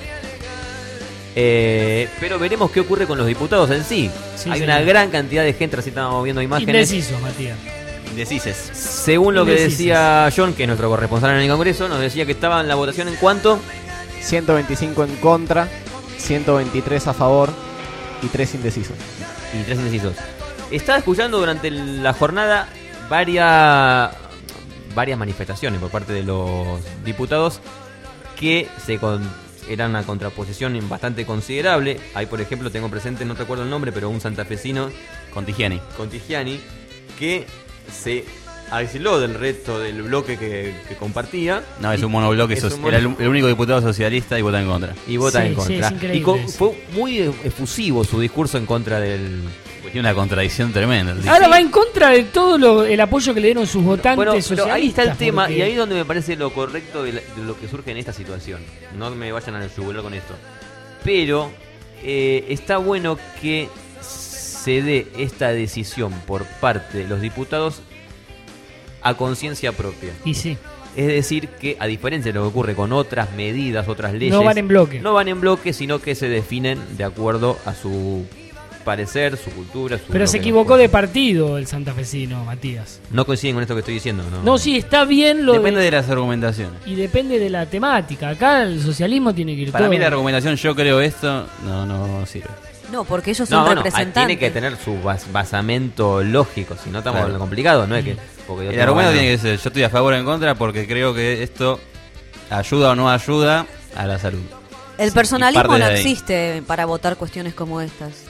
Eh, pero veremos qué ocurre con los diputados en sí. Sí, Hay señor. una gran cantidad de gente, así estamos viendo imágenes. Indeciso, Matías. Indecises. Según lo que Indecisos. decía John, que es nuestro corresponsal en el Congreso, nos decía que estaba en la votación en cuanto. ciento veinticinco en contra, ciento veintitrés a favor y tres indecisos. Y tres indecisos. Estaba escuchando durante la jornada varias varias manifestaciones por parte de los diputados que se con, eran una contraposición bastante considerable. Hay, por ejemplo, tengo presente, no recuerdo el nombre, pero un santafesino, Contigiani. Contigiani, que se aisló del resto del bloque que, que compartía. No, es un monobloque, Es so- un mono- era el, el único diputado socialista y vota en contra. Y vota Sí, en sí, contra. es increíble y con- eso. fue muy efusivo su discurso en contra del... Tiene una contradicción tremenda. el Ahora va en contra de todo lo- el apoyo que le dieron sus votantes Bueno, pero socialistas. ahí está el tema, porque- y ahí es donde me parece lo correcto de, la- de lo que surge en esta situación. No me vayan a yugular con esto. Pero eh, está bueno que se dé esta decisión por parte de los diputados a conciencia propia. Y sí. Es decir, que a diferencia de lo que ocurre con otras medidas, otras leyes... No van en bloque. No van en bloque, sino que se definen de acuerdo a su parecer, su cultura, su... Pero lo se que- equivocó de partido el santafesino, Matías. No coinciden con esto que estoy diciendo, ¿no? No, sí, está bien lo Depende de... de las argumentaciones. Y depende de la temática. Acá el socialismo tiene que ir Para todo. mí la argumentación yo creo esto no, no sirve. No, porque ellos son No, no, representantes. tiene que tener su bas- basamento lógico, si no estamos Claro. en lo complicado, no es que... porque yo El tengo argumento ganas- tiene que ser, yo estoy a favor o en contra porque creo que esto ayuda o no ayuda a la salud. El Y personalismo parte no de ahí. existe para votar cuestiones como estas.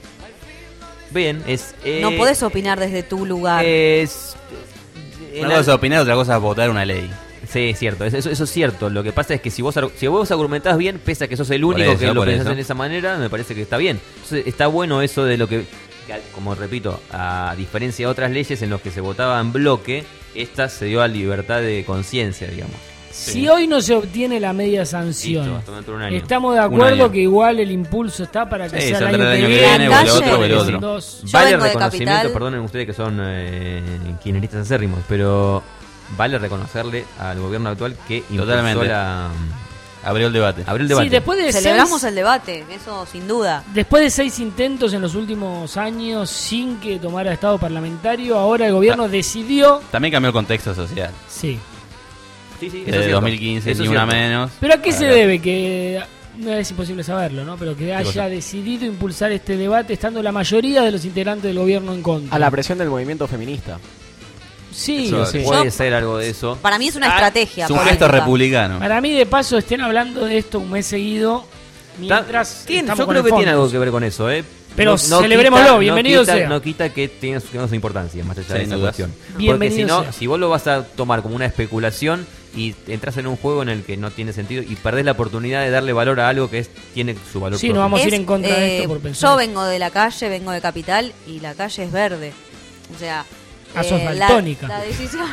Bien, es... eh, No podés opinar desde tu lugar. Es... Una cosa es opinar, otra cosa es votar una ley. Sí, es cierto, eso, eso es cierto. Lo que pasa es que si vos ar- si vos argumentás bien, pese a que sos el Por único eso, que lo por pensás eso. de esa manera, me parece que está bien. Entonces, está bueno eso de lo que, que, como repito, a diferencia de otras leyes en los que se votaba en bloque, esta se dio a libertad de conciencia, digamos. Si hoy no se obtiene la media sanción, Listo, hasta dentro de un año. estamos de Un acuerdo año. que igual el impulso está para que Sí, sea el saldrá año el que año que viene. viene, o el otro, o el otro. Dos. Yo Vale vengo de reconocimiento, Capital. perdonen ustedes que son eh, kirchneristas acérrimos, pero vale reconocerle al gobierno actual que impulsó Totalmente. la... Abrió el debate. Abrió el debate. Sí, después de Celebramos seis, el debate, eso sin duda. después de seis intentos en los últimos años sin que tomara estado parlamentario, ahora el gobierno decidió... También cambió el contexto social. Sí. Sí, sí, eso es Desde cierto. dos mil quince, Eso ni es una cierto. menos. ¿Pero a qué se Para- debe que... No es imposible saberlo, ¿no? Pero que haya cosa? decidido impulsar este debate estando la mayoría de los integrantes del gobierno en contra. A la presión del movimiento feminista. Sí, Eso, sí. puede Yo- ser algo de eso. Para mí es una Ah, estrategia. Es un política. gesto republicano. Para mí, de paso, estén hablando de esto un mes seguido mientras Tiene- estamos yo con creo el que fondo. tiene algo que ver con eso, ¿eh? Pero celebrémoslo, quita- bienvenido no quita, sea. No quita que tenga su, tenga su importancia, más allá de Sin esa dudas. cuestión. Porque Bienvenido si no, sea. si vos lo vas a tomar como una especulación y entras en un juego en el que no tiene sentido y perdés la oportunidad de darle valor a algo que es, tiene su valor Sí, propio. no vamos a ir Es, en contra de eh, esto por pensar. Yo vengo de la calle, vengo de Capital y la calle es verde. O sea, Ah, sos la, daltónica. la decisión,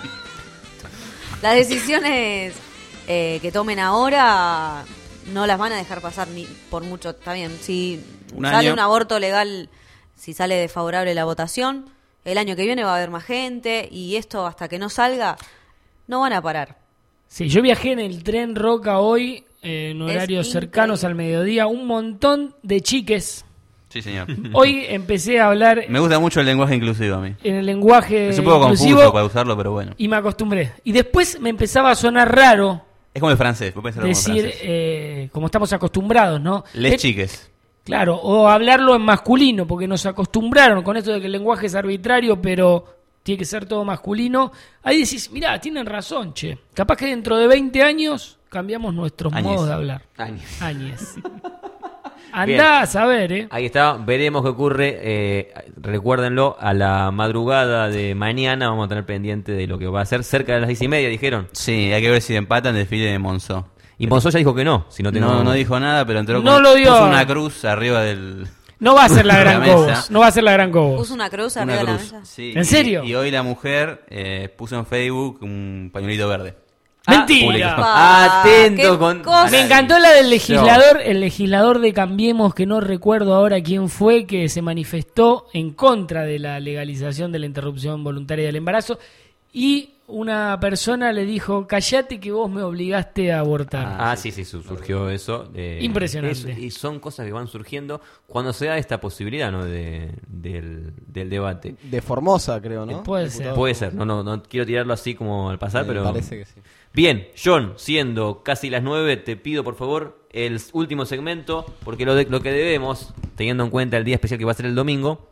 las decisiones eh, que tomen ahora no las van a dejar pasar ni por mucho. Está bien, si Un sale año. un aborto legal, si sale desfavorable la votación, el año que viene va a haber más gente y esto hasta que no salga no van a parar. Sí, yo viajé en el tren Roca hoy, eh, en Es horarios increíble. cercanos al mediodía, un montón de chiques. Sí, señor. Hoy empecé a hablar Me gusta mucho el lenguaje inclusivo a mí. en el lenguaje Es un poco inclusivo confuso para usarlo, pero bueno. y me acostumbré. Y después me empezaba a sonar raro Es como el francés, vos pensás como el decir, francés. eh, como estamos acostumbrados, ¿no? Les Eh, chiques. Claro, o hablarlo en masculino, porque nos acostumbraron con esto de que el lenguaje es arbitrario, pero tiene que ser todo masculino. Ahí decís, mirá, tienen razón, che. Capaz que dentro de veinte años cambiamos nuestros Añes. modos de hablar. Añes. Añes. Bien. Andá a saber, ¿eh? Ahí está, veremos qué ocurre. Eh, recuérdenlo, a la madrugada de mañana vamos a tener pendiente de lo que va a ser cerca de las diez y media, dijeron. Sí, hay que ver si empatan el desfile de Monzó. Y Monzó ya dijo que no, si no tengo... No, no dijo nada, pero entró No con lo dio. puso una cruz arriba del... No va a ser la de gran mesa. Cobos. No va a ser la gran Cobos. Puso una cruz Una arriba de la cruz, mesa. sí. ¿En Y- serio? Y, hoy la mujer eh, puso en Facebook un pañuelito verde. Mentira. Pa, Atento qué con... cosa. Me encantó la del legislador, el legislador de Cambiemos, que no recuerdo ahora quién fue, que se manifestó en contra de la legalización de la interrupción voluntaria del embarazo y una persona le dijo, callate que vos me obligaste a abortar. Ah, sí, sí, su- surgió eso. eh, Impresionante. es- y son cosas que van surgiendo cuando se da esta posibilidad, ¿no? De, del, del debate. De Formosa, creo, ¿no? Puede Diputado. ser. Puede ser, no, no, no quiero tirarlo así como al pasar, Me pero... parece que sí. Bien, John, siendo casi las nueve, te pido por favor el último segmento, porque lo, de- lo que debemos, teniendo en cuenta el día especial que va a ser el domingo,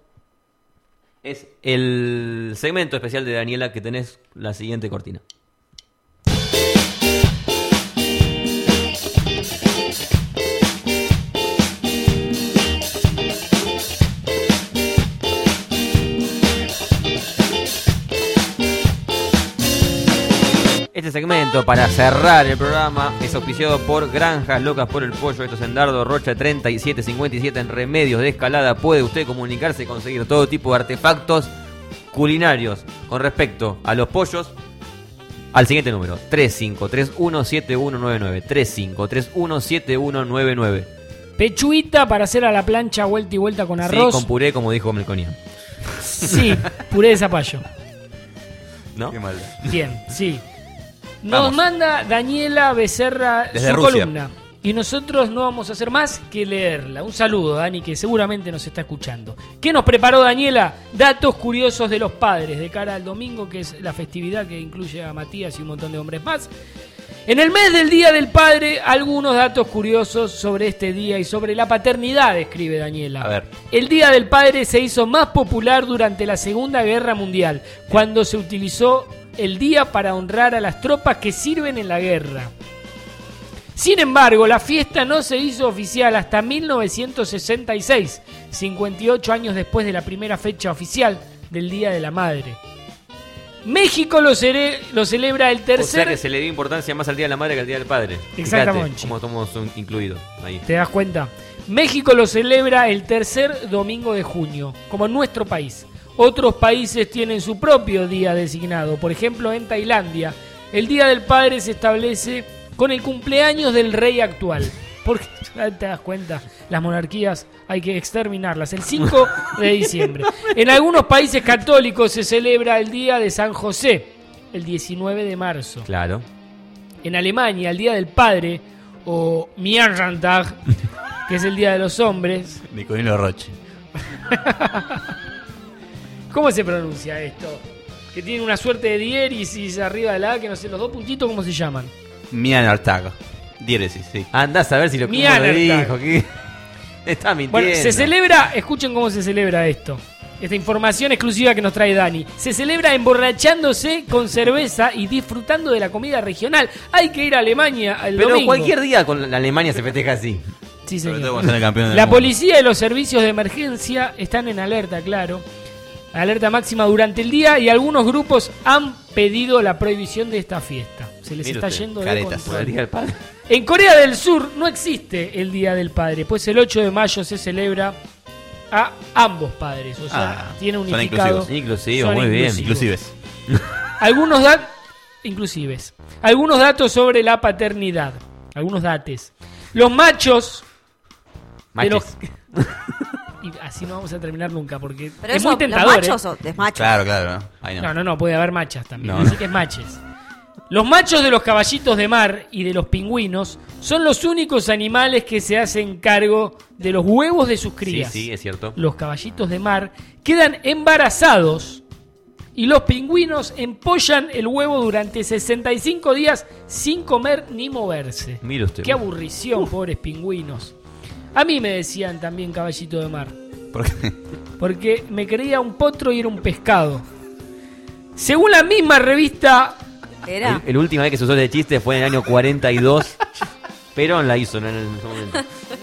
es el segmento especial de Daniela, que tenés la siguiente cortina. momento para cerrar el programa. Es auspiciado por Granjas Locas por el Pollo. Esto es en Dardo Rocha treinta y siete cincuenta y siete en Remedios de Escalada. Puede usted comunicarse y conseguir todo tipo de artefactos culinarios con respecto a los pollos al siguiente número: tres cinco tres uno siete uno nueve nueve. tres cinco tres uno siete uno nueve nueve. Pechuita para hacer a la plancha vuelta y vuelta con arroz. Sí, con puré, como dijo Melconian. Sí, puré de zapallo. ¿No? Qué mal. Bien, sí. Nos Vamos. manda Daniela Becerra Desde su Rusia. columna. Y nosotros no vamos a hacer más que leerla. Un saludo, Dani, que seguramente nos está escuchando. ¿Qué nos preparó Daniela? Datos curiosos de los padres de cara al domingo, que es la festividad que incluye a Matías y un montón de hombres más. En el mes del Día del Padre, algunos datos curiosos sobre este día y sobre la paternidad, escribe Daniela. A ver. El Día del Padre se hizo más popular durante la Segunda Guerra Mundial, cuando se utilizó el día para honrar a las tropas que sirven en la guerra. Sin embargo, la fiesta no se hizo oficial hasta mil novecientos sesenta y seis, cincuenta y ocho años después de la primera fecha oficial del Día de la Madre. México lo, cere- lo celebra el O sea tercer... que se le dio importancia más al Día de la Madre que al Día del Padre. Exactamente. Fíjate cómo estamos un- incluidos ahí. ¿Te das cuenta? México lo celebra el tercer domingo de junio, como en nuestro país. Otros países tienen su propio día designado. Por ejemplo, en Tailandia, el Día del Padre se establece con el cumpleaños del rey actual. Porque, te das cuenta, las monarquías hay que exterminarlas. El cinco de diciembre. En algunos países católicos se celebra el Día de San José, el diecinueve de marzo. Claro. En Alemania, el Día del Padre, o Mierrantag, que es el Día de los Hombres. Nicolino Roche. ¿Cómo se pronuncia esto? Que tiene una suerte de diéresis arriba de la A, que no sé, los dos puntitos, ¿cómo se llaman? Mianartag. Diéresis, sí. Andás a ver si lo, cómo lo Mianartag. dijo. ¿Qué? Está mintiendo. Bueno, se celebra, escuchen cómo se celebra esto. Esta información exclusiva que nos trae Dani. Se celebra emborrachándose con cerveza y disfrutando de la comida regional. Hay que ir a Alemania al Pero domingo. cualquier día con la Alemania se festeja así. Sí, Sobre señor. todo cuando sale campeón del La mundo. policía y los servicios de emergencia están en alerta, claro. Alerta máxima durante el día y algunos grupos han pedido la prohibición de esta fiesta. Se les Mire está usted, yendo de caretas. control. El Día del Padre. En Corea del Sur no existe el Día del Padre, pues el ocho de mayo se celebra a ambos padres. O sea, Ah, tiene son unificado. inclusivos. Inclusivos, Son muy bien. inclusivos. Inclusives. Algunos datos. Inclusives. Algunos datos sobre la paternidad. Algunos datos. Los machos. De los... Maches. Y así no vamos a terminar nunca porque Pero es eso, muy ¿los tentador. machos ¿eh? o desmachos? Claro, claro. ¿no? Ahí no. No, no, no, puede haber machas también. No, así no. que es maches. Los machos de los caballitos de mar y de los pingüinos son los únicos animales que se hacen cargo de los huevos de sus Sí, crías. sí, es cierto. Los caballitos de mar quedan embarazados y los pingüinos empollan el huevo durante sesenta y cinco días sin comer ni moverse. Mire usted. Qué aburrición, pobres pingüinos. A mí me decían también caballito de mar. ¿Por qué? Porque me creía un potro y era un pescado. Según la misma revista... Era. El, el última vez que se usó ese chiste fue en el año cuarenta y dos. Perón la hizo, ¿no? En ese momento.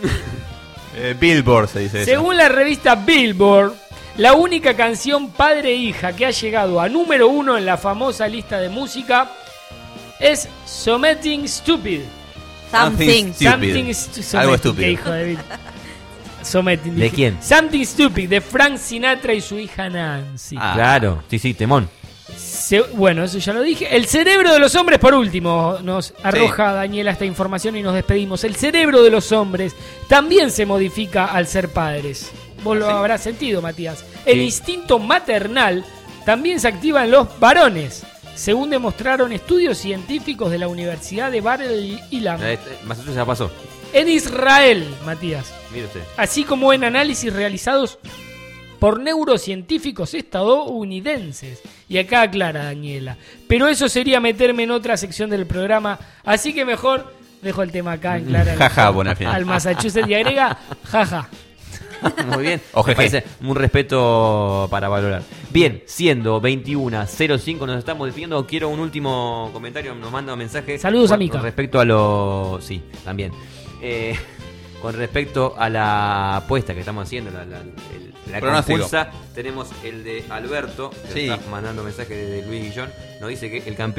Eh, Billboard se dice eso. Según la revista Billboard, la única canción padre e hija que ha llegado a número uno en la famosa lista de música es Something Stupid. Something. Stupid. Something stu- Algo Something, estúpido. qué hijo de Bill. Something, ¿De dije. quién? Something Stupid, de Frank Sinatra y su hija Nancy. Ah. Claro, sí, sí, temón. Se- bueno, eso ya lo dije. El cerebro de los hombres, por último, nos arroja Daniela esta información y nos despedimos. El cerebro de los hombres también se modifica al ser padres. Vos lo habrás sentido, Matías. El Sí. instinto maternal también se activa en los varones, según demostraron estudios científicos de la Universidad de Bar el Ilam Eh, eh, Massachusetts ya pasó. en Israel, Matías. Mire usted. Así como en análisis realizados por neurocientíficos estadounidenses. Y acá aclara Daniela. Pero eso sería meterme en otra sección del programa, así que mejor dejo el tema acá en clara. Jaja, bueno, al final. Al Massachusetts y agrega jaja. Muy bien. O Me jeje. parece un respeto para valorar. Bien, siendo veintiuno cero cinco nos estamos despidiendo. Quiero un último comentario. Nos manda un mensaje. Saludos, con, amiga. Con respecto a lo... Sí, también. Eh, con respecto a la apuesta que estamos haciendo, la, la, el- la Pronóstico. concursa, tenemos el de Alberto, que Sí. está mandando mensaje de Luis Guillón. Nos dice que el campeón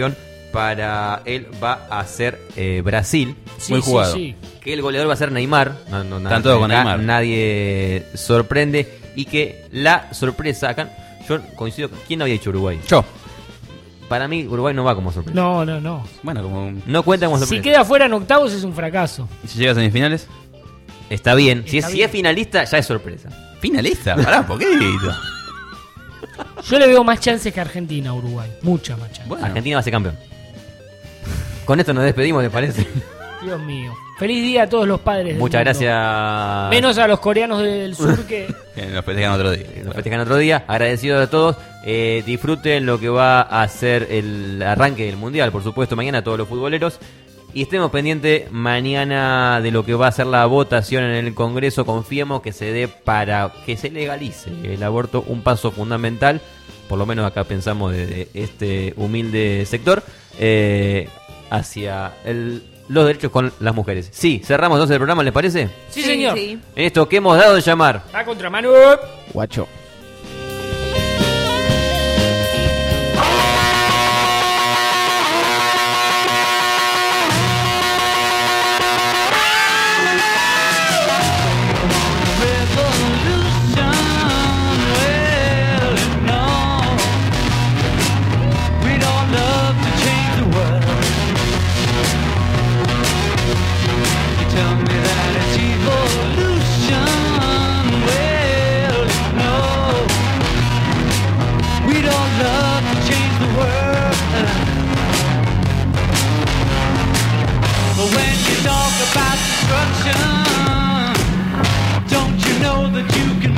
para él va a ser eh, Brasil. Sí, muy sí, jugado. sí. Que el goleador va a ser Neymar. No, no, Están todos con na- Neymar. Nadie sorprende. Y que la sorpresa acá, yo coincido con... ¿Quién había dicho Uruguay? Yo. Para mí Uruguay no va como sorpresa. No, no, no. Bueno, como un... No cuenta como Si sorpresa. queda fuera en octavos es un fracaso. ¿Y si llega a semifinales? Está bien. Si, Está es, bien. si es finalista, ya es sorpresa. ¿Finalista? Pará, poquito. Yo le veo más chances que Argentina a Uruguay. Muchas más chances. Bueno. Argentina va a ser campeón. Con esto nos despedimos, ¿les parece? Dios mío. Feliz día a todos los padres del Muchas mundo. gracias. Menos a los coreanos del sur que... Que nos festejan otro día. Nos festejan otro día. Agradecidos a todos. Eh, disfruten lo que va a ser el arranque del Mundial, por supuesto, mañana a todos los futboleros. Y estemos pendientes mañana de lo que va a ser la votación en el Congreso. Confiemos que se dé para que se legalice el aborto, un paso fundamental. Por lo menos acá pensamos desde este humilde sector. Eh, hacia el... los derechos con las mujeres. Sí, cerramos entonces el programa, ¿les parece? Sí, señor. Sí. En esto que hemos dado de llamar. A contramano. Guacho. But when you talk about destruction, don't you know that you can